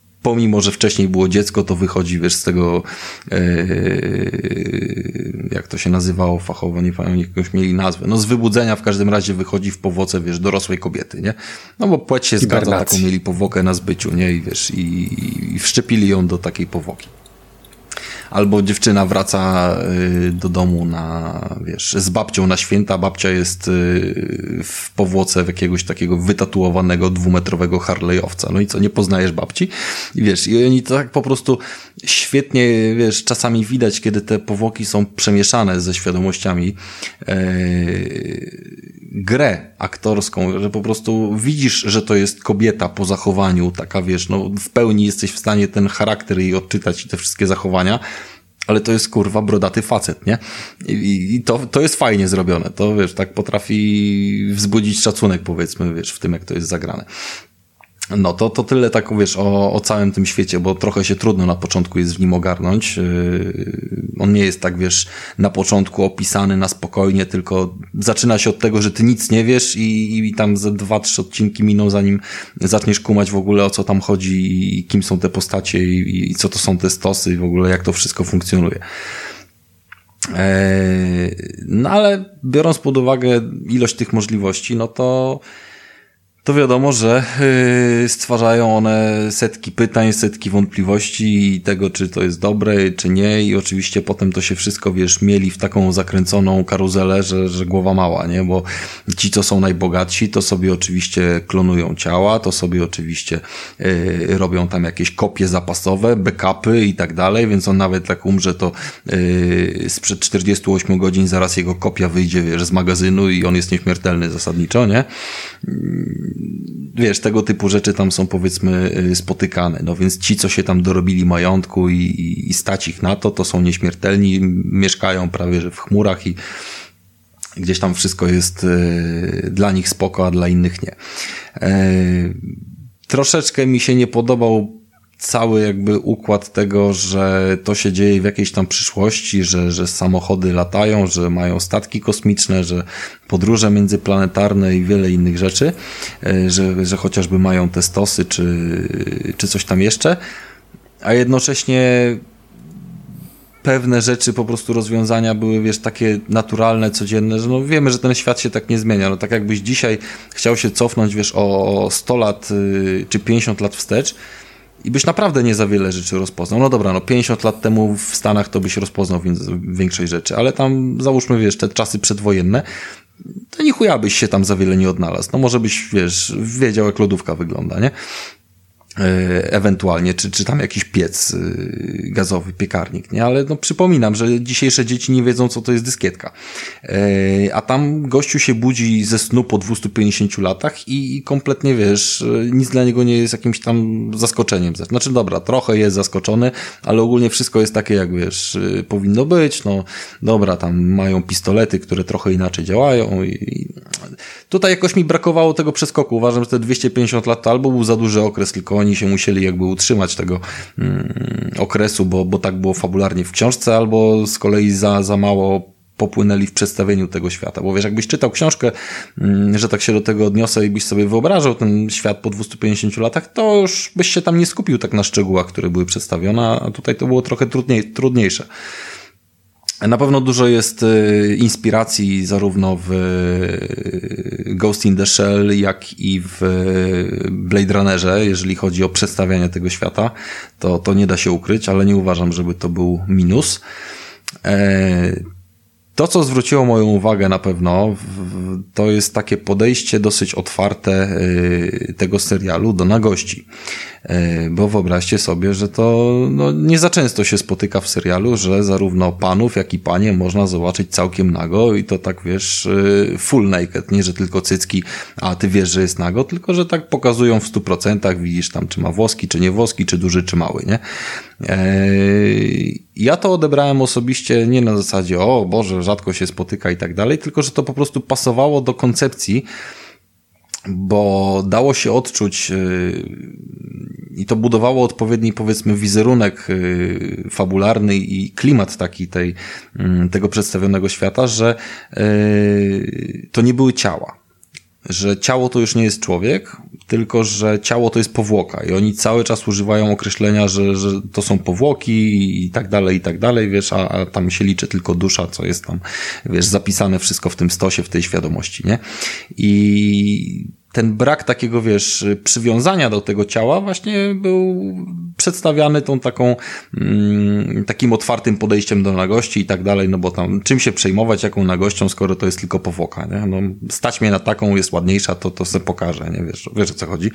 pomimo, że wcześniej było dziecko, to wychodzi, wiesz, z tego, yy, jak to to się nazywało fachowo, nie pamiętam, jakąś mieli nazwę. No z wybudzenia w każdym razie wychodzi w powłoce, wiesz, dorosłej kobiety, nie? No bo płeć się zgadza, taką mieli powłokę na zbyciu, nie? I wiesz, i, i wszczepili ją do takiej powłoki. Albo dziewczyna wraca do domu na, wiesz, z babcią na święta, babcia jest w powłoce w jakiegoś takiego wytatuowanego dwumetrowego harlejowca. No i co, nie poznajesz babci? I wiesz, i oni tak po prostu świetnie, wiesz, czasami widać, kiedy te powłoki są przemieszane ze świadomościami, yy, grę aktorską, że po prostu widzisz, że to jest kobieta po zachowaniu, taka wiesz, no w pełni jesteś w stanie ten charakter jej odczytać i te wszystkie zachowania, ale to jest kurwa brodaty facet, nie? I, i to, to jest fajnie zrobione, to wiesz, tak potrafi wzbudzić szacunek, powiedzmy, wiesz, w tym jak to jest zagrane. No to, to tyle tak, wiesz, o, o całym tym świecie, bo trochę się trudno na początku jest w nim ogarnąć. Yy, on nie jest tak, wiesz, na początku opisany na spokojnie, tylko zaczyna się od tego, że ty nic nie wiesz i, i tam ze dwa, trzy odcinki miną, zanim zaczniesz kumać w ogóle, o co tam chodzi i kim są te postacie i, i co to są te stosy i w ogóle jak to wszystko funkcjonuje. Yy, no ale biorąc pod uwagę ilość tych możliwości, no to to wiadomo, że yy, stwarzają one setki pytań, setki wątpliwości i tego, czy to jest dobre, czy nie, i oczywiście potem to się wszystko, wiesz, mieli w taką zakręconą karuzelę, że, że głowa mała, nie, bo ci, co są najbogatsi, to sobie oczywiście klonują ciała, to sobie oczywiście yy, robią tam jakieś kopie zapasowe, backupy i tak dalej, więc on nawet tak umrze, to yy, sprzed czterdziestu ośmiu godzin zaraz jego kopia wyjdzie, wiesz, z magazynu i on jest nieśmiertelny zasadniczo, nie? Wiesz, tego typu rzeczy tam są, powiedzmy, spotykane. No więc ci, co się tam dorobili majątku i, i, i stać ich na to, to są nieśmiertelni, mieszkają prawie że w chmurach i gdzieś tam wszystko jest y, dla nich spoko, a dla innych nie. Y, troszeczkę mi się nie podobał cały jakby układ tego, że to się dzieje w jakiejś tam przyszłości, że, że samochody latają, że mają statki kosmiczne, że podróże międzyplanetarne i wiele innych rzeczy, że, że chociażby mają te stosy czy, czy coś tam jeszcze, a jednocześnie pewne rzeczy, po prostu rozwiązania były, wiesz, takie naturalne, codzienne, że no wiemy, że ten świat się tak nie zmienia. No tak jakbyś dzisiaj chciał się cofnąć, wiesz, o sto lat czy pięćdziesiąt lat wstecz, i byś naprawdę nie za wiele rzeczy rozpoznał. No dobra, no pięćdziesiąt lat temu w Stanach to byś rozpoznał większej rzeczy, ale tam załóżmy, wiesz, te czasy przedwojenne, to ni chuja byś się tam za wiele nie odnalazł. No może byś, wiesz, wiedział, jak lodówka wygląda, nie? Ewentualnie, czy, czy tam jakiś piec gazowy, piekarnik, nie? Ale no przypominam, że dzisiejsze dzieci nie wiedzą, co to jest dyskietka. A tam gościu się budzi ze snu po dwustu pięćdziesięciu latach i kompletnie, wiesz, nic dla niego nie jest jakimś tam zaskoczeniem. Znaczy, dobra, trochę jest zaskoczony, ale ogólnie wszystko jest takie, jak wiesz, powinno być. No, dobra, tam mają pistolety, które trochę inaczej działają i tutaj jakoś mi brakowało tego przeskoku. Uważam, że te dwieście pięćdziesiąt lat to albo był za duży okres, tylko oni się musieli jakby utrzymać tego mm, okresu, bo, bo tak było fabularnie w książce, albo z kolei za, za mało popłynęli w przedstawieniu tego świata. Bo wiesz, jakbyś czytał książkę, mm, że tak się do tego odniosę i byś sobie wyobrażał ten świat po dwustu pięćdziesięciu latach, to już byś się tam nie skupił tak na szczegółach, które były przedstawione, a tutaj to było trochę trudniej, trudniejsze. Na pewno dużo jest y, inspiracji zarówno w y, Ghost in the Shell, jak i w y, Blade Runnerze, jeżeli chodzi o przedstawianie tego świata. To, to nie da się ukryć, ale nie uważam, żeby to był minus. E, To, co zwróciło moją uwagę na pewno, to jest takie podejście dosyć otwarte tego serialu do nagości. Bo wyobraźcie sobie, że to no, nie za często się spotyka w serialu, że zarówno panów, jak i panie można zobaczyć całkiem nago i to tak, wiesz, full naked, nie, że tylko cycki, a ty wiesz, że jest nago, tylko że tak pokazują w stu procentach, widzisz tam, czy ma włoski, czy nie włoski, czy duży, czy mały, nie? Ja to odebrałem osobiście nie na zasadzie, o Boże, rzadko się spotyka i tak dalej, tylko że to po prostu pasowało do koncepcji, bo dało się odczuć yy, i to budowało odpowiedni, powiedzmy, wizerunek yy, fabularny i klimat taki tej, yy, tego przedstawionego świata, że yy, to nie były ciała. że ciało to już nie jest człowiek, tylko że ciało to jest powłoka i oni cały czas używają określenia, że, że to są powłoki i tak dalej, i tak dalej, wiesz, a, a tam się liczy tylko dusza, co jest tam, wiesz, zapisane wszystko w tym stosie, w tej świadomości, nie? I ten brak takiego, wiesz, przywiązania do tego ciała właśnie był przedstawiany tą taką, mm, takim otwartym podejściem do nagości i tak dalej, no bo tam czym się przejmować, jaką nagością, skoro to jest tylko powłoka, nie? No, stać mnie na taką, jest ładniejsza, to, to sobie pokażę, nie? Wiesz, wiesz o co chodzi.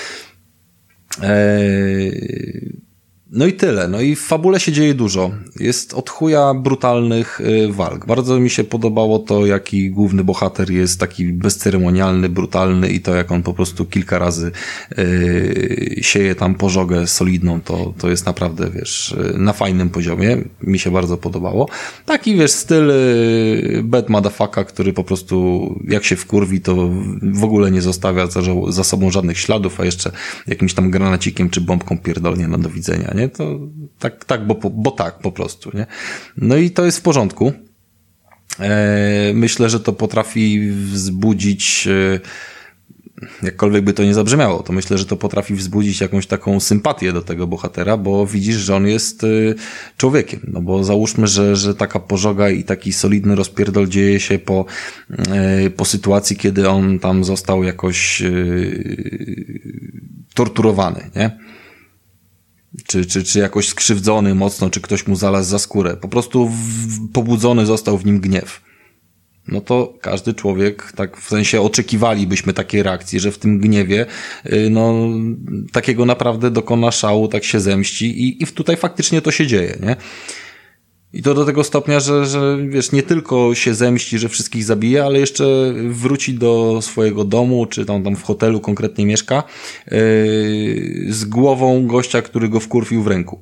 Eee... No i tyle. No i w fabule się dzieje dużo. Jest od chuja brutalnych y, walk. Bardzo mi się podobało to, jaki główny bohater jest taki bezceremonialny, brutalny i to, jak on po prostu kilka razy y, sieje tam pożogę solidną, to, to jest naprawdę, wiesz, na fajnym poziomie. Mi się bardzo podobało. Taki, wiesz, styl y, bad motherfucker, który po prostu jak się wkurwi, to w ogóle nie zostawia za, za sobą żadnych śladów, a jeszcze jakimś tam granacikiem czy bombką pierdolnie, no do widzenia, nie? To tak, tak, bo, bo tak po prostu, nie? No i to jest w porządku. E, myślę, że to potrafi wzbudzić, e, jakkolwiek by to nie zabrzmiało, to myślę, że to potrafi wzbudzić jakąś taką sympatię do tego bohatera, bo widzisz, że on jest e, człowiekiem. No bo załóżmy, że, że taka pożoga i taki solidny rozpierdol dzieje się po, e, po sytuacji, kiedy on tam został jakoś e, torturowany, nie? Czy, czy, czy jakoś skrzywdzony mocno, czy ktoś mu zalazł za skórę. Po prostu w, pobudzony został w nim gniew. No to każdy człowiek, tak w sensie oczekiwalibyśmy takiej reakcji, że w tym gniewie, no, takiego naprawdę dokona szału, tak się zemści i, i tutaj faktycznie to się dzieje, nie? I to do tego stopnia, że, że wiesz, nie tylko się zemści, że wszystkich zabije, ale jeszcze wróci do swojego domu, czy tam, tam w hotelu konkretnie mieszka, yy, z głową gościa, który go wkurwił w ręku.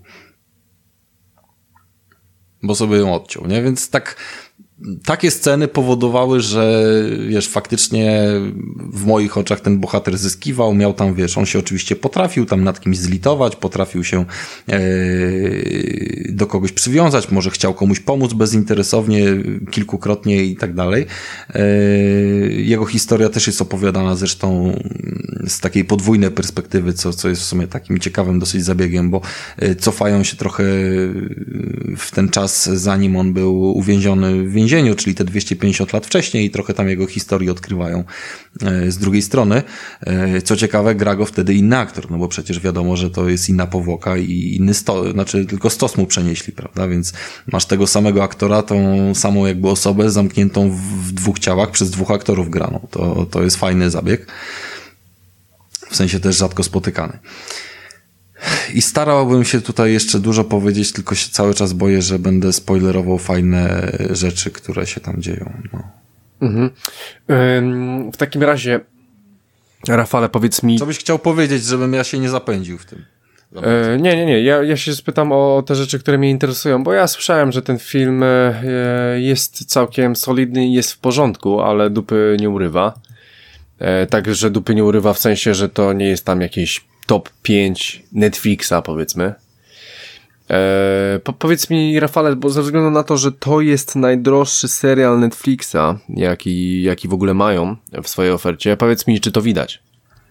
Bo sobie ją odciął, nie? Więc tak, takie sceny powodowały, że wiesz, faktycznie w moich oczach ten bohater zyskiwał, miał tam, wiesz, on się oczywiście potrafił tam nad kimś zlitować, potrafił się e, do kogoś przywiązać, może chciał komuś pomóc bezinteresownie, kilkukrotnie i tak dalej. E, jego historia też jest opowiadana zresztą z takiej podwójnej perspektywy, co, co jest w sumie takim ciekawym dosyć zabiegiem, bo cofają się trochę w ten czas, zanim on był uwięziony w więzieniu, czyli te dwieście pięćdziesiąt lat wcześniej i trochę tam jego historii odkrywają z drugiej strony. Co ciekawe, gra go wtedy inny aktor, no bo przecież wiadomo, że to jest inna powłoka i inny stos, znaczy tylko stos mu przenieśli, prawda, więc masz tego samego aktora, tą samą jakby osobę zamkniętą w dwóch ciałach przez dwóch aktorów graną. To, to jest fajny zabieg. W sensie też rzadko spotykany. I starałbym się tutaj jeszcze dużo powiedzieć, tylko się cały czas boję, że będę spoilerował fajne rzeczy, które się tam dzieją. No. Mhm. Ym, w takim razie, Rafale, powiedz mi... Co byś chciał powiedzieć, żebym ja się nie zapędził w tym? E, nie, nie, nie. Ja, ja się spytam o te rzeczy, które mnie interesują, bo ja słyszałem, że ten film e, jest całkiem solidny i jest w porządku, ale dupy nie urywa. E, tak, że dupy nie urywa w sensie, że to nie jest tam jakieś top pięć Netflixa, powiedzmy. E, po, powiedz mi, Rafale, bo ze względu na to, że to jest najdroższy serial Netflixa, jaki, jaki w ogóle mają w swojej ofercie, powiedz mi, czy to widać?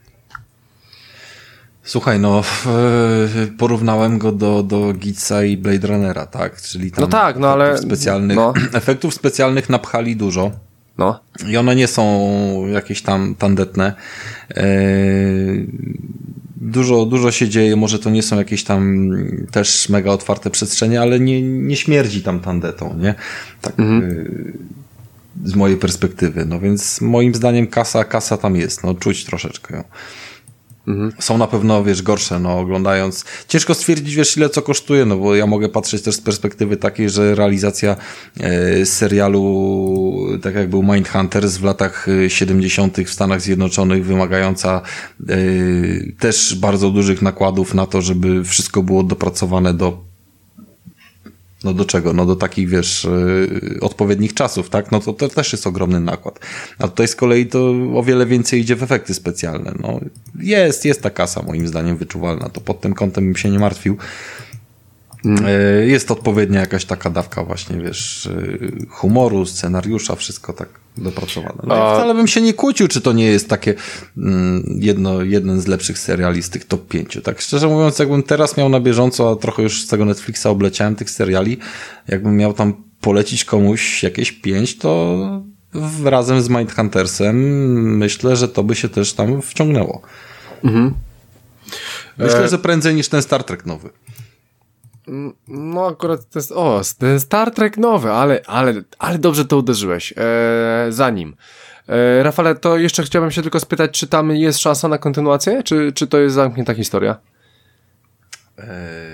Słuchaj, no porównałem go do, do Gitsa i Blade Runnera, tak? Czyli tam no tak, no ale specjalnych, no. efektów specjalnych napchali dużo. No. I one nie są jakieś tam tandetne. Eee, dużo, dużo się dzieje, może to nie są jakieś tam też mega otwarte przestrzenie, ale nie, nie śmierdzi tam tandetą, nie? Tak, mhm. e, z mojej perspektywy. No więc moim zdaniem kasa, kasa tam jest, no czuć troszeczkę ją. Mhm. Są na pewno, wiesz, gorsze, no oglądając. Ciężko stwierdzić, wiesz, ile co kosztuje, no bo ja mogę patrzeć też z perspektywy takiej, że realizacja e, serialu, tak jak był Mindhunters w latach siedemdziesiątych w Stanach Zjednoczonych, wymagająca e, też bardzo dużych nakładów na to, żeby wszystko było dopracowane do No do czego? No do takich, wiesz, yy, odpowiednich czasów, tak? No to, to też jest ogromny nakład. A tutaj z kolei to o wiele więcej idzie w efekty specjalne. No jest, jest ta kasa moim zdaniem wyczuwalna. To pod tym kątem bym się nie martwił. Mm. Jest odpowiednia jakaś taka dawka właśnie, wiesz, humoru, scenariusza, wszystko tak dopracowane. No A... wcale bym się nie kłócił, czy to nie jest takie jedno, jeden z lepszych seriali z tych top pięciu. Tak szczerze mówiąc, jakbym teraz miał na bieżąco, a trochę już z tego Netflixa obleciałem tych seriali, jakbym miał tam polecić komuś jakieś pięć, to razem z Mindhuntersem myślę, że to by się też tam wciągnęło. Mhm. Myślę, e... że prędzej niż ten Star Trek nowy. No akurat to jest, o, ten Star Trek nowy, ale, ale, ale dobrze to uderzyłeś. Eee, zanim. Eee, Rafale, to jeszcze chciałbym się tylko spytać, czy tam jest szansa na kontynuację, czy, czy to jest zamknięta historia? Eee...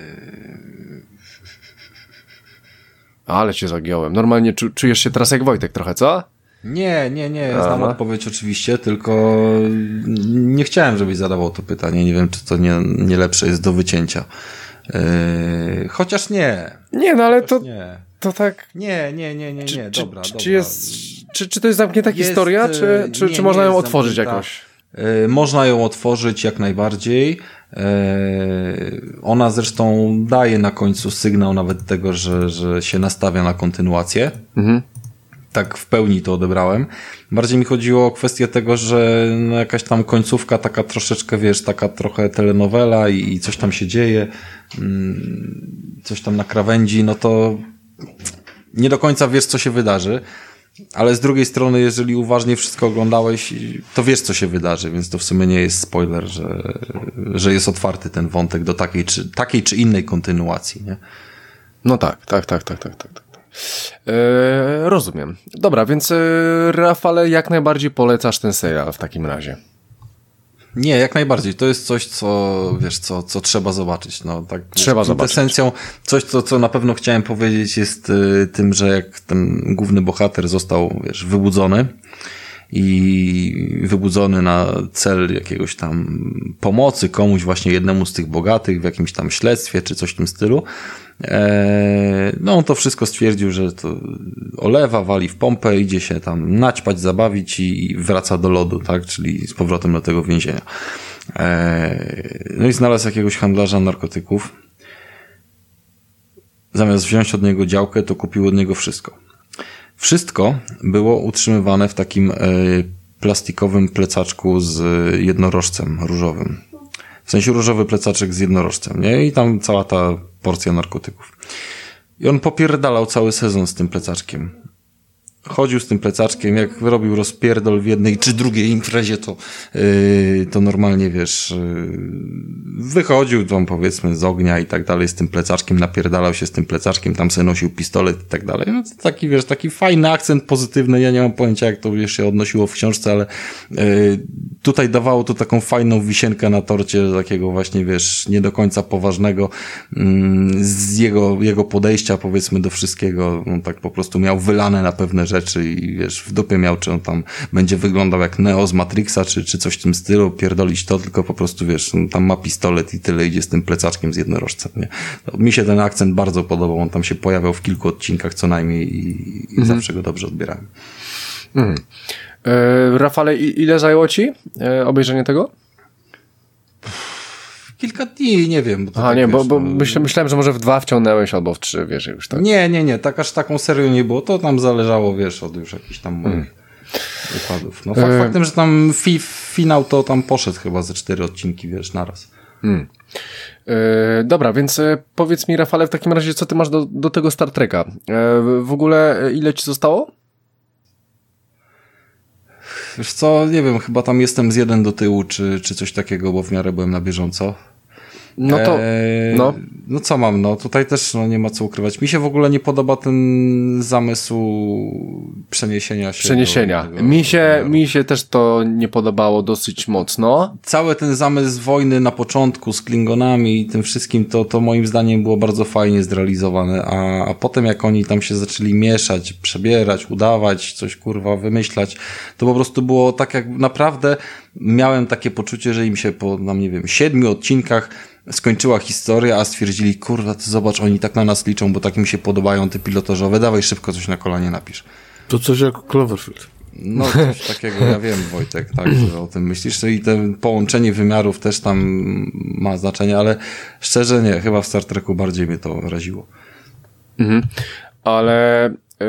Ale cię zagiąłem. Normalnie czu, czujesz się teraz jak Wojtek trochę, co? Nie, nie, nie, ja znam odpowiedź oczywiście, tylko nie chciałem, żebyś zadawał to pytanie. Nie wiem, czy to nie, nie lepsze jest do wycięcia. Yy, chociaż nie. Nie, no ale to, nie. to tak... Nie, nie, nie, nie, nie, czy, dobra, czy, dobra. Czy, jest, czy, czy to jest zamknięta jest, historia, czy, czy, nie, czy można ją otworzyć zamknięta. jakoś? Yy, można ją otworzyć jak najbardziej. Yy, ona zresztą daje na końcu sygnał nawet tego, że, że się nastawia na kontynuację. Mhm. Tak w pełni to odebrałem. Bardziej mi chodziło o kwestię tego, że no jakaś tam końcówka taka troszeczkę, wiesz, taka trochę telenowela i, i coś tam się dzieje, mm, coś tam na krawędzi, no to nie do końca wiesz, co się wydarzy, ale z drugiej strony, jeżeli uważnie wszystko oglądałeś, to wiesz, co się wydarzy, więc to w sumie nie jest spoiler, że, że jest otwarty ten wątek do takiej czy, takiej czy innej kontynuacji, nie? No tak, tak, tak, tak, tak, tak. Eee, rozumiem. Dobra, więc e, Rafale, jak najbardziej polecasz ten serial w takim razie? Nie, jak najbardziej. To jest coś, co wiesz, co, co trzeba zobaczyć. No, tak, trzeba wiesz, zobaczyć. Esencją, coś, co, co na pewno chciałem powiedzieć, jest y, tym, że jak ten główny bohater został, wiesz, wybudzony i wybudzony na cel jakiegoś tam pomocy komuś, właśnie jednemu z tych bogatych w jakimś tam śledztwie, czy coś w tym stylu, no on to wszystko stwierdził, że to olewa, wali w pompę, idzie się tam naćpać, zabawić i wraca do lodu, tak, czyli z powrotem do tego więzienia. No i znalazł jakiegoś handlarza narkotyków. Zamiast wziąć od niego działkę, to kupił od niego wszystko. Wszystko było utrzymywane w takim plastikowym plecaczku z jednorożcem różowym. W sensie różowy plecaczek z jednorożcem, nie? I tam cała ta porcja narkotyków. I on popierdalał cały sezon z tym plecaczkiem. Chodził z tym plecaczkiem, jak robił rozpierdol w jednej czy drugiej imprezie, to, yy, to normalnie, wiesz, yy, wychodził tam powiedzmy z ognia i tak dalej z tym plecaczkiem, napierdalał się z tym plecaczkiem, tam sobie nosił pistolet i tak dalej. No to taki, wiesz, taki fajny akcent pozytywny. Ja nie mam pojęcia, jak to wiesz, się odnosiło w książce, ale yy, tutaj dawało to taką fajną wisienkę na torcie, takiego właśnie, wiesz, nie do końca poważnego, yy, z jego, jego podejścia powiedzmy do wszystkiego. On tak po prostu miał wylane na pewne rzeczy rzeczy i wiesz, w dupie miał, czy on tam będzie wyglądał jak Neo z Matrixa, czy, czy coś w tym stylu, pierdolić to, tylko po prostu wiesz, tam ma pistolet i tyle, idzie z tym plecaczkiem z jednorożcem, nie? No, mi się ten akcent bardzo podobał, on tam się pojawiał w kilku odcinkach co najmniej i, i mhm. zawsze go dobrze odbierałem. Mhm. E, Rafale, ile zajęło ci e, obejrzenie tego? Kilka dni, nie wiem. Bo Aha, tak, nie, wiesz, bo, bo myśl, myślałem, że może w dwa wciągnęłeś albo w trzy, wiesz, już tak. Nie, nie, nie, tak aż taką serią nie było. To tam zależało, wiesz, od już jakichś tam moich hmm. układów. No fakt, e... faktem, że tam fi, finał to tam poszedł chyba ze cztery odcinki, wiesz, naraz. Hmm. E, dobra, więc e, powiedz mi, Rafale, w takim razie, co ty masz do, do tego Star Treka? E, w ogóle e, ile ci zostało? Wiesz co, nie wiem, chyba tam jestem z jeden do tyłu, czy, czy coś takiego, bo w miarę byłem na bieżąco. No to, eee, no. no co mam, no tutaj też no, nie ma co ukrywać. Mi się w ogóle nie podoba ten zamysł przeniesienia się. Przeniesienia. Do tego, mi się, do... mi się też to nie podobało dosyć mocno. Cały ten zamysł wojny na początku z Klingonami i tym wszystkim, to, to moim zdaniem było bardzo fajnie zrealizowane, a, a potem jak oni tam się zaczęli mieszać, przebierać, udawać, coś kurwa wymyślać, to po prostu było tak jak naprawdę miałem takie poczucie, że im się po, nam nie wiem, siedmiu odcinkach skończyła historia, a stwierdzili, kurwa, to zobacz, oni tak na nas liczą, bo tak mi się podobają te pilotażowe, dawaj szybko coś na kolanie napisz. To coś jak Cloverfield. No coś takiego, ja wiem, Wojtek, tak, że o tym myślisz. I to połączenie wymiarów też tam ma znaczenie, ale szczerze nie, chyba w Star Treku bardziej mnie to raziło. Mhm. Ale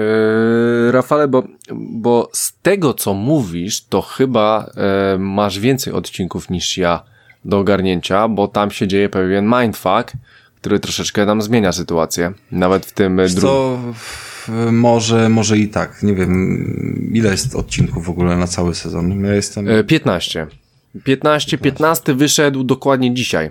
yy, Rafale, bo, bo z tego co mówisz, to chyba yy, masz więcej odcinków niż ja do ogarnięcia, bo tam się dzieje pewien mindfuck, który troszeczkę nam zmienia sytuację. Nawet w tym drugim. Co może, może i tak. Nie wiem, ile jest odcinków w ogóle na cały sezon? Ja jestem... Yy, piętnaście. piętnaście, piętnasty wyszedł dokładnie dzisiaj.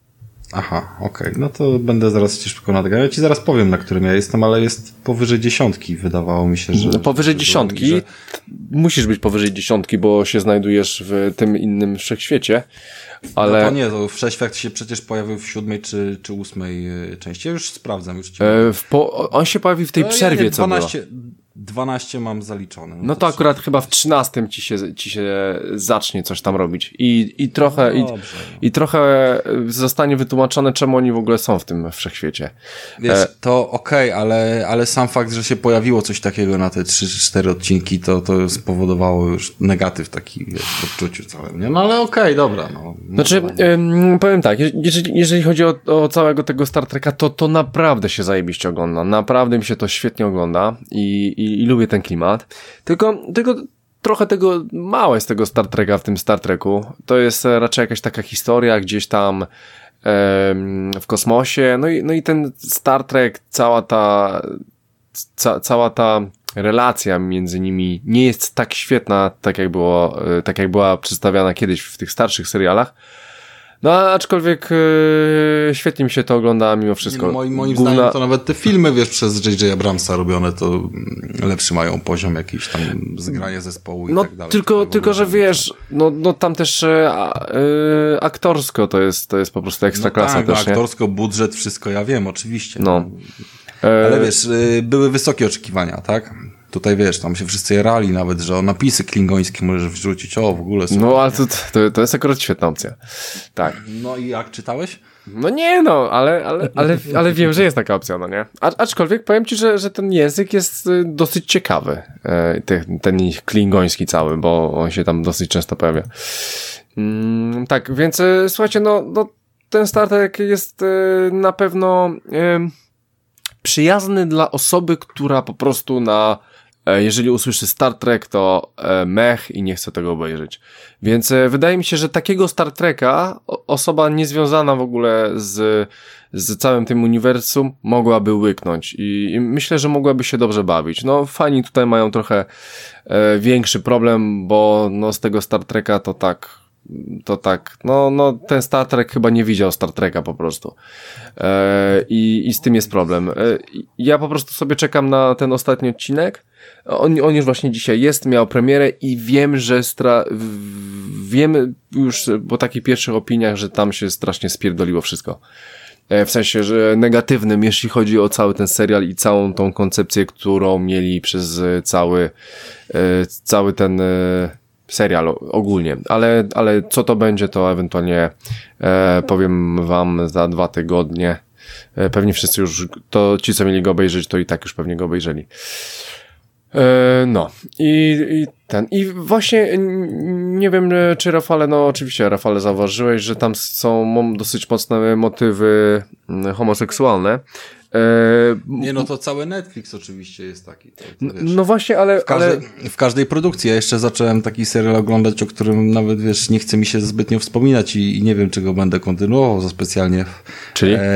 Aha, okej. Okay. No to będę zaraz ciężko nadgania. Ja ci zaraz powiem, na którym ja jestem, ale jest powyżej dziesiątki. Wydawało mi się, że... No, powyżej że dziesiątki. Że... Musisz być powyżej dziesiątki, bo się znajdujesz w tym innym wszechświecie. Ale... No to nie, to wszechświat się przecież pojawił w siódmej czy, czy ósmej części. Ja już sprawdzam. Już ci e, w po... On się pojawi w tej no, przerwie, nie, dwanaście... co było. dwanaście mam zaliczone. No, no to, to akurat trzy... chyba w trzynastym ci się, ci się zacznie coś tam robić. I, i trochę, no i, i trochę zostanie wytłumaczone, czemu oni w ogóle są w tym wszechświecie. Wiesz, e... to okej, okay, ale, ale sam fakt, że się pojawiło coś takiego na te trzy cztery odcinki, to, to spowodowało już negatyw taki, wiesz, w odczuciu całym, nie? No ale okej, okay, dobra. No. Znaczy, ym, powiem tak, jeżeli, jeżeli chodzi o, o całego tego Star Treka, to, to naprawdę się zajebiście ogląda. Naprawdę mi się to świetnie ogląda i, i I, i lubię ten klimat. Tylko, tylko trochę tego, mało jest tego Star Treka w tym Star Treku. To jest raczej jakaś taka historia gdzieś tam em, w kosmosie. No i, no i ten Star Trek, cała ta, ca, cała ta relacja między nimi nie jest tak świetna, tak jak było, tak jak była przedstawiana kiedyś w tych starszych serialach. No, aczkolwiek yy, świetnie mi się to ogląda mimo wszystko. No, moim moim Główna... zdaniem to nawet te filmy, wiesz, przez J J Abramsa robione, to lepszy mają poziom jakiś tam zgrania zespołu i no, tak dalej. Tylko, tylko że wiesz, no, no tam też yy, aktorsko to jest, to jest po prostu ekstraklasa no tak, też, no, aktorsko, budżet, wszystko ja wiem, oczywiście. No. Ale wiesz, yy, były wysokie oczekiwania, tak? Tutaj wiesz, tam się wszyscy jarali nawet, że o napisy klingońskie możesz wrzucić, o w ogóle super. No ale to, to, to jest akurat świetna opcja. Tak. No i jak czytałeś? No nie no, ale, ale, ale, ale wiem, że jest taka opcja, no nie? A, aczkolwiek powiem ci, że, że ten język jest dosyć ciekawy, ten, ten klingoński cały, bo on się tam dosyć często pojawia. Mm, tak, więc słuchajcie, no, no ten Star Trek jest na pewno przyjazny dla osoby, która po prostu na jeżeli usłyszy Star Trek, to mech i nie chce tego obejrzeć. Więc wydaje mi się, że takiego Star Treka osoba niezwiązana w ogóle z, z całym tym uniwersum mogłaby łyknąć i, i myślę, że mogłaby się dobrze bawić. No fani tutaj mają trochę e, większy problem, bo no z tego Star Treka to tak to tak, no, no ten Star Trek chyba nie widział Star Treka po prostu e, i, i z tym jest problem. E, ja po prostu sobie czekam na ten ostatni odcinek. On, on już właśnie dzisiaj jest, miał premierę i wiem, że stra... wiem już po takich pierwszych opiniach, że tam się strasznie spierdoliło wszystko. E, w sensie, że negatywnym, jeśli chodzi o cały ten serial i całą tą koncepcję, którą mieli przez cały e, cały ten e, serial ogólnie, ale, ale co to będzie, to ewentualnie e, powiem wam za dwa tygodnie. E, pewnie wszyscy już, to ci co mieli go obejrzeć, to i tak już pewnie go obejrzeli. E, no I, i ten, i właśnie nie wiem czy Rafale, no oczywiście Rafale zauważyłeś, że tam są dosyć mocne motywy homoseksualne. E, nie, no to cały Netflix oczywiście jest taki. To, to wiesz, no właśnie, ale w, każdej, ale... w każdej produkcji. Ja jeszcze zacząłem taki serial oglądać, o którym nawet, wiesz, nie chce mi się zbytnio wspominać i, i nie wiem, czy go będę kontynuował za specjalnie. Czyli? E,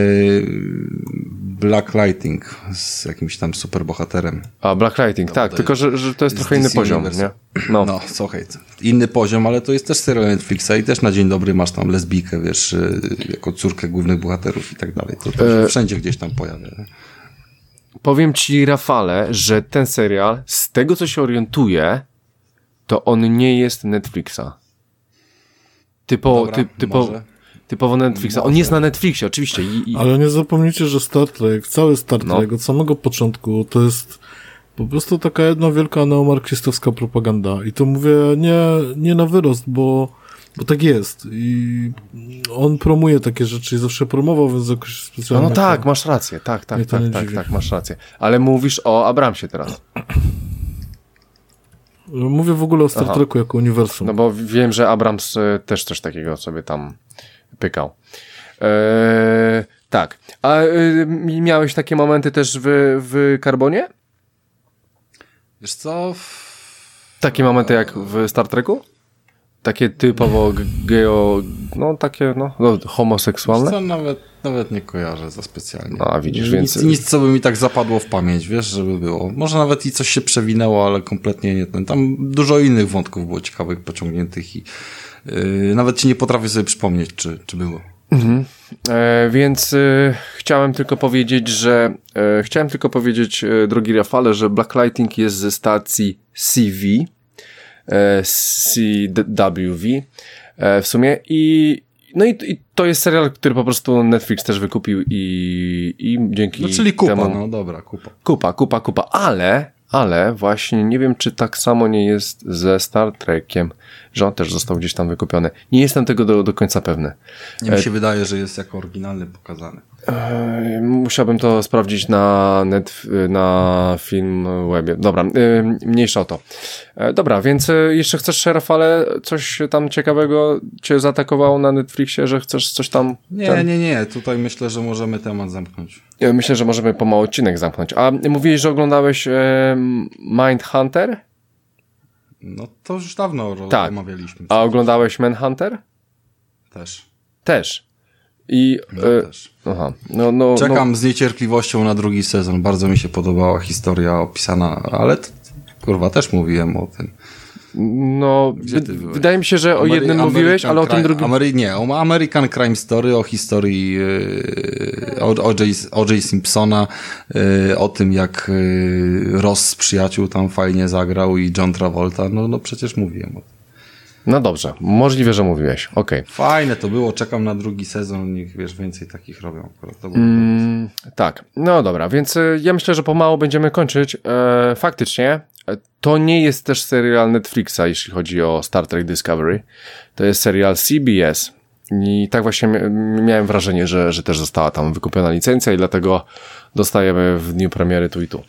Black Lightning z jakimś tam superbohaterem. A, Black Lightning, tak, tylko że, że to jest trochę inny poziom, nie? No, no słuchaj, inny poziom, ale to jest też serial Netflixa i też na dzień dobry masz tam lesbijkę, wiesz, jako córkę głównych bohaterów i tak dalej. To, to się e... wszędzie gdzieś tam pojawia. Powiem ci, Rafale, że ten serial, z tego co się orientuję, to on nie jest Netflixa. Typo, Dobra, ty, typo, typowo Netflixa. Może. On jest na Netflixie, oczywiście. I, i... Ale nie zapomnijcie, że Star Trek, cały Star Trek no. od samego początku to jest po prostu taka jedna wielka neomarksistowska propaganda. I to mówię nie, nie na wyrost, bo, bo tak jest. I on promuje takie rzeczy i zawsze promował, więc jakoś specjalnie... No, no tak, masz rację. Tak, tak, tak, tak, tak, masz rację. Ale mówisz o Abramsie teraz. Mówię w ogóle o Star Treku jako uniwersum. No bo wiem, że Abrams też coś takiego sobie tam pykał. Eee, tak. A e, miałeś takie momenty też w, w Carbonie? Wiesz co? Takie momenty jak w Star Treku? Takie typowo geo... No takie, no, no homoseksualne? Wiesz co, nawet, nawet nie kojarzę za specjalnie. A widzisz, nic, więc... Nic, co by mi tak zapadło w pamięć, wiesz, żeby było. Może nawet i coś się przewinęło, ale kompletnie nie ten. Tam dużo innych wątków było ciekawych, pociągniętych i yy, nawet ci nie potrafię sobie przypomnieć, czy, czy było. Mhm. E, więc e, chciałem tylko powiedzieć, że e, chciałem tylko powiedzieć, e, drogi Rafale, że Blacklighting jest ze stacji C V, e, C W V e, w sumie i no i, i to jest serial, który po prostu Netflix też wykupił i, i dzięki No czyli kupa, temu... no dobra, kupa. Kupa, kupa, kupa, ale, ale właśnie nie wiem, czy tak samo nie jest ze Star Trekiem, że on też został gdzieś tam wykupiony. Nie jestem tego do, do końca pewny. Nie mi się e... wydaje, że jest jako oryginalny pokazany. E... Musiałbym to sprawdzić na net, na Filmwebie. Dobra, e... mniejsza o to. E... Dobra, więc jeszcze chcesz, Rafale, coś tam ciekawego cię zaatakowało na Netflixie, że chcesz coś tam... Nie, ten... nie, nie. Tutaj myślę, że możemy temat zamknąć. Myślę, że możemy pomału odcinek zamknąć. A mówiłeś, że oglądałeś e... Mindhunter? No to już dawno tak. omawialiśmy. A oglądałeś Manhunter? Też. Też. I no, e... też. Aha. No, no, Czekam no. z niecierpliwością na drugi sezon. Bardzo mi się podobała historia opisana, ale t- kurwa, też mówiłem o tym. No, w- wydaje mi się, że o Amery- jednym American mówiłeś, ale o tym Crime, drugim... Amery- nie, o American Crime Story, o historii yy, O J Simpsona, yy, o tym, jak yy, Ross z Przyjaciół tam fajnie zagrał i John Travolta. No, no przecież mówiłem o tym. No dobrze, możliwe, że mówiłeś. Okej. Okay. Fajne to było, czekam na drugi sezon, niech wiesz, więcej takich robią. To było mm, tak, no dobra, więc y, ja myślę, że pomału będziemy kończyć. E, faktycznie, to nie jest też serial Netflixa, jeśli chodzi o Star Trek Discovery. To jest serial C B S i tak właśnie miałem wrażenie, że, że też została tam wykupiona licencja i dlatego dostajemy w dniu premiery tu i tu.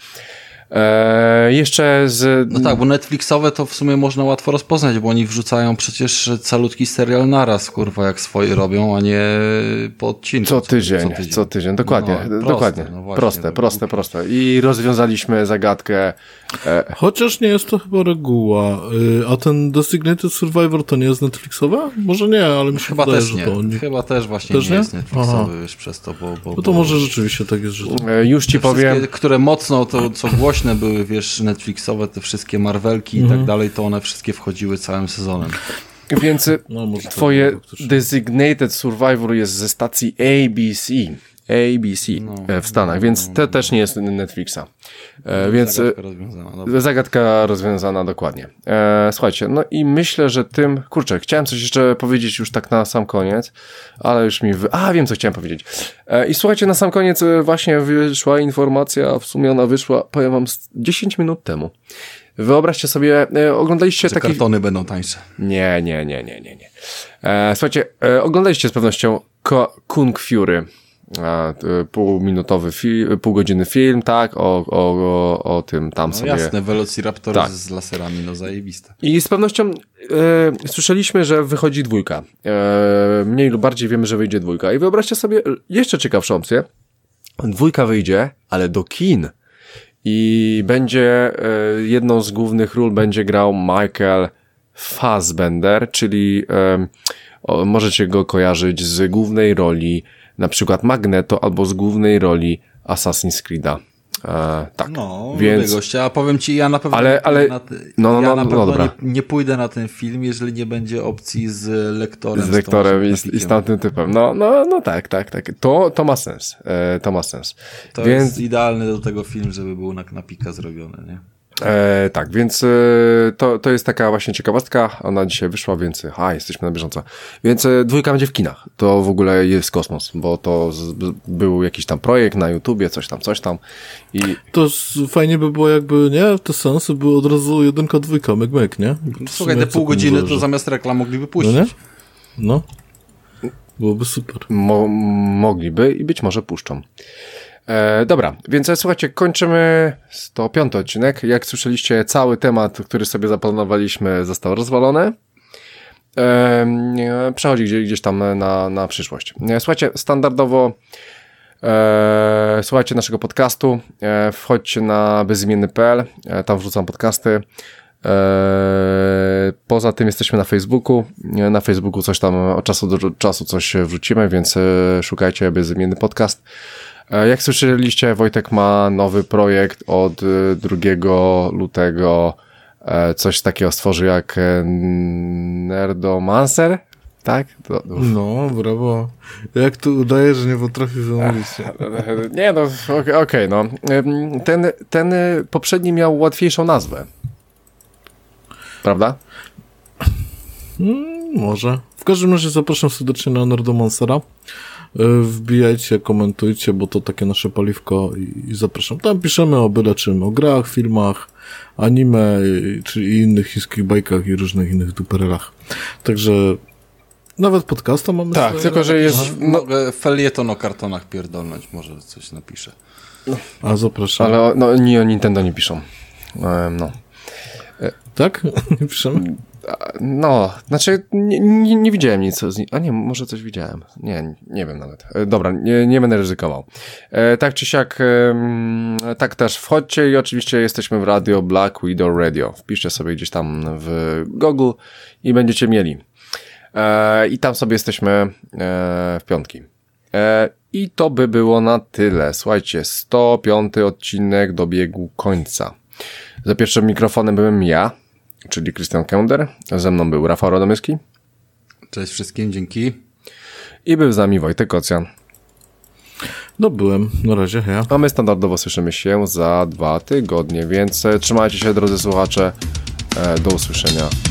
Eee, jeszcze z... No tak, bo Netflixowe to w sumie można łatwo rozpoznać, bo oni wrzucają przecież calutki serial naraz, kurwa, jak swoje robią, a nie po odcinku. Co tydzień, co tydzień, co tydzień. dokładnie, no, proste, dokładnie. No właśnie, proste, no. proste, proste. I rozwiązaliśmy zagadkę. E... Chociaż nie jest to chyba reguła. A ten Designated Survivor to nie jest Netflixowe? Może nie, ale mi się chyba wydaje, też nie. że to oni... Chyba też właśnie też nie, nie jest Netflixowy już przez to, bo... bo no to bo... może rzeczywiście tak jest, że to... E, już ci powiem... które mocno, to co głośne były, wiesz, Netflixowe, te wszystkie Marvelki mm. i tak dalej, to one wszystkie wchodziły całym sezonem. Więc no, twoje Designated Survivor jest ze stacji A B C. A B C no, w Stanach, no, więc to no, też nie jest Netflixa. E, więc zagadka rozwiązana, dobra. zagadka rozwiązana dokładnie. E, słuchajcie, no i myślę, że tym, kurczę, chciałem coś jeszcze powiedzieć już tak na sam koniec, ale już mi, wy... a wiem co chciałem powiedzieć. E, I słuchajcie, na sam koniec właśnie wyszła informacja, w sumie ona wyszła, powiem wam, dziesięć minut temu. Wyobraźcie sobie, e, oglądaliście takie... taki... kartony będą tańsze. Nie, nie, nie, nie, nie. nie. E, słuchajcie, e, oglądaliście z pewnością Ko- Kung Fury. A, półminutowy film, pół godziny film, tak, o, o, o, o tym tam no sobie... jasne, Velociraptor tak. z laserami, no zajebiste. I z pewnością e, słyszeliśmy, że wychodzi dwójka. E, mniej lub bardziej wiemy, że wyjdzie dwójka. I wyobraźcie sobie jeszcze ciekawszą opcję. Dwójka wyjdzie, ale do kin. I będzie, e, jedną z głównych ról będzie grał Michael Fassbender, czyli e, o, możecie go kojarzyć z głównej roli na przykład Magneto albo z głównej roli Assassin's Creed'a. E, tak. No, więc... lubię gościa, a powiem ci, ja na pewno, ale, ale... na te... no, no, ja no, na pewno no, dobra. nie, nie pójdę na ten film, jeżeli nie będzie opcji z lektorem. Z lektorem i z, i z tamtym typem. No, no, no tak, tak, tak. To, to ma sens. E, to ma sens. To więc... jest idealny do tego film, żeby był na, na pika zrobiony, nie? E, tak, więc e, to, to jest taka właśnie ciekawostka, ona dzisiaj wyszła, więc a, jesteśmy na bieżąco. Więc e, dwójka będzie w kinach, to w ogóle jest kosmos, bo to z, był jakiś tam projekt na YouTubie, coś tam, coś tam. I... To fajnie by było jakby, nie, te sensy były od razu jedynka, dwójka, myk, myk, nie? Słuchaj, te pół godziny to zamiast reklam mogliby puścić. No, nie? No. Byłoby super. Mo- mogliby i być może puszczą. E, dobra, więc e, słuchajcie, kończymy sto piąty odcinek. Jak słyszeliście, cały temat, który sobie zaplanowaliśmy, został rozwalony. E, przechodzi gdzieś, gdzieś tam na, na przyszłość. E, słuchajcie, standardowo e, słuchajcie naszego podcastu, e, wchodźcie na bezimienny kropka p l, e, tam wrzucam podcasty. Eee, poza tym jesteśmy na Facebooku. Na Facebooku coś tam od czasu do czasu coś wrzucimy, więc e, szukajcie bezimienny podcast. E, jak słyszeliście, Wojtek ma nowy projekt od drugiego lutego. E, coś takiego stworzył jak Nerdomancer, tak? To, to... No, brawo. Jak tu udaje, że nie potrafisz wymówić. Nie no, okej, okay, no. Ten, ten poprzedni miał łatwiejszą nazwę. Prawda? Hmm, może. W każdym razie zapraszam serdecznie na Nerdomancera. Wbijajcie, komentujcie, bo to takie nasze paliwko i, i zapraszam. Tam piszemy o byle czym, o grach, filmach, anime, czy innych chińskich bajkach i różnych innych duperelach. Także nawet podcasta mamy. Tak, swoje, tylko że jest... No, mogę felieton o kartonach pierdolnąć, może coś napiszę. A zapraszam. Ale no, nie o Nintendo nie piszą. Um, no. Tak? Nie piszemy? No, znaczy nie, nie, nie widziałem nic z nim. A nie, może coś widziałem. Nie, nie wiem nawet. E, dobra, nie, nie będę ryzykował. E, tak czy siak, e, tak też wchodźcie i oczywiście jesteśmy w radio Black Widow Radio. Wpiszcie sobie gdzieś tam w Google i będziecie mieli. E, I tam sobie jesteśmy e, w piątki. E, I to by było na tyle. Słuchajcie, sto piąty odcinek dobiegł końca. Za pierwszym mikrofonem byłem ja, czyli Krystian Kender. Ze mną był Rafał Radomyski. Cześć wszystkim, dzięki. I był z nami Wojtek Kocjan. No byłem, na razie, ja. A my standardowo słyszymy się za dwa tygodnie, więc trzymajcie się, drodzy słuchacze. Do usłyszenia.